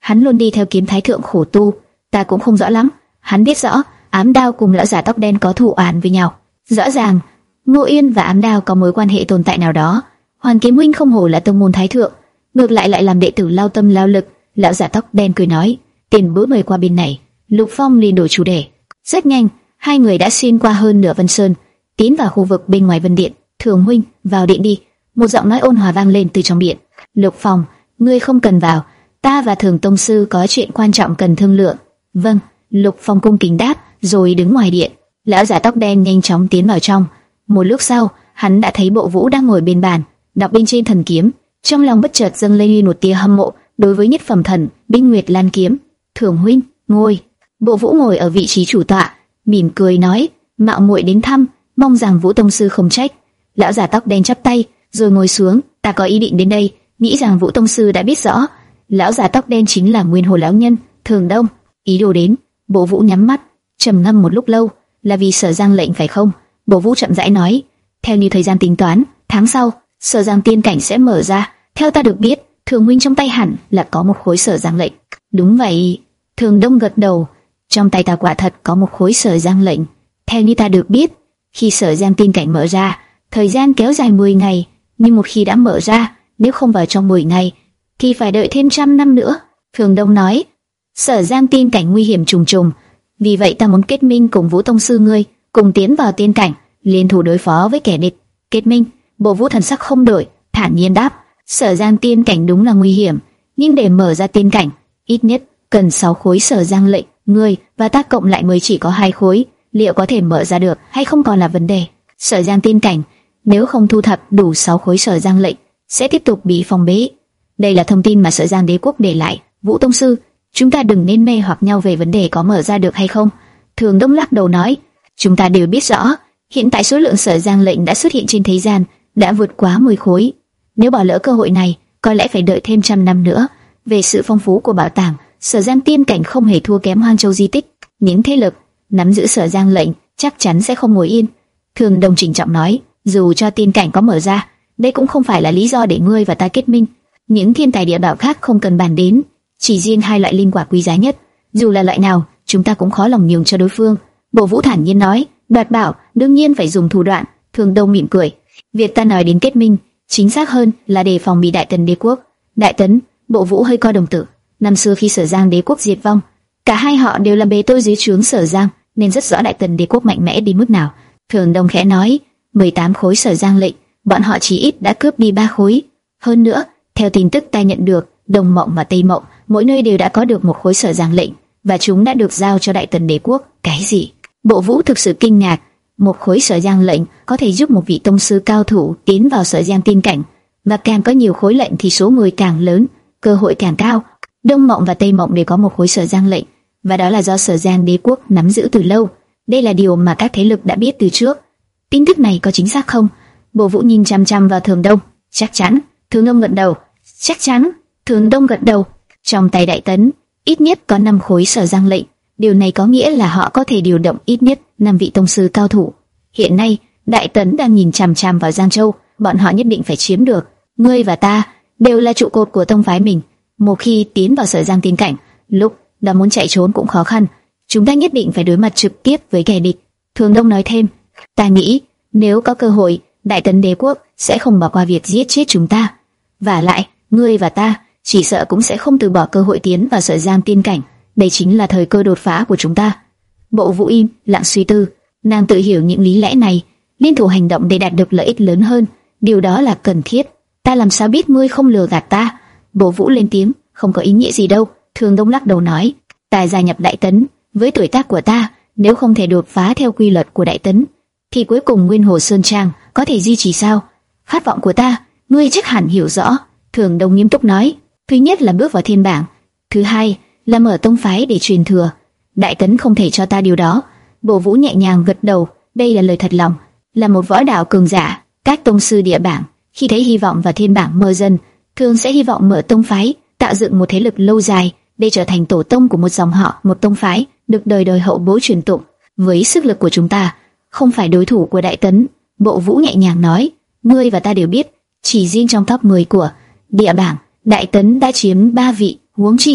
hắn luôn đi theo kiếm thái thượng khổ tu, ta cũng không rõ lắm. Hắn biết rõ Ám Đao cùng lão giả tóc đen có thù oán với nhau. Rõ ràng Ngô Yên và Ám Đao có mối quan hệ tồn tại nào đó. Hoàn Kiếm huynh không hổ là tông môn thái thượng, ngược lại lại làm đệ tử lao tâm lao lực. Lão giả tóc đen cười nói, tiền bối mời qua bên này. Lục Phong liền đổi chủ đề. Rất nhanh, hai người đã xuyên qua hơn nửa Vân Sơn, tiến vào khu vực bên ngoài Vân Điện. Thường huynh, vào điện đi. Một giọng nói ôn hòa vang lên từ trong điện. Lục Phong, ngươi không cần vào, ta và Thường tông sư có chuyện quan trọng cần thương lượng. Vâng. Lục Phong cung kính đáp, rồi đứng ngoài điện. Lão giả tóc đen nhanh chóng tiến vào trong. Một lúc sau, hắn đã thấy Bộ Vũ đang ngồi bên bàn, đọc bên trên thần kiếm. Trong lòng bất chợt dâng lên một tia hâm mộ đối với nhất phẩm thần Binh Nguyệt Lan kiếm. Thường huynh, ngồi. Bộ Vũ ngồi ở vị trí chủ tọa, mỉm cười nói, mạo muội đến thăm, mong rằng Vũ tông sư không trách. Lão giả tóc đen chắp tay, rồi ngồi xuống. Ta có ý định đến đây, nghĩ rằng Vũ tông sư đã biết rõ. Lão giả tóc đen chính là Nguyên Hồ lão nhân Thường Đông. Ý đồ đến. Bộ Vũ nhắm mắt, trầm ngâm một lúc lâu. Là vì Sở Giang lệnh phải không? Bộ Vũ chậm rãi nói. Theo như thời gian tính toán, tháng sau Sở Giang tiên cảnh sẽ mở ra. Theo ta được biết, Thường huynh trong tay hẳn là có một khối Sở Giang lệnh. Đúng vậy. Thường Đông gật đầu. Trong tay ta quả thật có một khối Sở Giang lệnh. Theo như ta được biết, khi Sở Giang tiên cảnh mở ra, thời gian kéo dài mười ngày. Nhưng một khi đã mở ra, nếu không vào trong mười ngày, thì phải đợi thêm trăm năm nữa. Thường Đông nói. Sở Giang tiên cảnh nguy hiểm trùng trùng, vì vậy ta muốn kết minh cùng Vũ tông sư ngươi, cùng tiến vào tiên cảnh, liên thủ đối phó với kẻ địch. Kết minh? Bộ Vũ thần sắc không đổi, thản nhiên đáp. Sở Giang tiên cảnh đúng là nguy hiểm, nhưng để mở ra tiên cảnh, ít nhất cần sáu khối Sở Giang lệnh, ngươi và ta cộng lại mới chỉ có hai khối, liệu có thể mở ra được hay không còn là vấn đề. Sở Giang tiên cảnh, nếu không thu thập đủ sáu khối Sở Giang lệnh, sẽ tiếp tục bị phong bế. Đây là thông tin mà Sở Giang đế quốc để lại. Vũ tông sư, chúng ta đừng nên mê hoặc nhau về vấn đề có mở ra được hay không. Thường Đông lắc đầu nói, chúng ta đều biết rõ, hiện tại số lượng Sở Giang lệnh đã xuất hiện trên thế gian đã vượt quá mười khối. Nếu bỏ lỡ cơ hội này, có lẽ phải đợi thêm trăm năm nữa. Về sự phong phú của bảo tàng, Sở Giang tiên cảnh không hề thua kém Hoan Châu di tích. Những thế lực nắm giữ Sở Giang lệnh chắc chắn sẽ không ngồi yên. Thường Đông trịnh trọng nói, dù cho tiên cảnh có mở ra, đây cũng không phải là lý do để ngươi và ta kết minh. Những thiên tài địa bảo khác không cần bàn đến, chỉ riêng hai loại linh quả quý giá nhất, dù là loại nào, chúng ta cũng khó lòng nhường cho đối phương. Bộ Vũ thản nhiên nói, đoạt bảo đương nhiên phải dùng thủ đoạn. Thường Đông mỉm cười, việc ta nói đến kết minh, chính xác hơn là đề phòng bị Đại Tấn đế quốc. Đại Tấn, Bộ Vũ hơi coi đồng tử. Năm xưa khi Sở Giang đế quốc diệt vong, cả hai họ đều là bề tôi dưới trướng Sở Giang, nên rất rõ Đại Tấn đế quốc mạnh mẽ đến mức nào. Thường Đông khẽ nói, mười tám khối Sở Giang lệnh, bọn họ chỉ ít đã cướp đi ba khối. Hơn nữa, theo tin tức ta nhận được, Đông Mộng và Tây Mộng mỗi nơi đều đã có được một khối Sở Giang lệnh, và chúng đã được giao cho Đại Tần đế quốc. Cái gì? Bộ Vũ thực sự kinh ngạc. Một khối Sở Giang lệnh có thể giúp một vị tông sư cao thủ tiến vào Sở Giang tiên cảnh, và càng có nhiều khối lệnh thì số người càng lớn, cơ hội càng cao. Đông Mộng và Tây Mộng đều có một khối Sở Giang lệnh, và đó là do Sở Giang đế quốc nắm giữ từ lâu. Đây là điều mà các thế lực đã biết từ trước. Tin tức này có chính xác không? Bộ Vũ nhìn chăm chăm vào Thường Đông. Chắc chắn. Thường Đông gật đầu. Chắc chắn. Thường Đông gật đầu. Trong tay Đại Tấn, ít nhất có năm khối Sở Giang lệnh. Điều này có nghĩa là họ có thể điều động ít nhất năm vị tông sư cao thủ. Hiện nay, Đại Tấn đang nhìn chằm chằm vào Giang Châu, bọn họ nhất định phải chiếm được. Ngươi và ta đều là trụ cột của tông phái mình. Một khi tiến vào Sở Giang tiên cảnh, lúc đã muốn chạy trốn cũng khó khăn. Chúng ta nhất định phải đối mặt trực tiếp với kẻ địch. Thường Đông nói thêm, ta nghĩ nếu có cơ hội, Đại Tấn đế quốc sẽ không bỏ qua việc giết chết chúng ta. Và lại, ngươi và ta chỉ sợ cũng sẽ không từ bỏ cơ hội tiến vào Sở Giang tiên cảnh. Đây chính là thời cơ đột phá của chúng ta. Bộ Vũ im lặng suy tư, nàng tự hiểu những lý lẽ này, liên thủ hành động để đạt được lợi ích lớn hơn, điều đó là cần thiết. Ta làm sao biết ngươi không lừa gạt ta? Bộ Vũ lên tiếng, không có ý nghĩa gì đâu. Thường Đông lắc đầu nói, ta gia nhập Đại Tấn, với tuổi tác của ta, nếu không thể đột phá theo quy luật của Đại Tấn, thì cuối cùng Nguyên Hồ Sơn Trang có thể duy trì sao? Khát vọng của ta, ngươi chắc hẳn hiểu rõ. Thường Đông nghiêm túc nói, thứ nhất là bước vào thiên bảng, thứ hai là mở tông phái để truyền thừa. Đại Tấn không thể cho ta điều đó. Bộ Vũ nhẹ nhàng gật đầu, đây là lời thật lòng. Là một võ đạo cường giả, các tông sư địa bảng khi thấy hy vọng vào thiên bảng mơ dần, thường sẽ hy vọng mở tông phái, tạo dựng một thế lực lâu dài để trở thành tổ tông của một dòng họ, một tông phái được đời đời hậu bối truyền tụng. Với sức lực của chúng ta, không phải đối thủ của Đại Tấn. Bộ Vũ nhẹ nhàng nói, ngươi và ta đều biết, chỉ riêng trong top mười của địa bảng, Đại Tấn đã chiếm ba vị, huống chi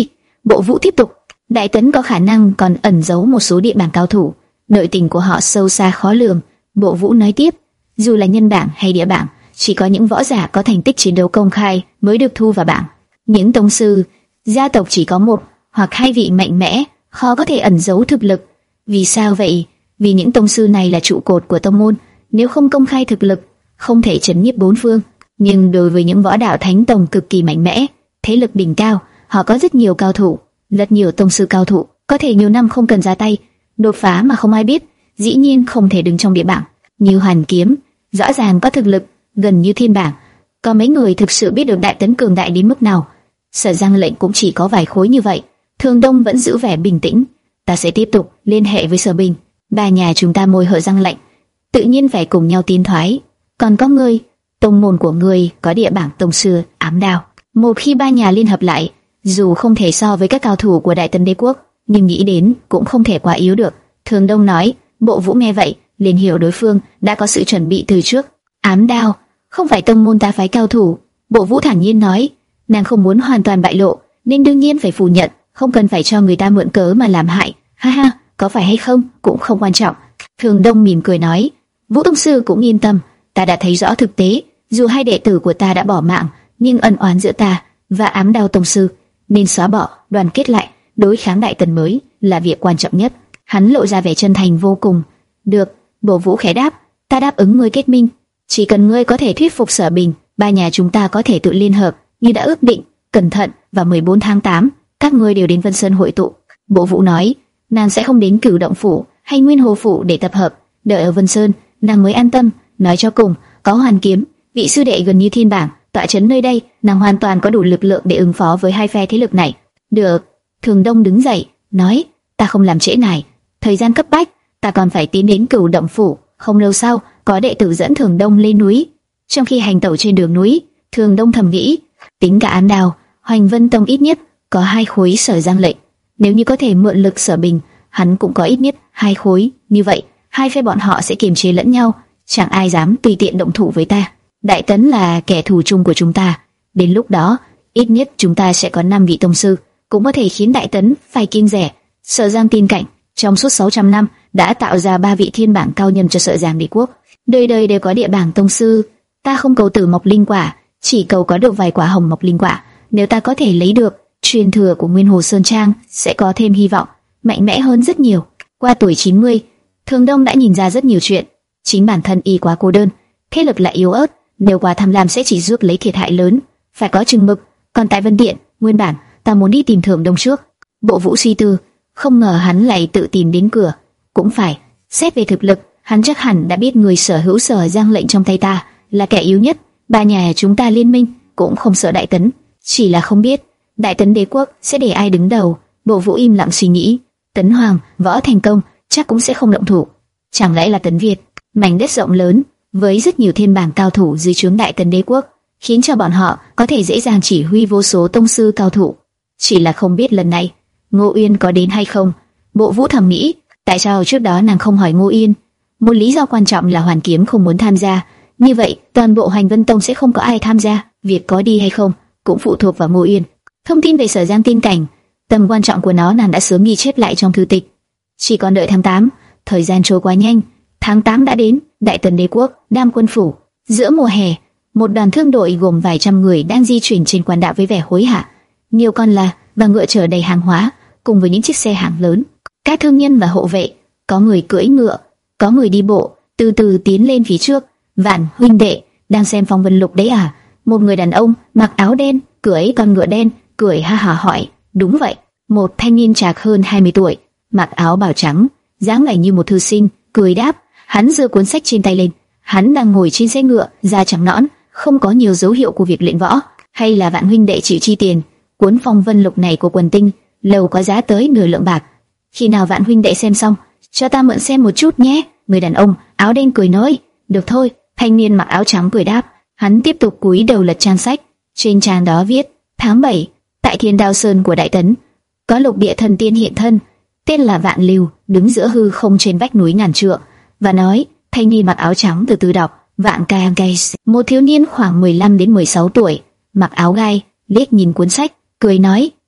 Bộ Vũ tiếp tục, Đại Tấn có khả năng còn ẩn giấu một số địa bảng cao thủ, nội tình của họ sâu xa khó lường. Bộ Vũ nói tiếp, dù là nhân bảng hay địa bảng, chỉ có những võ giả có thành tích chiến đấu công khai mới được thu vào bảng. Những tông sư, gia tộc chỉ có một hoặc hai vị mạnh mẽ, khó có thể ẩn giấu thực lực. Vì sao vậy? Vì những tông sư này là trụ cột của tông môn, nếu không công khai thực lực, không thể chấn nhiếp bốn phương. Nhưng đối với những võ đạo thánh tông cực kỳ mạnh mẽ, thế lực đỉnh cao, họ có rất nhiều cao thủ, rất nhiều tông sư cao thủ, có thể nhiều năm không cần ra tay, đột phá mà không ai biết, dĩ nhiên không thể đứng trong địa bảng. Như Hoàn Kiếm, rõ ràng có thực lực gần như thiên bảng, có mấy người thực sự biết được Đại Tấn cường đại đến mức nào. Sở Giang lệnh cũng chỉ có vài khối như vậy. Thường Đông vẫn giữ vẻ bình tĩnh. Ta sẽ tiếp tục liên hệ với Sở Bình. Ba nhà chúng ta môi hở răng lệnh, tự nhiên phải cùng nhau tiến thoái. Còn có ngươi, tông môn của ngươi có địa bảng tông sư Ám Đao. Một khi ba nhà liên hợp lại, dù không thể so với các cao thủ của Đại Tấn Đế quốc, nhưng nghĩ đến cũng không thể quá yếu được. Thường Đông nói. Bộ Vũ nghe vậy, liền hiểu đối phương đã có sự chuẩn bị từ trước. Ám Đao, không phải tông môn ta phái cao thủ. Bộ Vũ thản nhiên nói, nàng không muốn hoàn toàn bại lộ, nên đương nhiên phải phủ nhận, không cần phải cho người ta mượn cớ mà làm hại. Ha ha, có phải hay không cũng không quan trọng. Thường Đông mỉm cười nói, Vũ tông sư cũng yên tâm, ta đã thấy rõ thực tế, dù hai đệ tử của ta đã bỏ mạng, nhưng ân oán giữa ta và Ám Đao tông sư nên xóa bỏ, đoàn kết lại, đối kháng Đại Tấn mới là việc quan trọng nhất. Hắn lộ ra vẻ chân thành vô cùng. Được, Bộ Vũ khẽ đáp, ta đáp ứng ngươi kết minh, chỉ cần ngươi có thể thuyết phục Sở Bình, ba nhà chúng ta có thể tự liên hợp, như đã ước định. Cẩn thận, vào mười bốn tháng tám, các ngươi đều đến Vân Sơn hội tụ. Bộ Vũ nói, nàng sẽ không đến Cửu Động phủ hay Nguyên Hồ phủ để tập hợp, đợi ở Vân Sơn, nàng mới an tâm. Nói cho cùng, có Hoàn Kiếm, vị sư đệ gần như thiên bảng tọa trấn nơi đây, nàng hoàn toàn có đủ lực lượng để ứng phó với hai phe thế lực này. Được. Thường Đông đứng dậy, nói, ta không làm trễ nải, thời gian cấp bách, ta còn phải tiến đến Cửu Động phủ. Không lâu sau, có đệ tử dẫn Thường Đông lên núi. Trong khi hành tẩu trên đường núi, Thường Đông thầm nghĩ, tính cả Ám Đao, Hoành Vân Tông ít nhất có hai khối Sở Giang lệnh. Nếu như có thể mượn lực Sở Bình, hắn cũng có ít nhất hai khối. Như vậy, hai phe bọn họ sẽ kiềm chế lẫn nhau, chẳng ai dám tùy tiện động thủ với ta. Đại Tấn là kẻ thù chung của chúng ta. Đến lúc đó, ít nhất chúng ta sẽ có năm vị tông sư, cũng có thể khiến Đại Tấn phải kiêng rẻ. Sở Giang tin cạnh, trong suốt sáu trăm năm đã tạo ra ba vị thiên bảng cao nhân cho Sở Giang Đế quốc, đời đời đều có địa bảng tông sư. Ta không cầu tử mộc linh quả, chỉ cầu có được vài quả hồng mộc linh quả. Nếu ta có thể lấy được, truyền thừa của Nguyên Hồ Sơn Trang sẽ có thêm hy vọng, mạnh mẽ hơn rất nhiều. Qua tuổi chín mươi, Thường Đông đã nhìn ra rất nhiều chuyện. Chính bản thân y quá cô đơn, thế lực lại yếu ớt, nếu quá tham lam sẽ chỉ rước lấy thiệt hại lớn, phải có chừng mực. Còn tại Vân Điện, nguyên bản ta muốn đi tìm Thường Đông trước. Bộ Vũ suy tư, không ngờ hắn lại tự tìm đến cửa. Cũng phải, xét về thực lực, hắn chắc hẳn đã biết người sở hữu Sở Giang lệnh trong tay ta là kẻ yếu nhất. Ba nhà chúng ta liên minh cũng không sợ Đại Tấn, chỉ là không biết Đại Tấn Đế quốc sẽ để ai đứng đầu. Bộ Vũ im lặng suy nghĩ, Tấn Hoàng, Võ Thành Công chắc cũng sẽ không động thủ. Chẳng lẽ là Tấn Việt, mảnh đất rộng lớn với rất nhiều thiên bảng cao thủ dưới trướng Đại Tấn Đế quốc, khiến cho bọn họ có thể dễ dàng chỉ huy vô số tông sư cao thủ. Chỉ là không biết lần này Ngô Uyên có đến hay không. Bộ Vũ thầm nghĩ, tại sao trước đó nàng không hỏi Ngô Uyên? Một lý do quan trọng là Hoàn Kiếm không muốn tham gia. Như vậy, toàn bộ Hoành Vân Tông sẽ không có ai tham gia. Việc có đi hay không cũng phụ thuộc vào Ngô Uyên. Thông tin về Sở Giang tin cảnh, tầm quan trọng của nó nàng đã sớm ghi chép lại trong thư tịch. Chỉ còn đợi tháng tám, thời gian trôi quá nhanh. Tháng tám đã đến, Đại Tấn Đế quốc, Đam Quân phủ. Giữa mùa hè, một đoàn thương đội gồm vài trăm người đang di chuyển trên quan đạo với vẻ hối hả. Nhiều con là và ngựa chở đầy hàng hóa, cùng với những chiếc xe hàng lớn. Các thương nhân và hộ vệ, có người cưỡi ngựa, có người đi bộ, từ từ tiến lên phía trước. Vạn huynh đệ đang xem phong vân lục đấy à? Một người đàn ông mặc áo đen, cưỡi con ngựa đen, cười ha hả hỏi. Đúng vậy. Một thanh niên trạc hơn hai mươi tuổi, mặc áo bào trắng, dáng vẻ như một thư sinh, cười đáp. Hắn giơ cuốn sách trên tay lên. Hắn đang ngồi trên xe ngựa, da trắng nõn, không có nhiều dấu hiệu của việc luyện võ. Hay là Vạn huynh đệ chịu chi tiền? Cuốn phong vân lục này của Quần Tinh lầu có giá tới nửa lượng bạc. Khi nào Vạn huynh đệ xem xong, cho ta mượn xem một chút nhé. Người đàn ông áo đen cười nói. Được thôi. Thanh niên mặc áo trắng cười đáp. Hắn tiếp tục cúi đầu lật trang sách. Trên trang đó viết: tháng bảy, tại Thiên Đao Sơn của Đại Tấn, có lục địa thần tiên hiện thân, tên là Vạn Lưu, đứng giữa hư không trên vách núi ngàn trượng, và nói. Thanh niên mặc áo trắng từ từ đọc: Vạn Ca Gai. Một thiếu niên khoảng mười lăm đến mười sáu tuổi, mặc áo gai, liếc nhìn cuốn sách, cười nói: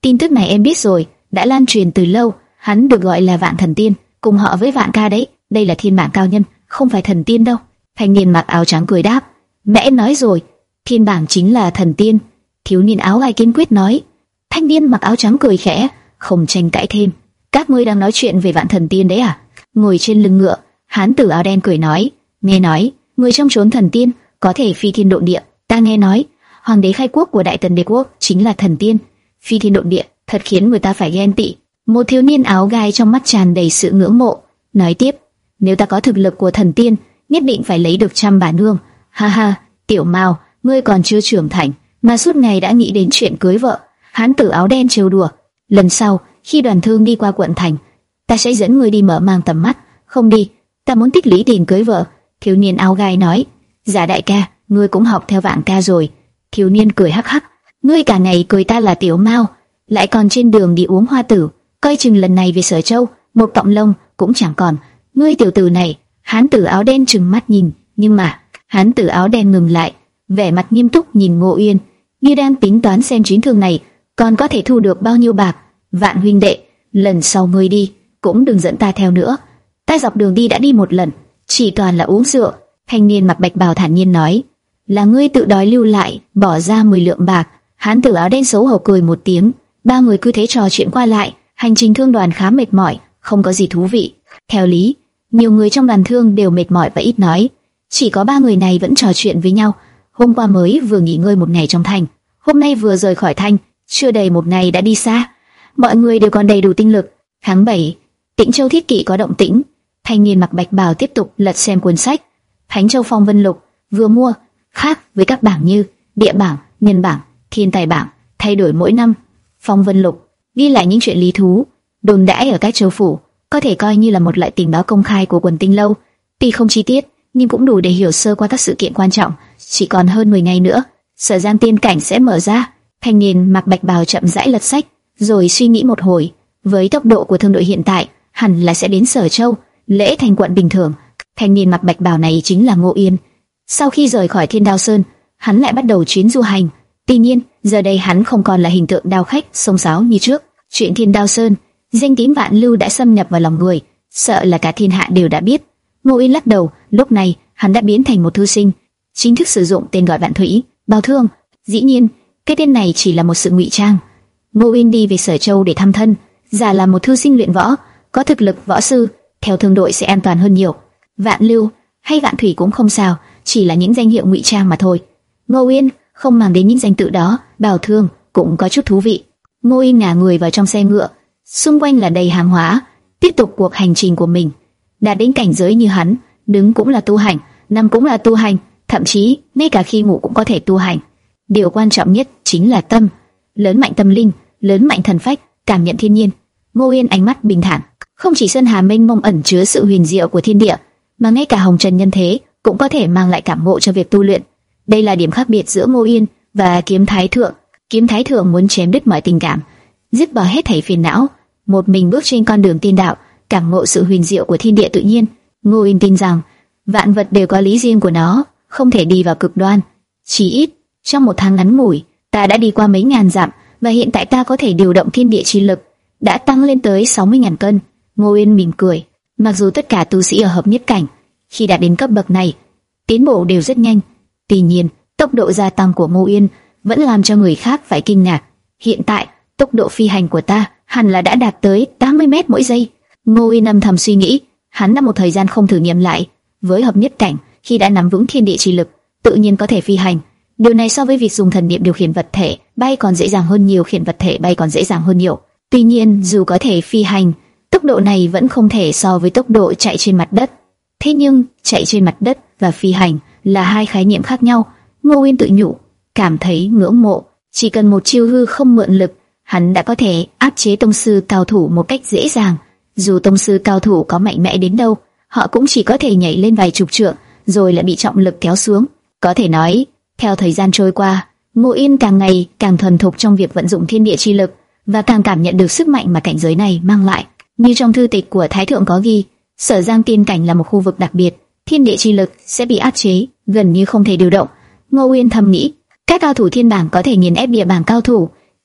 Tin tức này em biết rồi, đã lan truyền từ lâu. Hắn được gọi là Vạn Thần Tiên, cùng họ với Vạn Ca đấy. Đây là thiên bảng cao nhân, không phải thần tiên đâu. Thanh niên mặc áo trắng cười đáp. Mẹ em nói rồi, thiên bảng chính là thần tiên. Thiếu niên áo gai kiên quyết nói. Thanh niên mặc áo trắng cười khẽ, không tranh cãi thêm. Các ngươi đang nói chuyện về Vạn Thần Tiên đấy à? Ngồi trên lưng ngựa, hán tử áo đen cười nói. Nghe nói, người trong chốn thần tiên có thể phi thiên độn địa. Ta nghe nói, hoàng đế khai quốc của Đại Tần Đế quốc chính là thần tiên. Phi thiên độn địa, thật khiến người ta phải ghen tị. Một thiếu niên áo gai trong mắt tràn đầy sự ngưỡng mộ, nói tiếp. Nếu ta có thực lực của thần tiên, nhất định phải lấy được trăm bà nương. Ha ha, tiểu Mao, ngươi còn chưa trưởng thành, mà suốt ngày đã nghĩ đến chuyện cưới vợ. Hán tử áo đen trêu đùa. Lần sau, khi đoàn thương đi qua quận thành, ta sẽ dẫn ngươi đi mở mang tầm mắt. Không đi, ta muốn tích lũy tiền cưới vợ. Thiếu niên áo gai nói. Dạ đại ca, ngươi cũng học theo Vạn Ca rồi. Thiếu niên cười hắc hắc. Ngươi cả ngày cười ta là tiểu Mao, lại còn trên đường đi uống hoa tử, coi chừng lần này về Sở Châu, một cọng lông cũng chẳng còn. Ngươi tiểu tử này. Hán tử áo đen trừng mắt nhìn, nhưng mà hán tử áo đen ngừng lại, vẻ mặt nghiêm túc nhìn Ngô Uyên, như đang tính toán xem chuyến thương này còn có thể thu được bao nhiêu bạc. Vạn huynh đệ, lần sau ngươi đi cũng đừng dẫn ta theo nữa. Ta dọc đường đi đã đi một lần, chỉ toàn là uống rượu. Thanh niên mặc bạch bào thản nhiên nói. Là ngươi tự đói lưu lại, bỏ ra mười lượng bạc. Hán tử áo đen xấu hổ cười một tiếng. Ba người cứ thế trò chuyện qua lại, hành trình thương đoàn khá mệt mỏi, không có gì thú vị. Theo lý, nhiều người trong đoàn thương đều mệt mỏi và ít nói, chỉ có ba người này vẫn trò chuyện với nhau. Hôm qua mới vừa nghỉ ngơi một ngày trong thành, hôm nay vừa rời khỏi thành, chưa đầy một ngày đã đi xa. Mọi người đều còn đầy đủ tinh lực. Tháng bảy, Tĩnh Châu Thiết Kỵ có động tĩnh. Thanh niên mặc bạch bào tiếp tục lật xem cuốn sách. Thánh Châu Phong Vân Lục vừa mua, khác với các bảng như địa bảng, nhân bảng, thiên tài bảng, thay đổi mỗi năm. Phong Vân Lục ghi lại những chuyện lý thú, đồn đãi ở các châu phủ, có thể coi như là một loại tình báo công khai của quần Tinh Lâu. Tuy không chi tiết, nhưng cũng đủ để hiểu sơ qua các sự kiện quan trọng. Chỉ còn hơn mười ngày nữa, Sở Giang tiên cảnh sẽ mở ra. Thanh niên mặc bạch bào chậm rãi lật sách, rồi suy nghĩ một hồi. Với tốc độ của thương đội hiện tại, hẳn là sẽ đến Sở Châu, lễ thành quận bình thường. Thanh niên mặc bạch bào này chính là Ngô Uyên. Sau khi rời khỏi Thiên Đao Sơn, hắn lại bắt đầu chuyến du hành. Tuy nhiên, giờ đây hắn không còn là hình tượng đao khách xông xáo như trước. Chuyện Thiên Đao Sơn, danh tín vạn lưu đã xâm nhập vào lòng người, sợ là cả thiên hạ đều đã biết. Ngô Uyên lắc đầu, lúc này hắn đã biến thành một thư sinh, chính thức sử dụng tên gọi Vạn Thủy, Bao Thương. Dĩ nhiên, cái tên này chỉ là một sự ngụy trang. Ngô Uyên đi về Sở Châu để thăm thân, giả là một thư sinh luyện võ, có thực lực võ sư, theo thương đội sẽ an toàn hơn nhiều. Vạn Lưu hay Vạn Thủy cũng không sao, chỉ là những danh hiệu ngụy trang mà thôi. Ngô Uyên không mang đến những danh tự đó. Bao Thương cũng có chút thú vị. Ngô Uyên ngả người vào trong xe ngựa, xung quanh là đầy hàng hóa, tiếp tục cuộc hành trình của mình. Đạt đến cảnh giới như hắn, đứng cũng là tu hành, nằm cũng là tu hành, thậm chí ngay cả khi ngủ cũng có thể tu hành. Điều quan trọng nhất chính là tâm, lớn mạnh tâm linh, lớn mạnh thần phách, cảm nhận thiên nhiên. Ngô Uyên ánh mắt bình thản, không chỉ sơn hà mênh mông ẩn chứa sự huyền diệu của thiên địa, mà ngay cả hồng trần nhân thế cũng có thể mang lại cảm ngộ cho việc tu luyện. Đây là điểm khác biệt giữa Ngô Uyên và Kiếm Thái Thượng. Kiếm Thái Thượng muốn chém đứt mọi tình cảm, dứt bỏ hết thảy phiền não, một mình bước trên con đường tiên đạo, cảm ngộ sự huyền diệu của thiên địa tự nhiên. Ngô Uyên tin rằng vạn vật đều có lý riêng của nó, không thể đi vào cực đoan. Chỉ ít trong một tháng ngắn ngủi, ta đã đi qua mấy ngàn dặm, và hiện tại ta có thể điều động thiên địa chi lực đã tăng lên tới sáu mươi nghìn cân. Ngô Uyên mỉm cười. Mặc dù tất cả tu sĩ ở hợp nhất cảnh khi đạt đến cấp bậc này tiến bộ đều rất nhanh, tuy nhiên tốc độ gia tăng của Ngô Uyên vẫn làm cho người khác phải kinh ngạc. Hiện tại tốc độ phi hành của ta hẳn là đã đạt tới tám mươi mét mỗi giây. Ngô Uyên âm thầm suy nghĩ. Hắn đã một thời gian không thử nghiệm lại. Với hợp nhất cảnh, khi đã nắm vững thiên địa chi lực, tự nhiên có thể phi hành. Điều này so với việc dùng thần niệm điều khiển vật thể bay còn dễ dàng hơn nhiều, khiển vật thể bay còn dễ dàng hơn nhiều. Tuy nhiên, dù có thể phi hành, tốc độ này vẫn không thể so với tốc độ chạy trên mặt đất. Thế nhưng, chạy trên mặt đất và phi hành là hai khái niệm khác nhau. Ngô Uyên tự nhủ, cảm thấy ngưỡng mộ. Chỉ cần một chiêu hư không mượn lực, hắn đã có thể áp chế tông sư cao thủ một cách dễ dàng. Dù tông sư cao thủ có mạnh mẽ đến đâu, họ cũng chỉ có thể nhảy lên vài chục trượng, rồi lại bị trọng lực kéo xuống. Có thể nói, theo thời gian trôi qua, Ngô Uyên càng ngày càng thuần thục trong việc vận dụng thiên địa chi lực, và càng cảm nhận được sức mạnh mà cảnh giới này mang lại. Như trong thư tịch của Thái Thượng có ghi, Sở Giang tiên cảnh là một khu vực đặc biệt, thiên địa chi lực sẽ bị áp chế, gần như không thể điều động. Ngô Uyên thầm nghĩ, các cao thủ thiên bảng có thể nghiền ép địa bảng cao thủ,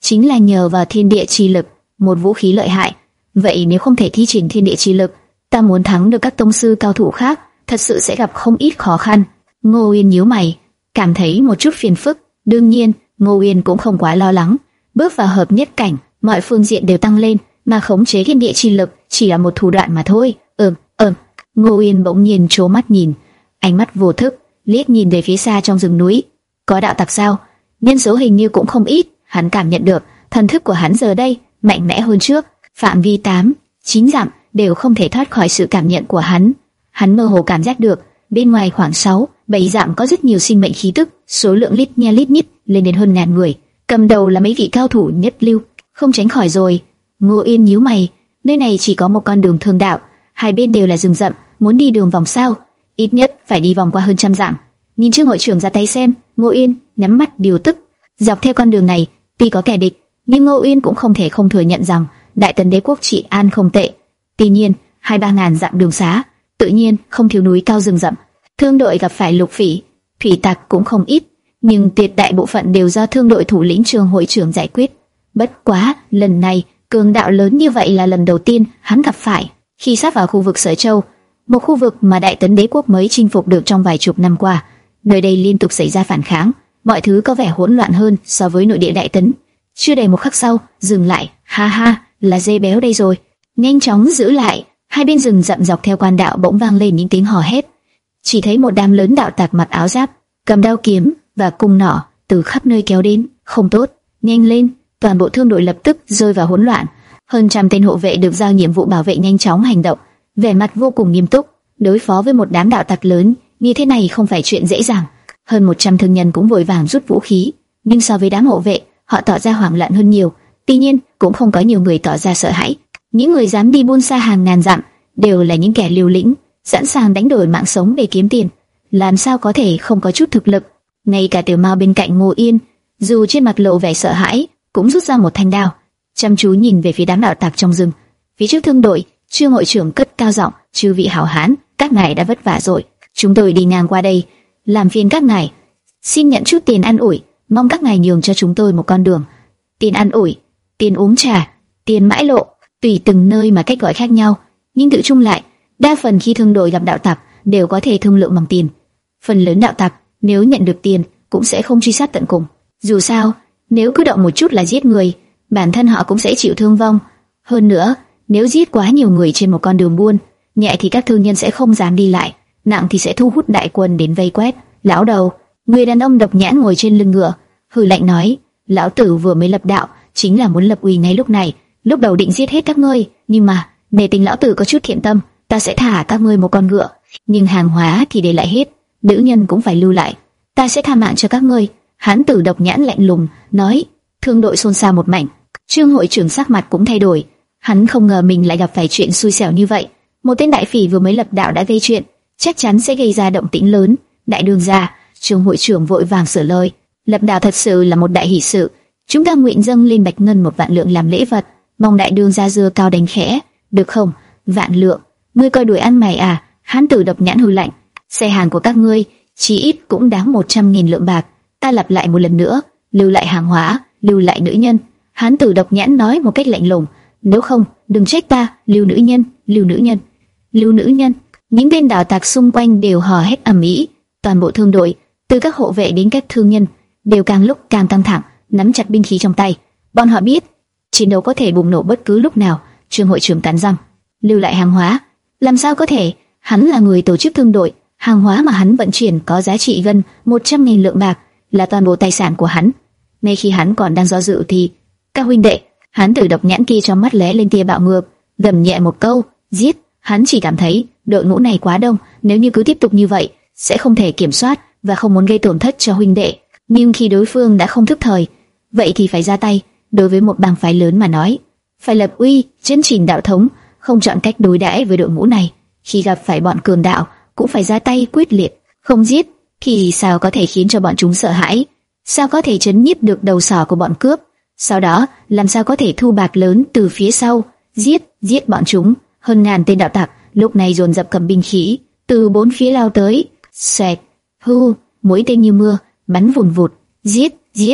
chính là nhờ vào thiên địa chi lực, một vũ khí lợi hại. Vậy nếu không thể thi triển thiên địa chi lực, ta muốn thắng được các tông sư cao thủ khác, thật sự sẽ gặp không ít khó khăn. Ngô Uyên nhíu mày, cảm thấy một chút phiền phức. Đương nhiên, Ngô Uyên cũng không quá lo lắng. Bước vào hợp nhất cảnh, mọi phương diện đều tăng lên, mà khống chế thiên địa chi lực chỉ là một thủ đoạn mà thôi. Ừm, ừm. Ngô Uyên bỗng nhiên trố mắt nhìn, ánh mắt vô thức liếc nhìn về phía xa trong rừng núi. Có đạo tặc sao? Nhân số hình như cũng không ít. Hắn cảm nhận được thần thức của hắn giờ đây mạnh mẽ hơn trước, phạm vi tám, chín dặm đều không thể thoát khỏi sự cảm nhận của hắn. Hắn mơ hồ cảm giác được bên ngoài khoảng sáu, bảy dặm có rất nhiều sinh mệnh khí tức, số lượng lít nha lít nhít lên đến hơn ngàn người, cầm đầu là mấy vị cao thủ nhất lưu, không tránh khỏi rồi. Ngô Yên nhíu mày, nơi này chỉ có một con đường thương đạo, hai bên đều là rừng rậm, muốn đi đường vòng sao? Ít nhất phải đi vòng qua hơn trăm dặm. Nhìn Trương hội trưởng ra tay xem. Ngô Yên nhắm mắt điều tức. Dọc theo con đường này, tuy có kẻ địch, nhưng Ngô Yên cũng không thể không thừa nhận rằng Đại Tần Đế quốc trị an không tệ. Tuy nhiên, hai ba ngàn dặm đường xá, tự nhiên không thiếu núi cao rừng rậm. Thương đội gặp phải lục phỉ, thủy tặc cũng không ít, nhưng tuyệt đại bộ phận đều do thương đội thủ lĩnh Trương hội trưởng giải quyết. Bất quá, lần này cường đạo lớn như vậy là lần đầu tiên hắn gặp phải. Khi sát vào khu vực Sở Châu, một khu vực mà Đại Tấn Đế quốc mới chinh phục được trong vài chục năm qua, nơi đây liên tục xảy ra phản kháng, mọi thứ có vẻ hỗn loạn hơn so với nội địa Đại Tấn. Chưa đầy một khắc sau, dừng lại. Ha ha, là dê béo đây rồi. Nhanh chóng giữ lại. Hai bên rừng rậm dọc theo quan đạo bỗng vang lên những tiếng hò hét. Chỉ thấy một đám lớn đạo tặc mặc áo giáp, cầm đao kiếm và cung nỏ từ khắp nơi kéo đến. Không tốt, nhanh lên! Toàn bộ thương đội lập tức rơi vào hỗn loạn. Hơn trăm tên hộ vệ được giao nhiệm vụ bảo vệ nhanh chóng hành động, vẻ mặt vô cùng nghiêm túc. Đối phó với một đám đạo tặc lớn như thế này không phải chuyện dễ dàng. Hơn một trăm thương nhân cũng vội vàng rút vũ khí, nhưng so với đám hộ vệ, họ tỏ ra hoảng loạn hơn nhiều. Tuy nhiên, cũng không có nhiều người tỏ ra sợ hãi. Những người dám đi buôn xa hàng ngàn dặm đều là những kẻ liều lĩnh, sẵn sàng đánh đổi mạng sống để kiếm tiền. Làm sao có thể không có chút thực lực? Ngay cả Tiểu Mao bên cạnh Ngô Yên, dù trên mặt lộ vẻ sợ hãi, cũng rút ra một thanh đao, chăm chú nhìn về phía đám đạo tặc trong rừng. Phía trước thương đội, Trương hội trưởng cất cao giọng: "Chư vị hảo hán, các ngài đã vất vả rồi. Chúng tôi đi ngang qua đây, làm phiền các ngài, xin nhận chút tiền ăn ủi, mong các ngài nhường cho chúng tôi một con đường." Tiền ăn ủi, tiền uống trà, tiền mãi lộ, tùy từng nơi mà cách gọi khác nhau, nhưng tự chung lại, đa phần khi thương đội gặp đạo tặc đều có thể thương lượng bằng tiền. Phần lớn đạo tặc nếu nhận được tiền cũng sẽ không truy sát tận cùng. Dù sao, nếu cứ động một chút là giết người, bản thân họ cũng sẽ chịu thương vong. Hơn nữa, nếu giết quá nhiều người trên một con đường buôn, nhẹ thì các thương nhân sẽ không dám đi lại, nặng thì sẽ thu hút đại quân đến vây quét. Lão đầu, người đàn ông độc nhãn ngồi trên lưng ngựa, hừ lạnh nói: "Lão tử vừa mới lập đạo, chính là muốn lập uy ngay lúc này. Lúc đầu định giết hết các ngươi, nhưng mà nể tình lão tử có chút thiện tâm, ta sẽ thả các ngươi một con ngựa, nhưng hàng hóa thì để lại hết, nữ nhân cũng phải lưu lại. Ta sẽ tha mạng cho các ngươi." Hán tử độc nhãn lạnh lùng nói. Thương đội xôn xao một mảnh. Trương hội trưởng sắc mặt cũng thay đổi. Hắn không ngờ mình lại gặp phải chuyện xui xẻo như vậy. Một tên đại phỉ vừa mới lập đạo đã gây chuyện, chắc chắn sẽ gây ra động tĩnh lớn. Đại đường gia, Trương hội trưởng vội vàng sửa lời: "Lập đạo thật sự là một đại hỷ sự, chúng ta nguyện dâng lên Bạch Ngân một vạn lượng làm lễ vật, mong đại đường gia dưa cao đánh khẽ, được không?" "Vạn lượng? Ngươi coi đuổi ăn mày à?" Hán tử độc nhãn hừ lạnh. "Xe hàng của các ngươi chí ít cũng đáng một trăm nghìn lượng bạc. Ta lặp lại một lần nữa, lưu lại hàng hóa, lưu lại nữ nhân." Hán tử độc nhãn nói một cách lạnh lùng: "Nếu không, đừng trách ta, lưu nữ nhân, lưu nữ nhân, lưu nữ nhân." Những tên đạo tặc xung quanh đều hò hét ầm ĩ. Toàn bộ thương đội, từ các hộ vệ đến các thương nhân, đều càng lúc càng căng thẳng, nắm chặt binh khí trong tay. Bọn họ biết chiến đấu có thể bùng nổ bất cứ lúc nào. Trương hội trưởng cắn răng: "Lưu lại hàng hóa? Làm sao có thể? Hắn là người tổ chức thương đội, hàng hóa mà hắn vận chuyển có giá trị gần một trăm nghìn lượng bạc, là toàn bộ tài sản của hắn." Ngay khi hắn còn đang do dự thì các huynh đệ, hắn tử độc nhãn kia trong mắt lóe lên tia bạo ngược, gầm nhẹ một câu: "Giết!" Hắn chỉ cảm thấy đội ngũ này quá đông, nếu như cứ tiếp tục như vậy sẽ không thể kiểm soát và không muốn gây tổn thất cho huynh đệ. Nhưng khi đối phương đã không thức thời, vậy thì phải ra tay. Đối với một bang phái lớn mà nói, phải lập uy, chân chỉnh đạo thống, không chọn cách đối đãi với đội ngũ này. Khi gặp phải bọn cường đạo cũng phải ra tay quyết liệt, không giết thì sao có thể khiến cho bọn chúng sợ hãi? Sao có thể chấn nhiếp được đầu sỏ của bọn cướp? Sau đó làm sao có thể thu bạc lớn từ phía sau? Giết, giết bọn chúng! Hơn ngàn tên đạo tặc lúc này dồn dập cầm binh khí từ bốn phía lao tới. Xoẹt, hưu, mỗi tên như mưa bắn vùn vụt. Giết, giết!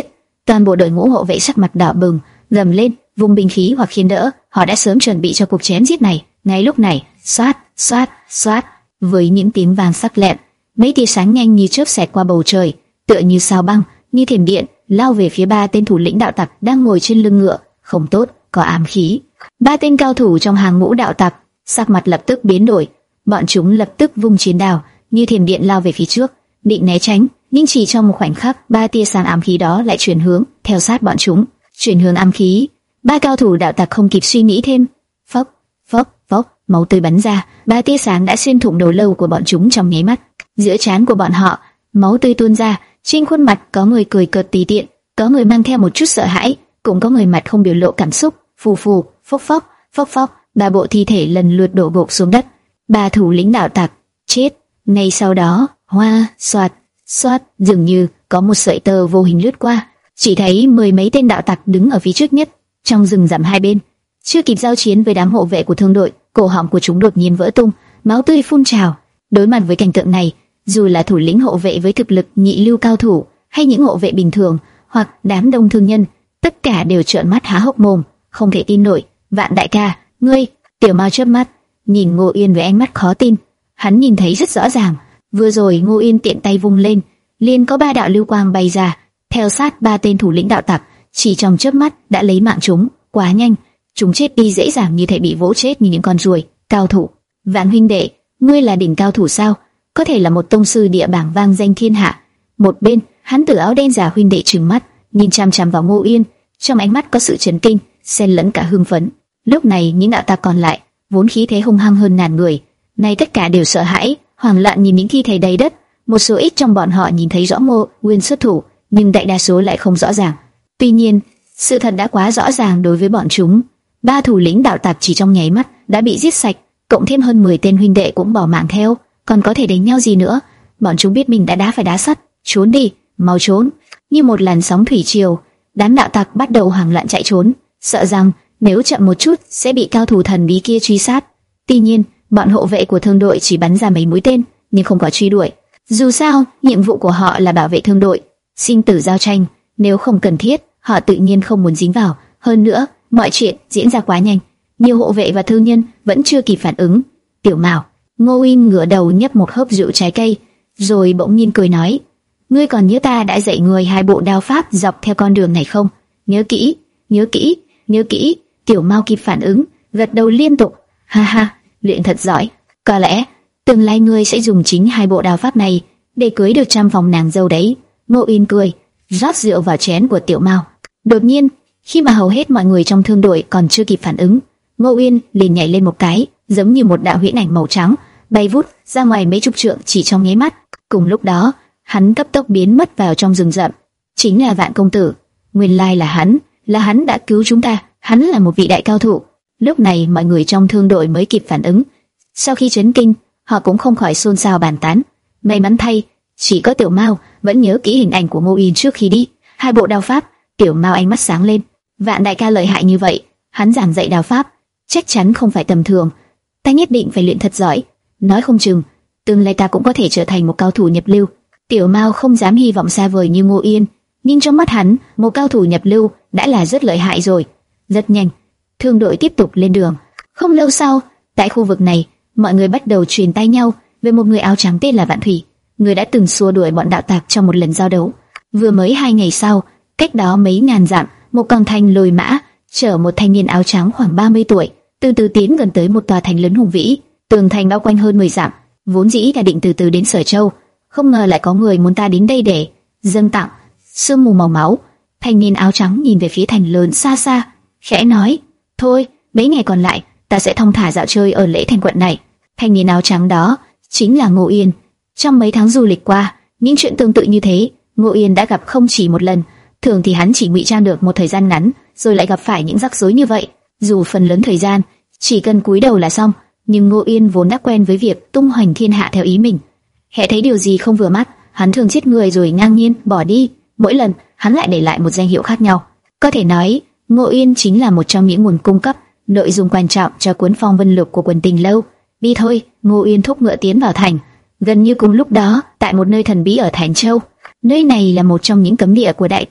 Toàn bộ đội ngũ hộ vệ sắc mặt đỏ bừng, gầm lên, vùng binh khí hoặc khiên đỡ. Họ đã sớm chuẩn bị cho cuộc chém giết này. Ngay lúc này, xoát, xoát, xoát, với những tiếng vàng sắc lẹm, mấy tia sáng nhanh như chớp xẹt qua bầu trời, tựa như sao băng, như thiểm điện, lao về phía ba tên thủ lĩnh đạo tặc đang ngồi trên lưng ngựa. Không tốt, có ám khí. Ba tên cao thủ trong hàng ngũ đạo tặc sắc mặt lập tức biến đổi, bọn chúng lập tức vung chiến đao, như thiểm điện lao về phía trước, định né tránh, nhưng chỉ trong một khoảnh khắc, ba tia sáng ám khí đó lại chuyển hướng, theo sát bọn chúng, chuyển hướng ám khí. Ba cao thủ đạo tặc không kịp suy nghĩ thêm, phốc, phốc, phốc, máu tươi bắn ra, ba tia sáng đã xuyên thủng đầu lâu của bọn chúng trong nháy mắt. Giữa trán của bọn họ, máu tươi tuôn ra, trên khuôn mặt có người cười cợt tùy tiện, có người mang theo một chút sợ hãi, cũng có người mặt không biểu lộ cảm xúc. Phù phù, phốc phốc, phốc phốc, ba bộ thi thể lần lượt đổ gục xuống đất. Ba thủ lĩnh đạo tặc chết. Ngay sau đó, hoa, xoạt, xoát, dường như có một sợi tơ vô hình lướt qua, chỉ thấy mười mấy tên đạo tặc đứng ở phía trước nhất, trong rừng rậm hai bên. Chưa kịp giao chiến với đám hộ vệ của thương đội, cổ họng của chúng đột nhiên vỡ tung, máu tươi phun trào. Đối mặt với cảnh tượng này, dù là thủ lĩnh hộ vệ với thực lực nhị lưu cao thủ, hay những hộ vệ bình thường, hoặc đám đông thương nhân, tất cả đều trợn mắt há hốc mồm, không thể tin nổi. Vạn đại ca, ngươi! Tiểu Mao chớp mắt, nhìn Ngô Yên với ánh mắt khó tin. Hắn nhìn thấy rất rõ ràng, vừa rồi Ngô Yên tiện tay vung lên, liền có ba đạo lưu quang bay ra, theo sát ba tên thủ lĩnh đạo tặc, chỉ trong chớp mắt đã lấy mạng chúng. Quá nhanh, chúng chết đi dễ dàng như thể bị vỗ chết như những con ruồi. Cao thủ, Vạn huynh đệ, ngươi là đỉnh cao thủ sao? Có thể là một tông sư địa bảng vang danh thiên hạ. Một bên, hắn tử áo đen giả huynh đệ trừng mắt, nhìn chằm chằm vào Ngô Yên, trong ánh mắt có sự chấn kinh, xen lẫn cả hưng phấn. Lúc này những đạo tặc còn lại, vốn khí thế hung hăng hơn ngàn người, nay tất cả đều sợ hãi, hoảng loạn nhìn những thi thể đầy đất. Một số ít trong bọn họ nhìn thấy rõ Ngô Uyên xuất thủ, nhưng đại đa số lại không rõ ràng. Tuy nhiên, sự thật đã quá rõ ràng đối với bọn chúng. Ba thủ lĩnh đạo tặc chỉ trong nháy mắt đã bị giết sạch, cộng thêm hơn mười tên huynh đệ cũng bỏ mạng theo, còn có thể đánh nhau gì nữa? Bọn chúng biết mình đã đá phải đá sắt, trốn đi, mau trốn! Như một làn sóng thủy triều, đám đạo tặc bắt đầu hoảng loạn chạy trốn, sợ rằng nếu chậm một chút sẽ bị cao thủ thần bí kia truy sát. Tuy nhiên, bọn hộ vệ của thương đội chỉ bắn ra mấy mũi tên, nhưng không có truy đuổi. Dù sao, nhiệm vụ của họ là bảo vệ thương đội, sinh tử giao tranh, nếu không cần thiết, họ tự nhiên không muốn dính vào. Hơn nữa, mọi chuyện diễn ra quá nhanh, nhiều hộ vệ và thương nhân vẫn chưa kịp phản ứng. Tiểu Mao, Ngô Uyên ngửa đầu nhấp một hớp rượu trái cây, rồi bỗng nhiên cười nói: "Ngươi còn nhớ ta đã dạy ngươi hai bộ đao pháp dọc theo con đường này không? Nhớ kỹ, nhớ kỹ, nhớ kỹ." Tiểu Mao kịp phản ứng, gật đầu liên tục. Ha ha, luyện thật giỏi. Có lẽ tương lai ngươi sẽ dùng chính hai bộ đao pháp này để cưới được trăm phòng nàng dâu đấy. Ngô Uyên cười, rót rượu vào chén của Tiểu Mao. Đột nhiên, khi mà hầu hết mọi người trong thương đội còn chưa kịp phản ứng, Ngô Uyên liền nhảy lên một cái, giống như một đạo huyễn ảnh màu trắng, bay vút ra ngoài mấy chục trượng chỉ trong nháy mắt. Cùng lúc đó, hắn cấp tốc biến mất vào trong rừng rậm. Chính là Vạn công tử. Nguyên lai là hắn, là hắn đã cứu chúng ta. Hắn là một vị đại cao thủ. Lúc này mọi người trong thương đội mới kịp phản ứng. Sau khi chấn kinh, họ cũng không khỏi xôn xao bàn tán. May mắn thay, chỉ có Tiểu Mao vẫn nhớ kỹ hình ảnh của Ngô Uyên trước khi đi. Hai bộ đao pháp. Tiểu Mao ánh mắt sáng lên. Vạn đại ca lợi hại như vậy, hắn giảng dạy đao pháp chắc chắn không phải tầm thường. Ta nhất định phải luyện thật giỏi, nói không chừng tương lai ta cũng có thể trở thành một cao thủ nhập lưu. Tiểu Mao không dám hy vọng xa vời như Ngô Uyên, nhưng trong mắt hắn, một cao thủ nhập lưu đã là rất lợi hại rồi. Rất nhanh, thương đội tiếp tục lên đường. Không lâu sau, tại khu vực này, mọi người bắt đầu truyền tai nhau về một người áo trắng tên là Vạn Thủy, người đã từng xua đuổi bọn đạo tặc trong một lần giao đấu. Vừa mới hai ngày sau, cách đó mấy ngàn dặm, một con thanh lồi mã chở một thanh niên áo trắng khoảng ba mươi tuổi, từ từ tiến gần tới một tòa thành lớn hùng vĩ, tường thành bao quanh hơn mười dặm. Vốn dĩ đã định từ từ đến Sở Châu, không ngờ lại có người muốn ta đến đây để dâng tặng. Sương mù màu máu, thanh niên áo trắng nhìn về phía thành lớn xa xa, khẽ nói: "Thôi, mấy ngày còn lại, ta sẽ thong thả dạo chơi ở lễ thành quận này." Thanh niên áo trắng đó chính là Ngô Uyên. Trong mấy tháng du lịch qua, những chuyện tương tự như thế, Ngô Uyên đã gặp không chỉ một lần. Thường thì hắn chỉ ngụy trang được một thời gian ngắn, rồi lại gặp phải những rắc rối như vậy. Dù phần lớn thời gian chỉ cần cúi đầu là xong, nhưng Ngô Uyên vốn đã quen với việc tung hoành thiên hạ theo ý mình. Hễ thấy điều gì không vừa mắt, hắn thường giết người rồi ngang nhiên bỏ đi. Mỗi lần hắn lại để lại một danh hiệu khác nhau. Có thể nói, Ngô Uyên chính là một trong những nguồn cung cấp nội dung quan trọng cho cuốn Phong Vân Lục của quần Tình Lâu. Đi thôi, Ngô Uyên thúc ngựa tiến vào thành. Gần như cùng lúc đó, tại một nơi thần bí ở Thành Châu, nơi này là một trong những cấm địa của Đại Tấn,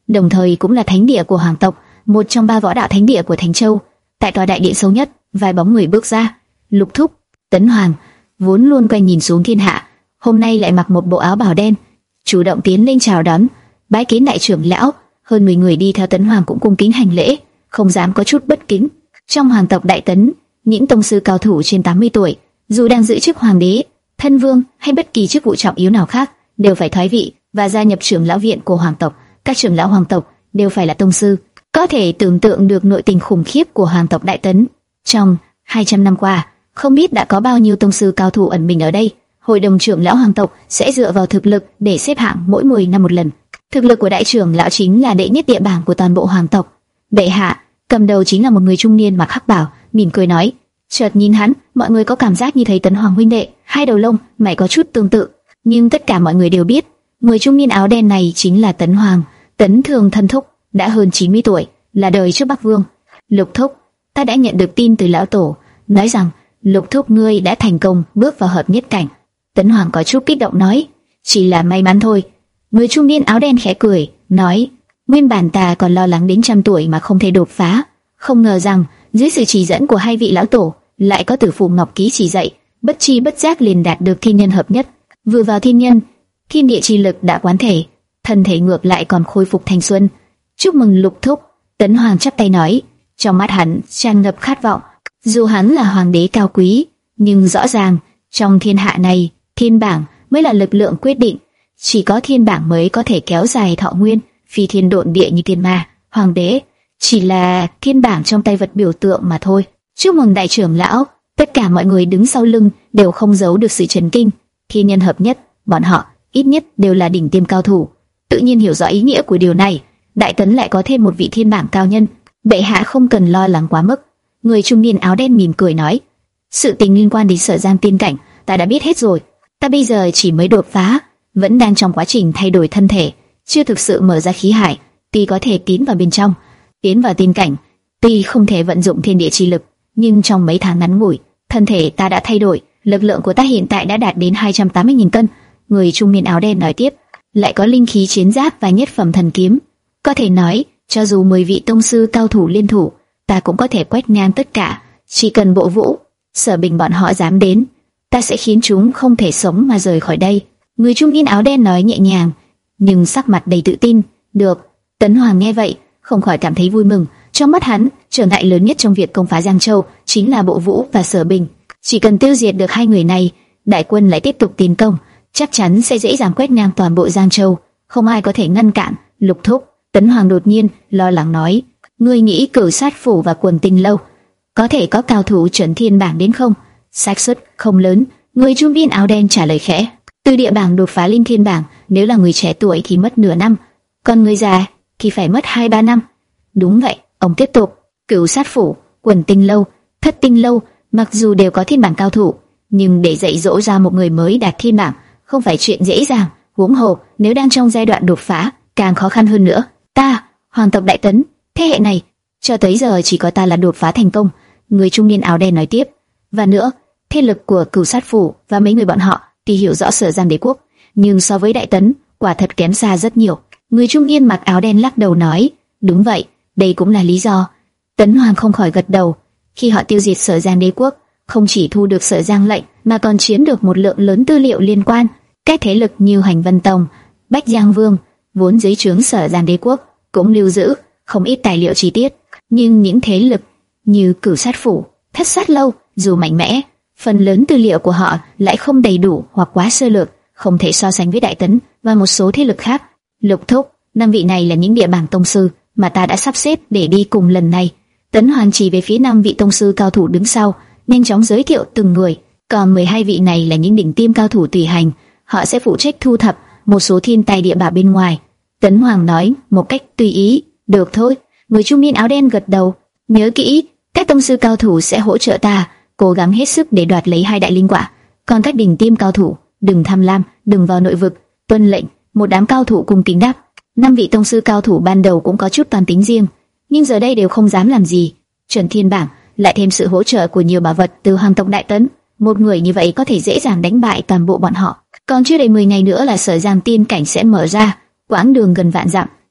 đồng thời cũng là thánh địa của hoàng tộc, một trong ba võ đạo thánh địa của Thành Châu. Tại tòa đại điện sâu nhất, vài bóng người bước ra. Lục Thúc, Tấn Hoàng, vốn luôn quay nhìn xuống thiên hạ, hôm nay lại mặc một bộ áo bào đen, chủ động tiến lên chào đón, bái kiến đại trưởng lão. Hơn mười người đi theo Tấn Hoàng cũng cung kính hành lễ, không dám có chút bất kính. Trong hoàng tộc Đại Tấn, những tông sư cao thủ trên tám mươi tuổi, dù đang giữ chức hoàng đế, thân vương hay bất kỳ chức vụ trọng yếu nào khác, đều phải thoái vị và gia nhập trưởng lão viện của hoàng tộc. Các trưởng lão hoàng tộc đều phải là tông sư. Có thể tưởng tượng được nội tình khủng khiếp của hoàng tộc Đại Tấn. Trong hai trăm năm qua, không biết đã có bao nhiêu tông sư cao thủ ẩn mình ở đây. Hội đồng trưởng lão hoàng tộc sẽ dựa vào thực lực để xếp hạng mỗi mười năm một lần. Thực lực của đại trưởng lão chính là đệ nhất địa bảng của toàn bộ hoàng tộc. Bệ hạ, cầm đầu chính là một người trung niên mặc hắc bào, mỉm cười nói. Chợt nhìn hắn, mọi người có cảm giác như thấy Tấn Hoàng huynh đệ, hai đầu lông mày có chút tương tự, nhưng tất cả mọi người đều biết, người trung niên áo đen này chính là Tấn Hoàng, Tấn Thường thân thúc, đã hơn chín mươi tuổi, là đời trước Bắc Vương. Lục Thúc, ta đã nhận được tin từ lão tổ, nói rằng Lục Thúc ngươi đã thành công bước vào hợp nhất cảnh. Tấn Hoàng có chút kích động nói, chỉ là may mắn thôi. Người trung niên áo đen khẽ cười, nói, nguyên bản ta còn lo lắng đến trăm tuổi mà không thể đột phá, không ngờ rằng dưới sự chỉ dẫn của hai vị lão tổ, lại có Tử Phù Ngọc Ký chỉ dạy, bất chi bất giác liền đạt được thiên nhân hợp nhất. Vừa vào thiên nhân, thiên địa chi lực đã quán thể, thân thể ngược lại còn khôi phục thanh xuân. Chúc mừng Lục Thúc. Tấn Hoàng chắp tay nói, trong mắt hắn tràn ngập khát vọng. Dù hắn là hoàng đế cao quý, nhưng rõ ràng trong thiên hạ này, thiên bảng mới là lực lượng quyết định. Chỉ có thiên bảng mới có thể kéo dài thọ nguyên, phi thiên độn địa như tiên ma. Hoàng đế chỉ là thiên bảng trong tay vật biểu tượng mà thôi. Chúc mừng đại trưởng lão. Tất cả mọi người đứng sau lưng đều không giấu được sự chấn kinh. Thiên nhân hợp nhất, bọn họ ít nhất đều là đỉnh tiêm cao thủ, tự nhiên hiểu rõ ý nghĩa của điều này. Đại Tấn lại có thêm một vị thiên bảng cao nhân, bệ hạ không cần lo lắng quá mức. Người trung niên áo đen mỉm cười nói, sự tình liên quan đến Sở Giang tiên cảnh ta đã biết hết rồi. Ta bây giờ chỉ mới đột phá, vẫn đang trong quá trình thay đổi thân thể, chưa thực sự mở ra khí hải, tuy có thể tiến vào bên trong, tiến vào tiên cảnh, tuy không thể vận dụng thiên địa chi lực, nhưng trong mấy tháng ngắn ngủi, thân thể ta đã thay đổi, lực lượng của ta hiện tại đã đạt đến hai trăm tám mươi nghìn cân. Người trung niên áo đen nói tiếp, lại có linh khí chiến giáp và nhất phẩm thần kiếm. Có thể nói, cho dù mười vị tông sư cao thủ liên thủ, ta cũng có thể quét ngang tất cả. Chỉ cần Bộ Vũ, Sở Bình bọn họ dám đến, ta sẽ khiến chúng không thể sống mà rời khỏi đây. Người trung niên áo đen nói nhẹ nhàng, nhưng sắc mặt đầy tự tin. Được. Tấn Hoàng nghe vậy, không khỏi cảm thấy vui mừng. Trong mắt hắn, trở ngại lớn nhất trong việc công phá Giang Châu chính là Bộ Vũ và Sở Bình. Chỉ cần tiêu diệt được hai người này, đại quân lại tiếp tục tiến công, chắc chắn sẽ dễ dàng quét ngang toàn bộ Giang Châu, không ai có thể ngăn cản. Lục Thúc, Tấn Hoàng đột nhiên lo lắng nói, ngươi nghĩ Cửu Sát Phủ và Quần Tinh Lâu có thể có cao thủ chuẩn thiên bảng đến không? Xác suất không lớn. Người trung niên áo đen trả lời khẽ, từ địa bảng đột phá lên thiên bảng, nếu là người trẻ tuổi thì mất nửa năm, còn người già thì phải mất hai ba năm. Đúng vậy, ông tiếp tục, Cửu Sát Phủ, Quần Tinh Lâu, Thất Tinh Lâu mặc dù đều có thiên bảng cao thủ, nhưng để dạy dỗ ra một người mới đạt thiên bảng không phải chuyện dễ dàng, huống hồ nếu đang trong giai đoạn đột phá càng khó khăn hơn nữa. Ta, hoàng tộc Đại Tấn, thế hệ này cho tới giờ chỉ có ta là đột phá thành công. Người trung niên áo đen nói tiếp, và nữa, thế lực của Cửu Sát Phủ và mấy người bọn họ thì hiểu rõ Sở Giang đế quốc, nhưng so với Đại Tấn quả thật kém xa rất nhiều. Người trung niên mặc áo đen lắc đầu nói, đúng vậy, đây cũng là lý do. Tấn Hoàng không khỏi gật đầu. Khi họ tiêu diệt Sở Giang đế quốc, không chỉ thu được Sở Giang lệnh mà còn chiếm được một lượng lớn tư liệu liên quan. Các thế lực như Hành Vân Tông, Bách Giang Vương vốn dưới trướng Sở Giang đế quốc cũng lưu giữ không ít tài liệu chi tiết, nhưng những thế lực như Cửu Sát Phủ, Thất Sát Lâu dù mạnh mẽ, phần lớn tư liệu của họ lại không đầy đủ hoặc quá sơ lược, không thể so sánh với Đại Tấn và một số thế lực khác. Lục Thúc, năm vị này là những địa bảng tông sư mà ta đã sắp xếp để đi cùng lần này. Tấn Hoàng chỉ về phía năm vị tông sư cao thủ đứng sau, nhanh chóng giới thiệu từng người. Còn mười hai vị này là những đỉnh tiêm cao thủ tùy hành, họ sẽ phụ trách thu thập một số thiên tài địa bảo bên ngoài. Tấn Hoàng nói một cách tùy ý. Được thôi. Người trung niên áo đen gật đầu. Nhớ kỹ, các tông sư cao thủ sẽ hỗ trợ ta, cố gắng hết sức để đoạt lấy hai đại linh quả. Còn các đỉnh tiêm cao thủ, đừng tham lam, đừng vào nội vực. Tuân lệnh. Một đám cao thủ cung kính đáp. Năm vị tông sư cao thủ ban đầu cũng có chút toàn tính riêng, nhưng giờ đây đều không dám làm gì. Chuẩn thiên bảng lại thêm sự hỗ trợ của nhiều bảo vật từ hoàng tộc Đại Tấn, một người như vậy có thể dễ dàng đánh bại toàn bộ bọn họ. Còn chưa đầy mười ngày nữa là Sở Giang tiên cảnh sẽ mở ra, quãng đường gần vạn dặm,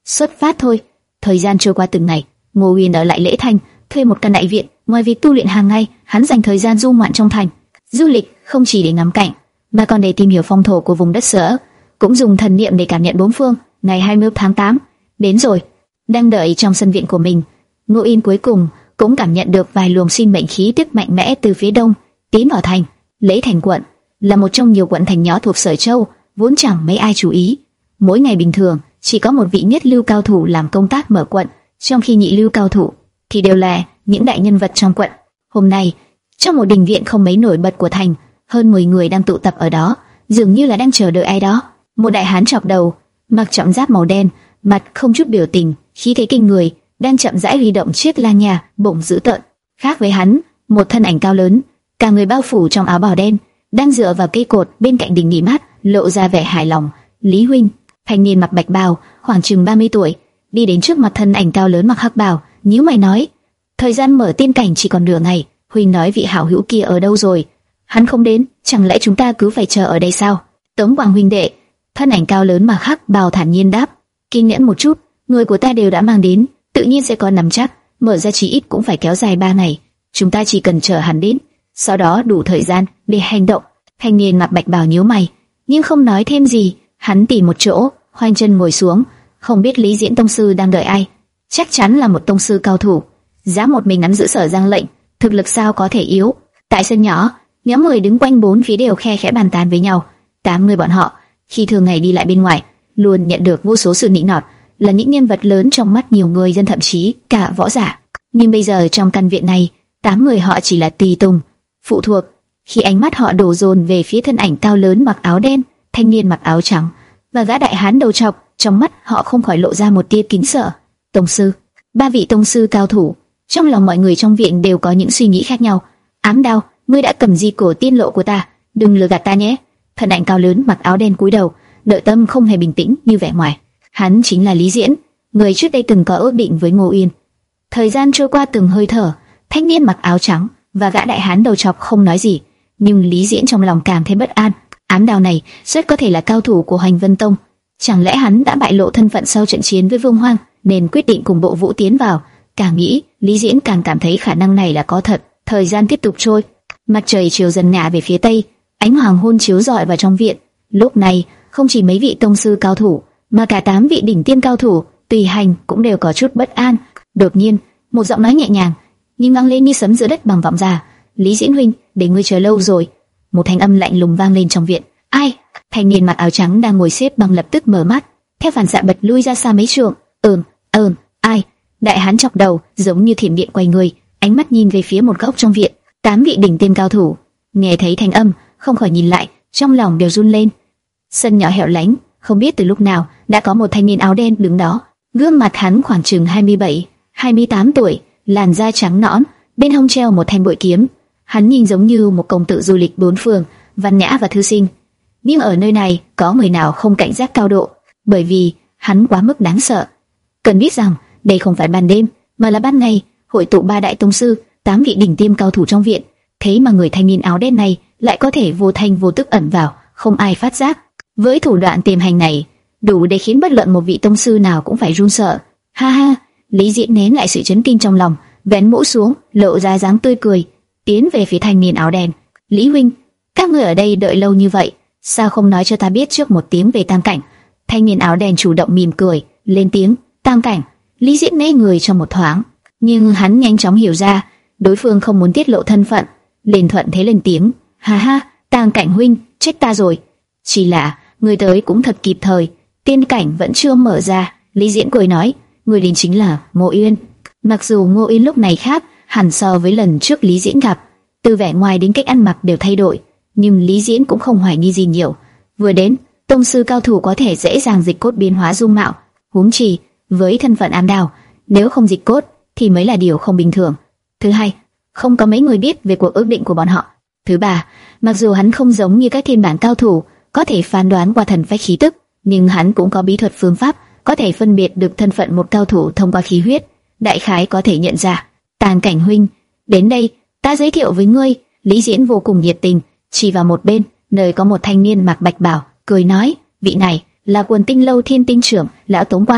xuất phát thôi. Thời gian trôi qua từng ngày, Ngô Uyên ở lại Lễ Thành, thuê một căn đại viện. Ngoài việc tu luyện hàng ngày, hắn dành thời gian du ngoạn trong thành. Du lịch không chỉ để ngắm cảnh, mà còn để tìm hiểu phong thổ của vùng đất sở, cũng dùng thần niệm để cảm nhận bốn phương. Ngày hai mươi mốt tháng tám đến rồi, đang đợi trong sân viện của mình, Ngô Uyên cuối cùng cũng cảm nhận được vài luồng sinh mệnh khí tức mạnh mẽ từ phía đông tiến vào thành. Lễ Thành quận là một trong nhiều quận thành nhỏ thuộc Sở Châu, vốn chẳng mấy ai chú ý. Mỗi ngày bình thường chỉ có một vị nhất lưu cao thủ làm công tác mở quận, trong khi nhị lưu cao thủ thì đều là những đại nhân vật trong quận. Hôm nay, trong một đình viện không mấy nổi bật của thành, hơn mười người đang tụ tập ở đó, dường như là đang chờ đợi ai đó. Một đại hán chọc đầu, mặc trọng giáp màu đen, mặt không chút biểu tình, khí thế kinh người, đang chậm rãi huy động chiếc la nhà, bổng dữ tợn. Khác với hắn, một thân ảnh cao lớn, cả người bao phủ trong áo bào đen, đang dựa vào cây cột bên cạnh đình nghỉ mát, lộ ra vẻ hài lòng. Lý huynh, thanh niên mặc bạch bào, khoảng chừng ba mươi tuổi, đi đến trước mặt thân ảnh cao lớn mặc hắc bào, nhíu mày nói: thời gian mở tiên cảnh chỉ còn nửa ngày, huynh nói vị hảo hữu kia ở đâu rồi? Hắn không đến, chẳng lẽ chúng ta cứ phải chờ ở đây sao? Tống Quang huynh đệ, thân ảnh cao lớn mặc hắc bào thản nhiên đáp: kiên nhẫn một chút, người của ta đều đã mang đến, tự nhiên sẽ có nắm chắc, mở ra chí ít cũng phải kéo dài ba ngày. Chúng ta chỉ cần chờ hắn đến, sau đó đủ thời gian để hành động. Thanh niên mặc bạch bào nhíu mày, nhưng không nói thêm gì. Hắn tìm một chỗ, khoanh chân ngồi xuống. Không biết Lý Diễn tông sư đang đợi ai? Chắc chắn là một tông sư cao thủ, dám một mình nắm giữ Sở Giang lệnh, thực lực sao có thể yếu? Tại sân nhỏ, nhóm người đứng quanh bốn phía đều khe khẽ bàn tán với nhau. Tám người bọn họ khi thường ngày đi lại bên ngoài, luôn nhận được vô số sự nịnh nọt, là những nhân vật lớn trong mắt nhiều người dân, thậm chí cả võ giả. Nhưng bây giờ trong căn viện này, tám người họ chỉ là tùy tùng, phụ thuộc. Khi ánh mắt họ đổ dồn về phía thân ảnh cao lớn mặc áo đen, thanh niên mặc áo trắng và gã đại hán đầu trọc, trong mắt họ không khỏi lộ ra một tia kính sợ. Tông sư, ba vị tông sư cao thủ. Trong lòng mọi người trong viện đều có những suy nghĩ khác nhau. Ám Đao, ngươi đã cầm di cổ tiên lộ của ta, đừng lừa gạt ta nhé. Thân ảnh cao lớn mặc áo đen cúi đầu, nội tâm không hề bình tĩnh như vẻ ngoài. Hắn chính là Lý Diễn, người trước đây từng có ước định với Ngô Uyên. Thời gian trôi qua từng hơi thở, thanh niên mặc áo trắng và gã đại hán đầu trọc không nói gì, nhưng Lý Diễn trong lòng càng thêm bất an. Ám Đao này rất có thể là cao thủ của Hoành Vân Tông. Chẳng lẽ hắn đã bại lộ thân phận sau trận chiến với Vương Hoang, nên quyết định cùng Bộ Vũ tiến vào? Càng nghĩ, Lý Diễn càng cảm thấy khả năng này là có thật. Thời gian tiếp tục trôi, mặt trời chiều dần ngả về phía tây, ánh hoàng hôn chiếu rọi vào trong viện. Lúc này, không chỉ mấy vị tông sư cao thủ, mà cả tám vị đỉnh tiên cao thủ tùy hành cũng đều có chút bất an. Đột nhiên, một giọng nói nhẹ nhàng nhưng vang lên như sấm giữa đất bằng vọng ra: Lý Diễn huynh, để ngươi chờ lâu rồi. Một thanh âm lạnh lùng vang lên trong viện. Ai? Thanh niên mặc áo trắng đang ngồi xếp bằng lập tức mở mắt, theo phản xạ bật lui ra xa mấy trượng. Ừm, ừm, ai? Đại hán chọc đầu, giống như thiểm điện quay người, ánh mắt nhìn về phía một góc trong viện. Tám vị đỉnh tiên cao thủ nghe thấy thanh âm, không khỏi nhìn lại, trong lòng đều run lên. Sân nhỏ hẻo lánh, không biết từ lúc nào đã có một thanh niên áo đen đứng đó. Gương mặt hắn khoảng chừng hai mươi bảy, hai mươi tám tuổi, làn da trắng nõn, bên hông treo một thanh bội kiếm. Hắn nhìn giống như một công tử du lịch bốn phương, văn nhã và thư sinh. Nhưng ở nơi này có người nào không cảnh giác cao độ, bởi vì hắn quá mức đáng sợ. Cần biết rằng đây không phải ban đêm, mà là ban ngày, hội tụ ba đại tông sư, tám vị đỉnh tiêm cao thủ trong viện. Thế mà người thanh niên áo đen này lại có thể vô thanh vô tức ẩn vào, không ai phát giác. Với thủ đoạn tiềm hành này, đủ để khiến bất luận một vị tông sư nào cũng phải run sợ. Ha ha, Lý Diễn nén lại sự chấn kinh trong lòng, vén mũ xuống, lộ ra dáng tươi cười, tiến về phía thanh niên áo đen. Lý huynh, các ngươi ở đây đợi lâu như vậy, sao không nói cho ta biết trước một tiếng về tam cảnh? Thanh niên áo đen chủ động mỉm cười, lên tiếng. Tam cảnh? Lý Diễn ngây người trong một thoáng, nhưng hắn nhanh chóng hiểu ra đối phương không muốn tiết lộ thân phận, liền thuận thế lên tiếng. Ha ha, tam cảnh huynh, trách ta rồi. Chỉ là người tới cũng thật kịp thời, tiên cảnh vẫn chưa mở ra. Lý Diễn cười nói, người đến chính là Ngô Uyên. Mặc dù Ngô Uyên lúc này khác hẳn so với lần trước Lý Diễn gặp, từ vẻ ngoài đến cách ăn mặc đều thay đổi, nhưng Lý Diễn cũng không hoài nghi gì nhiều. Vừa đến, tông sư cao thủ có thể dễ dàng dịch cốt biến hóa dung mạo, huống chi với thân phận Ám Đao, nếu không dịch cốt thì mới là điều không bình thường. Thứ hai, không có mấy người biết về cuộc ước định của bọn họ. Thứ ba, mặc dù hắn không giống như các thiên bản cao thủ có thể phán đoán qua thần phách khí tức, nhưng hắn cũng có bí thuật phương pháp có thể phân biệt được thân phận một cao thủ thông qua khí huyết, đại khái có thể nhận ra. Tàn Cảnh huynh, đến đây, ta giới thiệu với ngươi. Lý Diễn vô cùng nhiệt tình, chỉ vào một bên, nơi có một thanh niên mặc bạch bào, cười nói, vị này là Quần Tinh lâu Thiên Tinh trưởng lão Tống Quang,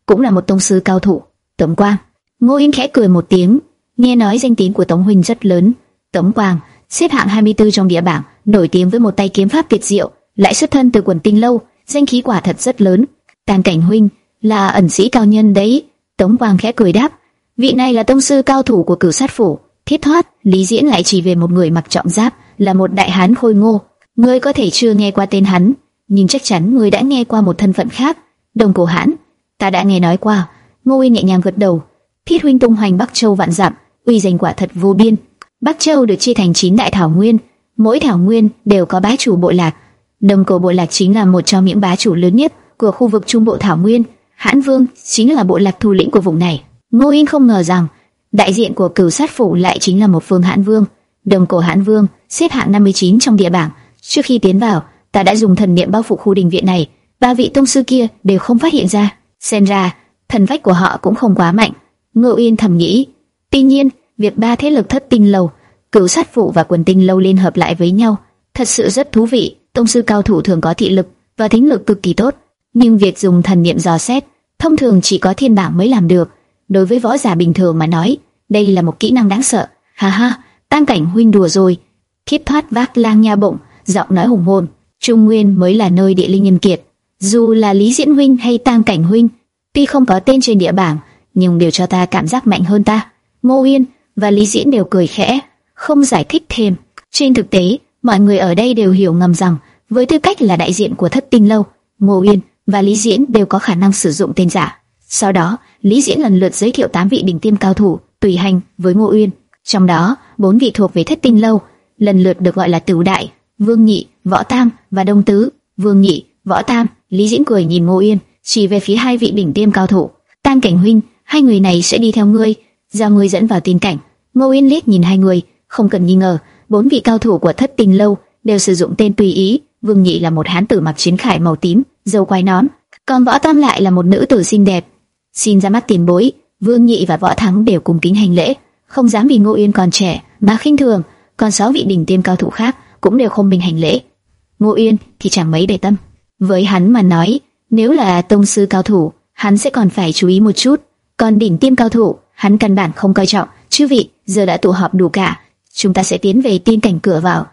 cũng là một tông sư cao thủ. Tống Quang. Ngô Yên khẽ cười một tiếng, nghe nói danh tiếng của Tống huynh rất lớn. Tống Quang xếp hạng hai mươi tư trong địa bảng, nổi tiếng với một tay kiếm pháp tuyệt diệu, lại xuất thân từ quần tinh lâu, danh khí quả thật rất lớn. Tàn Cảnh huynh là ẩn sĩ cao nhân đấy. Tống Quang khẽ cười đáp, vị này là tông sư cao thủ của Cửu Sát phủ. Thiết thoát, Lý Diễn lại chỉ về một người mặc trọng giáp, là một đại hán khôi ngô. Ngươi có thể chưa nghe qua tên hắn, nhưng chắc chắn ngươi đã nghe qua một thân phận khác. Đồng Cổ Hãn, ta đã nghe nói qua. Ngô Yên nhẹ nhàng gật đầu. Thiết huynh tung hoành Bắc Châu vạn dặm, uy danh quả thật vô biên. Bắc Châu được chia thành chín đại thảo nguyên, mỗi thảo nguyên đều có bá chủ bộ lạc. Đồng Cổ bộ lạc chính là một trong những bá chủ lớn nhất của khu vực Trung Bộ thảo nguyên. Hãn Vương chính là bộ lạc thủ lĩnh của vùng này. Ngô Yên không ngờ rằng đại diện của Cửu Sát phủ lại chính là một phương Hãn Vương. Đồng Cổ Hãn Vương xếp hạng năm mươi chín trong địa bảng. Trước khi tiến vào, ta đã dùng thần niệm bao phủ khu đình viện này, ba vị tông sư kia đều không phát hiện ra. Xem ra thần phách của họ cũng không quá mạnh. Ngô Yên thầm nghĩ. Tuy nhiên, việc ba thế lực Thất Tinh lâu, Cửu Sát phủ và Quần Tinh lâu liên hợp lại với nhau, thật sự rất thú vị. Tông sư cao thủ thường có thị lực và thính lực cực kỳ tốt, nhưng việc dùng thần niệm dò xét, thông thường chỉ có thiên bảng mới làm được. Đối với võ giả bình thường mà nói, đây là một kỹ năng đáng sợ. Ha ha, Tam Cảnh huynh đùa rồi. Thiết thoát vác lang nha bụng, giọng nói hùng hồn. Trung Nguyên mới là nơi địa linh nhân kiệt. Dù là Lý Diễn huynh hay Tam Cảnh huynh, tuy không có tên trên địa bảng, nhưng đều cho ta cảm giác mạnh hơn ta. Ngô Yên và Lý Diễn đều cười khẽ, không giải thích thêm. Trên thực tế, mọi người ở đây đều hiểu ngầm rằng, với tư cách là đại diện của Thất Tinh lâu, Ngô Yên và Lý Diễn đều có khả năng sử dụng tên giả. Sau đó, Lý Diễn lần lượt giới thiệu tám vị đỉnh tiêm cao thủ tùy hành với Ngô Yên. Trong đó, bốn vị thuộc về Thất Tinh lâu, lần lượt được gọi là Tửu Đại, Vương Nhị, Võ Tam và Đông Tứ. Vương Nhị, Võ Tam. Lý Diễn cười nhìn Ngô Yên, chỉ về phía hai vị đỉnh tiêm cao thủ. Tam Cảnh huynh, hai người này sẽ đi theo ngươi, do ngươi dẫn vào tiên cảnh. Ngô Yên liếc nhìn hai người, không cần nghi ngờ, bốn vị cao thủ của Thất Tinh lâu đều sử dụng tên tùy ý. Vương Nhị là một hán tử mặc chiến khải màu tím, râu quai nón, còn Võ Tam lại là một nữ tử xinh đẹp. Xin ra mắt tiền bối. Vương Nhị và Võ Thắng đều cung kính hành lễ, không dám vì Ngô Yên còn trẻ mà khinh thường. Còn sáu vị đỉnh tiêm cao thủ khác cũng đều không mình hành lễ. Ngô Yên thì chẳng mấy để tâm. Với hắn mà nói, nếu là tông sư cao thủ, hắn sẽ còn phải chú ý một chút, còn đỉnh tiêm cao thủ, hắn căn bản không coi trọng. Chư vị, giờ đã tụ họp đủ cả, chúng ta sẽ tiến về tiên cảnh cửa vào.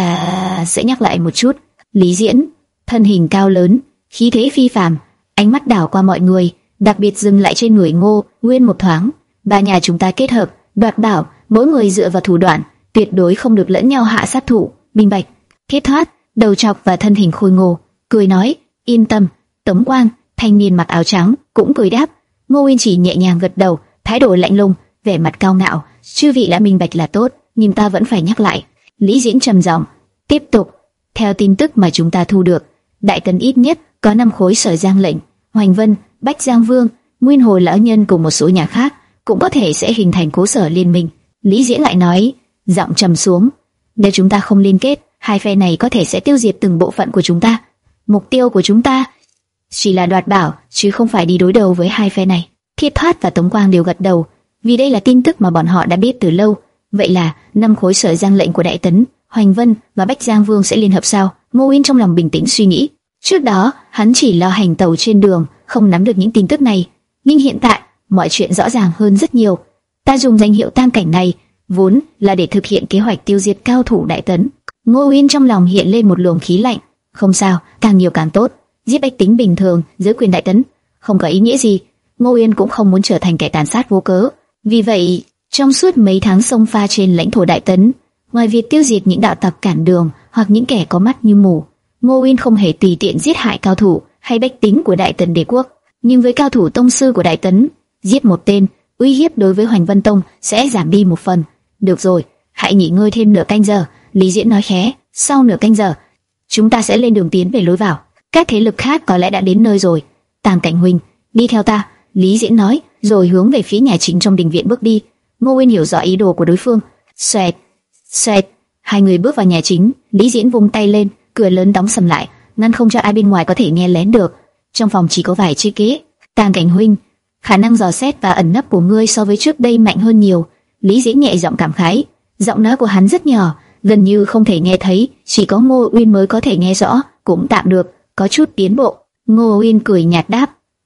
Ta sẽ nhắc lại một chút. Lý Diễn, thân hình cao lớn, khí thế phi phàm, ánh mắt đảo qua mọi người, đặc biệt dừng lại trên người Ngô Nguyên một thoáng. Ba nhà chúng ta kết hợp, đoạt bảo, mỗi người dựa vào thủ đoạn, tuyệt đối không được lẫn nhau hạ sát thủ. Minh bạch. Thiết thoát, đầu trọc và thân hình khôi ngô, cười nói, yên tâm. Tống Quang, thanh niên mặc áo trắng, cũng cười đáp. Ngô Nguyên chỉ nhẹ nhàng gật đầu, thái độ lạnh lùng, vẻ mặt cao ngạo. Chư vị đã minh bạch là tốt, nhưng ta vẫn phải nhắc lại. Lý Diễn trầm giọng, tiếp tục. Theo tin tức mà chúng ta thu được, Đại Tấn ít nhất có năm khối sở giang lệnh, Hoành Vân, Bách Giang Vương, Nguyên Hồi lão nhân cùng một số nhà khác cũng có thể sẽ hình thành cố sở liên minh. Lý Diễn lại nói, giọng trầm xuống, nếu chúng ta không liên kết, hai phe này có thể sẽ tiêu diệt từng bộ phận của chúng ta. Mục tiêu của chúng ta chỉ là đoạt bảo, chứ không phải đi đối đầu với hai phe này. Thiết Thoát và Tống Quang đều gật đầu, vì đây là tin tức mà bọn họ đã biết từ lâu. Vậy là năm khối sở giang lệnh của Đại Tấn, Hoành Vân và Bách Giang Vương sẽ liên hợp sao? Ngô Yên trong lòng bình tĩnh suy nghĩ. Trước đó, hắn chỉ lo hành tẩu trên đường, không nắm được những tin tức này. Nhưng hiện tại, mọi chuyện rõ ràng hơn rất nhiều. Ta dùng danh hiệu Tam Cảnh này, vốn là để thực hiện kế hoạch tiêu diệt cao thủ Đại Tấn. Ngô Yên trong lòng hiện lên một luồng khí lạnh. Không sao, càng nhiều càng tốt. Giết bách tính bình thường dưới quyền Đại Tấn không có ý nghĩa gì. Ngô Yên cũng không muốn trở thành kẻ tàn sát vô cớ. Vì vậy, trong suốt mấy tháng xông pha trên lãnh thổ Đại Tấn, ngoài việc tiêu diệt những đạo tặc cản đường hoặc những kẻ có mắt như mù, Ngô Yên không hề tùy tiện giết hại cao thủ hay bách tính của Đại Tấn đế quốc. Nhưng với cao thủ tông sư của Đại Tấn, giết một tên, uy hiếp đối với Hoành Vân Tông sẽ giảm đi một phần. Được rồi, hãy nghỉ ngơi thêm nửa canh giờ. Lý Diễn nói khẽ. Sau nửa canh giờ, chúng ta sẽ lên đường tiến về lối vào. Các thế lực khác có lẽ đã đến nơi rồi. Tam Cảnh huynh, đi theo ta. Lý Diễn nói, rồi hướng về phía nhà chính trong đình viện bước đi. Ngô Yên hiểu rõ ý đồ của đối phương. Xoẹt, xoẹt, hai người bước vào nhà chính. Lý Diễn vung tay lên, cửa lớn đóng sầm lại, ngăn không cho ai bên ngoài có thể nghe lén được. Trong phòng chỉ có vài chiếc ghế. Tam Cảnh huynh, khả năng dò xét và ẩn nấp của ngươi so với trước đây mạnh hơn nhiều. Lý Diễn nhẹ giọng cảm khái. Giọng nói của hắn rất nhỏ, gần như không thể nghe thấy, chỉ có Ngô Uyên mới có thể nghe rõ. Cũng tạm được, có chút tiến bộ. Ngô Uyên cười nhạt đáp,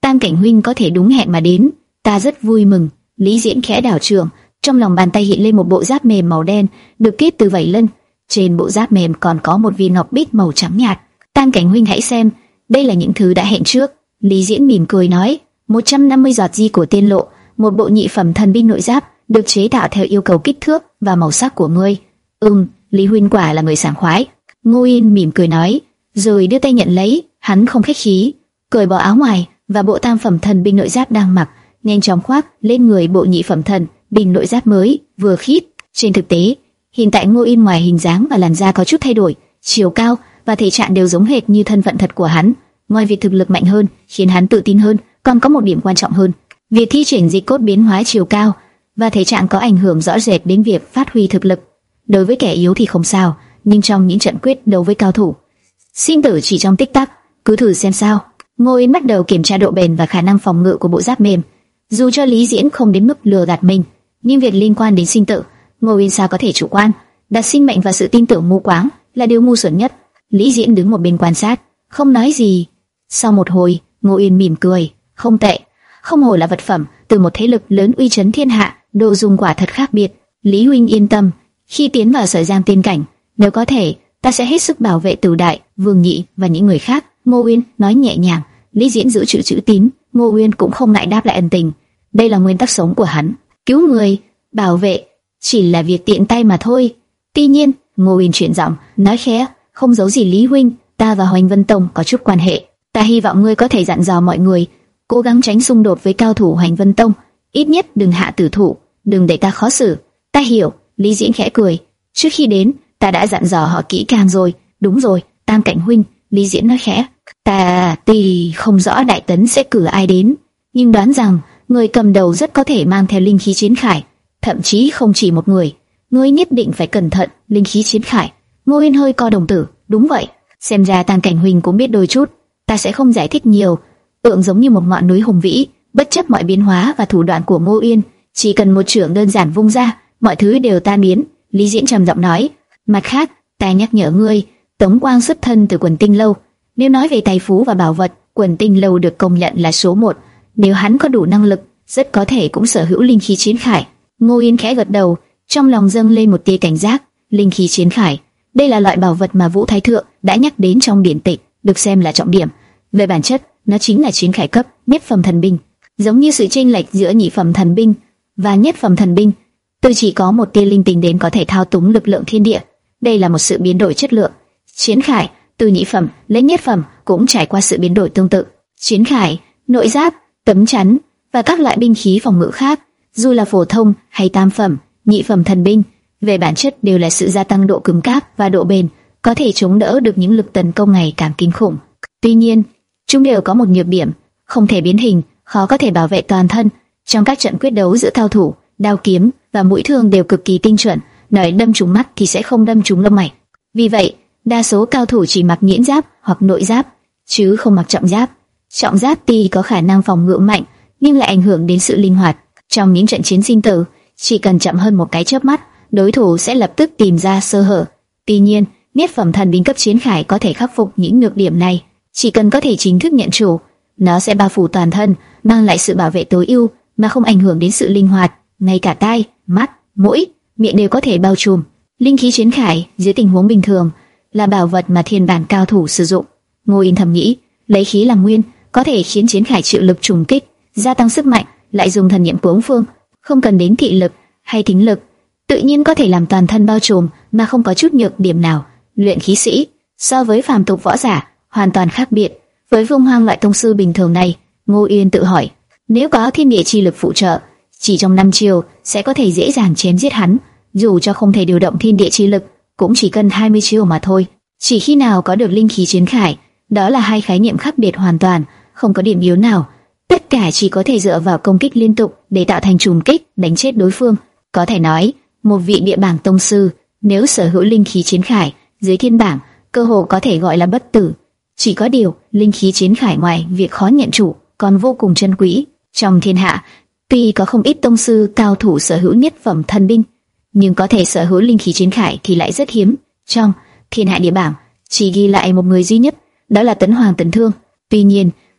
Tam Cảnh huynh có thể đúng hẹn mà đến, ta rất vui mừng. Lý Diễn khẽ đảo trường, trong lòng bàn tay hiện lên một bộ giáp mềm màu đen, được kết từ vảy lân. Trên bộ giáp mềm còn có một viên ngọc bích màu trắng nhạt. Tam Cảnh huynh hãy xem, đây là những thứ đã hẹn trước. Lý Diễn mỉm cười nói, một trăm năm mươi giọt di của tiên lộ, một bộ nhị phẩm thần binh nội giáp, được chế tạo theo yêu cầu kích thước và màu sắc của ngươi. Ừm, Lý huynh quả là người sảng khoái. Ngô Yên mỉm cười nói, rồi đưa tay nhận lấy. Hắn không khách khí, cởi bỏ áo ngoài và bộ tam phẩm thần binh nội giáp đang mặc, nhanh chóng khoác lên người bộ nhị phẩm thần binh nội giáp mới vừa khít. Trên thực tế, hiện tại Ngô Yên ngoài hình dáng và làn da có chút thay đổi, chiều cao và thể trạng đều giống hệt như thân phận thật của hắn. Ngoài việc thực lực mạnh hơn khiến hắn tự tin hơn, còn có một điểm quan trọng hơn, việc thi triển dịch cốt biến hóa chiều cao và thể trạng có ảnh hưởng rõ rệt đến việc phát huy thực lực. Đối với kẻ yếu thì không sao, nhưng trong những trận quyết đấu với cao thủ, sinh tử chỉ trong tích tắc. Cứ thử xem sao. Ngô Yên bắt đầu kiểm tra độ bền và khả năng phòng ngự của bộ giáp mềm. Dù cho Lý Diễn không đến mức lừa gạt mình, nhưng việc liên quan đến sinh tử, Ngô Yên sao có thể chủ quan? Đặt sinh mệnh và sự tin tưởng mù quáng là điều ngu xuẩn nhất. Lý Diễn đứng một bên quan sát, không nói gì. Sau một hồi, Ngô Yên mỉm cười, không tệ, không hổ là vật phẩm từ một thế lực lớn uy chấn thiên hạ, độ dùng quả thật khác biệt. Lý huynh yên tâm, khi tiến vào Sở Giang tiên cảnh, nếu có thể, ta sẽ hết sức bảo vệ Tử Đại, Vương Nhị và những người khác. Ngô Uyên nói nhẹ nhàng. Lý Diễn giữ chữ chữ tín, Ngô Uyên cũng không ngại đáp lại ân tình. Đây là nguyên tắc sống của hắn, cứu người, bảo vệ chỉ là việc tiện tay mà thôi. Tuy nhiên, Ngô Uyên chuyển giọng, nói khẽ, không giấu gì Lý huynh, ta và Hoành Vân Tông có chút quan hệ. Ta hy vọng ngươi có thể dặn dò mọi người, cố gắng tránh xung đột với cao thủ Hoành Vân Tông, ít nhất đừng hạ tử thủ, đừng để ta khó xử. Ta hiểu. Lý Diễn khẽ cười. Trước khi đến, ta đã dặn dò họ kỹ càng rồi. Đúng rồi, Tam Cảnh huynh, Lý Diễn nói khẽ, ta tuy không rõ Đại Tấn sẽ cử ai đến, nhưng đoán rằng người cầm đầu rất có thể mang theo linh khí chiến khải, thậm chí không chỉ một người. Ngươi nhất định phải cẩn thận. Linh khí chiến khải. Ngô Yên hơi co đồng tử. Đúng vậy, xem ra Tam Cảnh huynh cũng biết đôi chút. Ta sẽ không giải thích nhiều. Tượng giống như một ngọn núi hùng vĩ, bất chấp mọi biến hóa và thủ đoạn của Ngô Yên, chỉ cần một chưởng đơn giản vung ra, mọi thứ đều tan biến. Lý Diễn trầm giọng nói, mặt khác, ta nhắc nhở ngươi, Tống Quang xuất thân từ Quần Tinh Lâu. Nếu nói về tài phú và bảo vật, Quần Tinh Lâu được công nhận là số một. Nếu hắn có đủ năng lực, rất có thể cũng sở hữu linh khí chiến khải. Ngô Yên khẽ gật đầu, trong lòng dâng lên một tia cảnh giác. Linh khí chiến khải, đây là loại bảo vật mà Vũ Thái Thượng đã nhắc đến trong điển tịch, được xem là trọng điểm. Về bản chất, nó chính là chiến khải cấp nhất phẩm thần binh, giống như sự chênh lệch giữa nhị phẩm thần binh và nhất phẩm thần binh. Tôi chỉ có một tia linh tính đến có thể thao túng lực lượng thiên địa. Đây là một sự biến đổi chất lượng. Chiến khải từ nhị phẩm lên nhất phẩm cũng trải qua sự biến đổi tương tự. Chiến khải, nội giáp, tấm chắn và các loại binh khí phòng ngự khác, dù là phổ thông hay tam phẩm, nhị phẩm thần binh, về bản chất đều là sự gia tăng độ cứng cáp và độ bền, có thể chống đỡ được những lực tấn công ngày càng kinh khủng. Tuy nhiên, chúng đều có một nhược điểm, không thể biến hình, khó có thể bảo vệ toàn thân. Trong các trận quyết đấu giữa cao thủ, đao kiếm và mũi thương đều cực kỳ tinh chuẩn, nói đâm trúng mắt thì sẽ không đâm trúng lông mày. Vì vậy, đa số cao thủ chỉ mặc nghiễn giáp hoặc nội giáp, chứ không mặc trọng giáp. Trọng giáp tuy có khả năng phòng ngự mạnh, nhưng lại ảnh hưởng đến sự linh hoạt. Trong những trận chiến sinh tử, chỉ cần chậm hơn một cái chớp mắt, đối thủ sẽ lập tức tìm ra sơ hở. Tuy nhiên, nhất phẩm thần binh cấp chiến khải có thể khắc phục những nhược điểm này. Chỉ cần có thể chính thức nhận chủ, nó sẽ bao phủ toàn thân, mang lại sự bảo vệ tối ưu mà không ảnh hưởng đến sự linh hoạt. Ngay cả tai, mắt, mũi, miệng đều có thể bao trùm. Linh khí chiến khải dưới tình huống bình thường là bảo vật mà thiên bản cao thủ sử dụng. Ngô Yên thầm nghĩ, lấy khí làm nguyên, có thể khiến chiến khải chịu lực trùng kích, gia tăng sức mạnh, lại dùng thần niệm cuống phương, không cần đến thị lực hay thính lực, tự nhiên có thể làm toàn thân bao trùm mà không có chút nhược điểm nào. Luyện khí sĩ so với phàm tục võ giả hoàn toàn khác biệt. Với Vung Hoang loại tông sư bình thường này, Ngô Yên tự hỏi, nếu có thiên địa chi lực phụ trợ, chỉ trong năm chiều sẽ có thể dễ dàng chém giết hắn. Dù cho không thể điều động thiên địa chi lực, cũng chỉ cần hai mươi chiêu mà thôi. Chỉ khi nào có được linh khí chiến khải, đó là hai khái niệm khác biệt hoàn toàn, không có điểm yếu nào. Tất cả chỉ có thể dựa vào công kích liên tục để tạo thành trùng kích, đánh chết đối phương. Có thể nói, một vị địa bảng tông sư nếu sở hữu linh khí chiến khải, dưới thiên bảng cơ hồ có thể gọi là bất tử. Chỉ có điều, linh khí chiến khải ngoài việc khó nhận chủ, còn vô cùng chân quý. Trong thiên hạ, tuy có không ít tông sư cao thủ sở hữu nhất phẩm thần binh, nhưng có thể sở hữu linh khí chiến khải thì lại rất hiếm. Trong thiên hạ địa bảng chỉ ghi lại một người duy nhất, đó là Tấn Hoàng Tấn Thương. Tuy nhiên,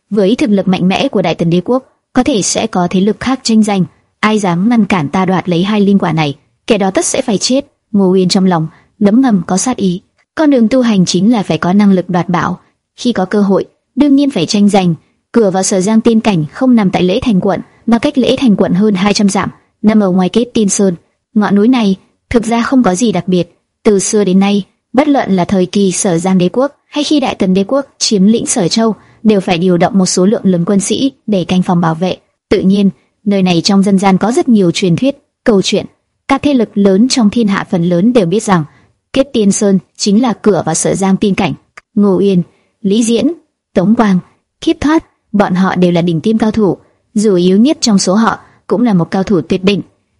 với thực lực mạnh mẽ của Đại Tần Đế quốc, có thể sẽ có thế lực khác tranh giành. Ai dám ngăn cản ta đoạt lấy hai linh quả này, kẻ đó tất sẽ phải chết. Ngô Uyên trong lòng ngấm ngầm có sát ý. Con đường tu hành chính là phải có năng lực đoạt bảo. Khi có cơ hội, đương nhiên phải tranh giành. Cửa vào Sở Giang Tiên Cảnh không nằm tại Lễ Thành quận, mà cách Lễ Thành quận hơn hai trăm dặm, nằm ở ngoài Kết Tiên Sơn. Ngọn núi này thực ra không có gì đặc biệt. Từ xưa đến nay, bất luận là thời kỳ Sở Giang Đế quốc hay khi Đại Tần Đế quốc chiếm lĩnh Sở Châu, đều phải điều động một số lượng lớn quân sĩ để canh phòng bảo vệ. Tự nhiên, nơi này trong dân gian có rất nhiều truyền thuyết, câu chuyện. Các thế lực lớn trong thiên hạ phần lớn đều biết rằng Kết Tiên Sơn chính là cửa vào Sở Giang Tiên Cảnh. Ngô Uyên, Lý Diễn, Tống Quang, Khiết Thoát, bọn họ đều là đỉnh tiêm cao thủ, dù yếu nhất trong số họ cũng là một cao thủ tuyệt đỉnh.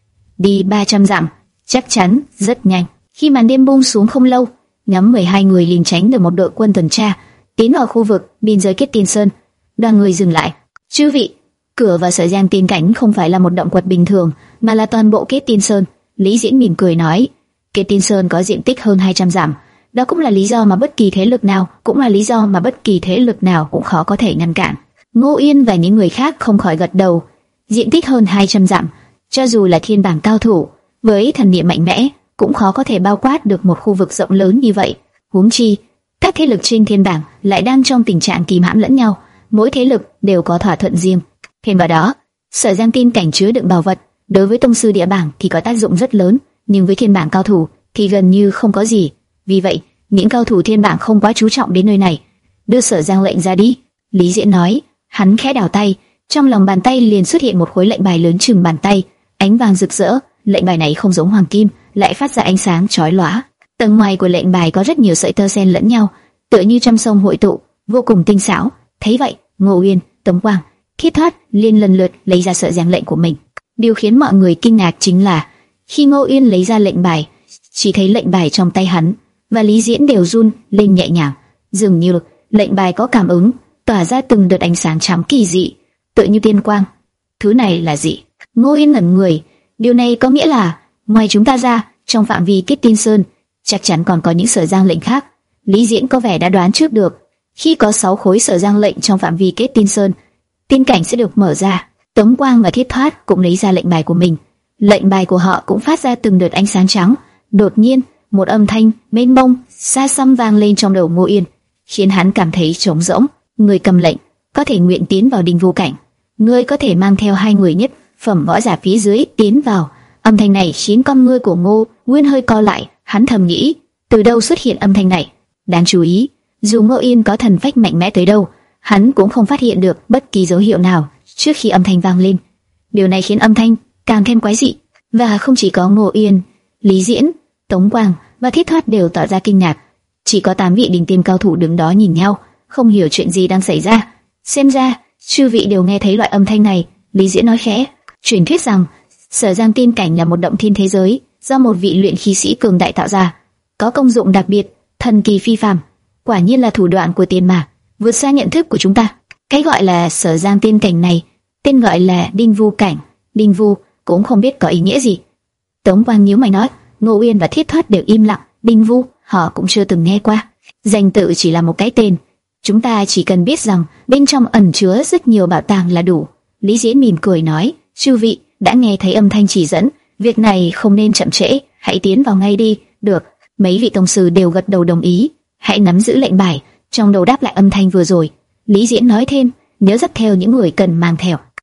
Đi ba trăm dặm, chắc chắn rất nhanh. Khi màn đêm buông xuống không lâu, nhóm mười hai người liền tránh được một đội quân tuần tra, tiến vào khu vực biên giới Kết Tiên Sơn. Đoàn người dừng lại. Chư vị, cửa vào Sở Giang Tiên Cảnh không phải là một động quật bình thường, mà là toàn bộ Kết Tiên Sơn. Lý Diễn mỉm cười nói, Kết Tiên Sơn có diện tích hơn hai trăm dặm, đó cũng là lý do mà bất kỳ thế lực nào, cũng là lý do mà bất kỳ thế lực nào cũng khó có thể ngăn cản. Ngô Uyên và những người khác không khỏi gật đầu. Diện tích hơn hai trăm dặm, cho dù là thiên bảng cao thủ với thần niệm mạnh mẽ, cũng khó có thể bao quát được một khu vực rộng lớn như vậy. Huống chi, các thế lực trên thiên bảng lại đang trong tình trạng kìm hãm lẫn nhau, mỗi thế lực đều có thỏa thuận riêng. Thêm vào đó, Sở Giang Tiên Cảnh chứa đựng bảo vật, đối với tông sư địa bảng thì có tác dụng rất lớn, nhưng với thiên bảng cao thủ thì gần như không có gì. Vì vậy, những cao thủ thiên bảng không quá chú trọng đến nơi này. Đưa Sở Giang lệnh ra đi, Lý Diễn nói. Hắn khẽ đảo tay, trong lòng bàn tay liền xuất hiện một khối lệnh bài lớn chừng bàn tay, ánh vàng rực rỡ. Lệnh bài này không giống hoàng kim, lại phát ra ánh sáng chói lóa. Tầng ngoài của lệnh bài có rất nhiều sợi tơ xen lẫn nhau, tựa như trăm sông hội tụ, vô cùng tinh xảo. Thấy vậy, Ngô Uyên, Tống Quang, Khiết Thoát liền lần lượt lấy ra sợi giang lệnh của mình. Điều khiến mọi người kinh ngạc chính là khi Ngô Uyên lấy ra lệnh bài, chỉ thấy lệnh bài trong tay hắn và Lý Diễn đều run lên nhẹ nhàng, dường như lệnh bài có cảm ứng, tỏa ra từng đợt ánh sáng trắng kỳ dị, tựa như tiên quang. Thứ này là gì? Ngô Uyên ngẩn người. Điều này có nghĩa là ngoài chúng ta ra, trong phạm vi Kết Tiên Sơn chắc chắn còn có những Sở Giang lệnh khác. Lý Diễn có vẻ đã đoán trước được, khi có sáu khối Sở Giang lệnh trong phạm vi Kết Tiên Sơn, tiên cảnh sẽ được mở ra. Tống Quang và Thiết Thoát cũng lấy ra lệnh bài của mình. Lệnh bài của họ cũng phát ra từng đợt ánh sáng trắng. Đột nhiên, một âm thanh mênh mông xa xăm vang lên trong đầu Ngô Uyên, khiến hắn cảm thấy trống rỗng. Người cầm lệnh có thể nguyện tiến vào Đinh Vu Cảnh, ngươi có thể mang theo hai người nhất phẩm võ giả phía dưới tiến vào. Âm thanh này khiến con ngươi của Ngô Uyên hơi co lại, hắn thầm nghĩ, từ đâu xuất hiện âm thanh này? Đáng chú ý, dù Ngô Uyên có thần phách mạnh mẽ tới đâu, hắn cũng không phát hiện được bất kỳ dấu hiệu nào trước khi âm thanh vang lên. Điều này khiến âm thanh càng thêm quái dị, và không chỉ có Ngô Uyên, Lý Diễn, Tống Quang và Thiết Thoát đều tỏ ra kinh ngạc. Chỉ có tám vị đỉnh tiêm cao thủ đứng đó nhìn nhau, không hiểu chuyện gì đang xảy ra. Xem ra, chư vị đều nghe thấy loại âm thanh này. Lý Diễn nói khẽ. Truyền thuyết rằng Sở Giang Tiên Cảnh là một động thiên thế giới do một vị luyện khí sĩ cường đại tạo ra, có công dụng đặc biệt, thần kỳ phi phàm. Quả nhiên là thủ đoạn của tiên mà, vượt xa nhận thức của chúng ta. Cái gọi là Sở Giang Tiên Cảnh này, tên gọi là Đinh Vu Cảnh. Đinh Vu cũng không biết có ý nghĩa gì. Tống Quang nhíu mày nói. Ngô Uyên và Thiết Thoát đều im lặng. Đinh Vu họ cũng chưa từng nghe qua, danh tự chỉ là một cái tên. Chúng ta chỉ cần biết rằng bên trong ẩn chứa rất nhiều bảo tàng là đủ. Lý Diễn mỉm cười nói, chư vị đã nghe thấy âm thanh chỉ dẫn, việc này không nên chậm trễ, hãy tiến vào ngay đi. Được. Mấy vị tông sư đều gật đầu đồng ý. Hãy nắm giữ lệnh bài, trong đầu đáp lại âm thanh vừa rồi. Lý Diễn nói thêm, nhớ dắt theo những người cần mang theo.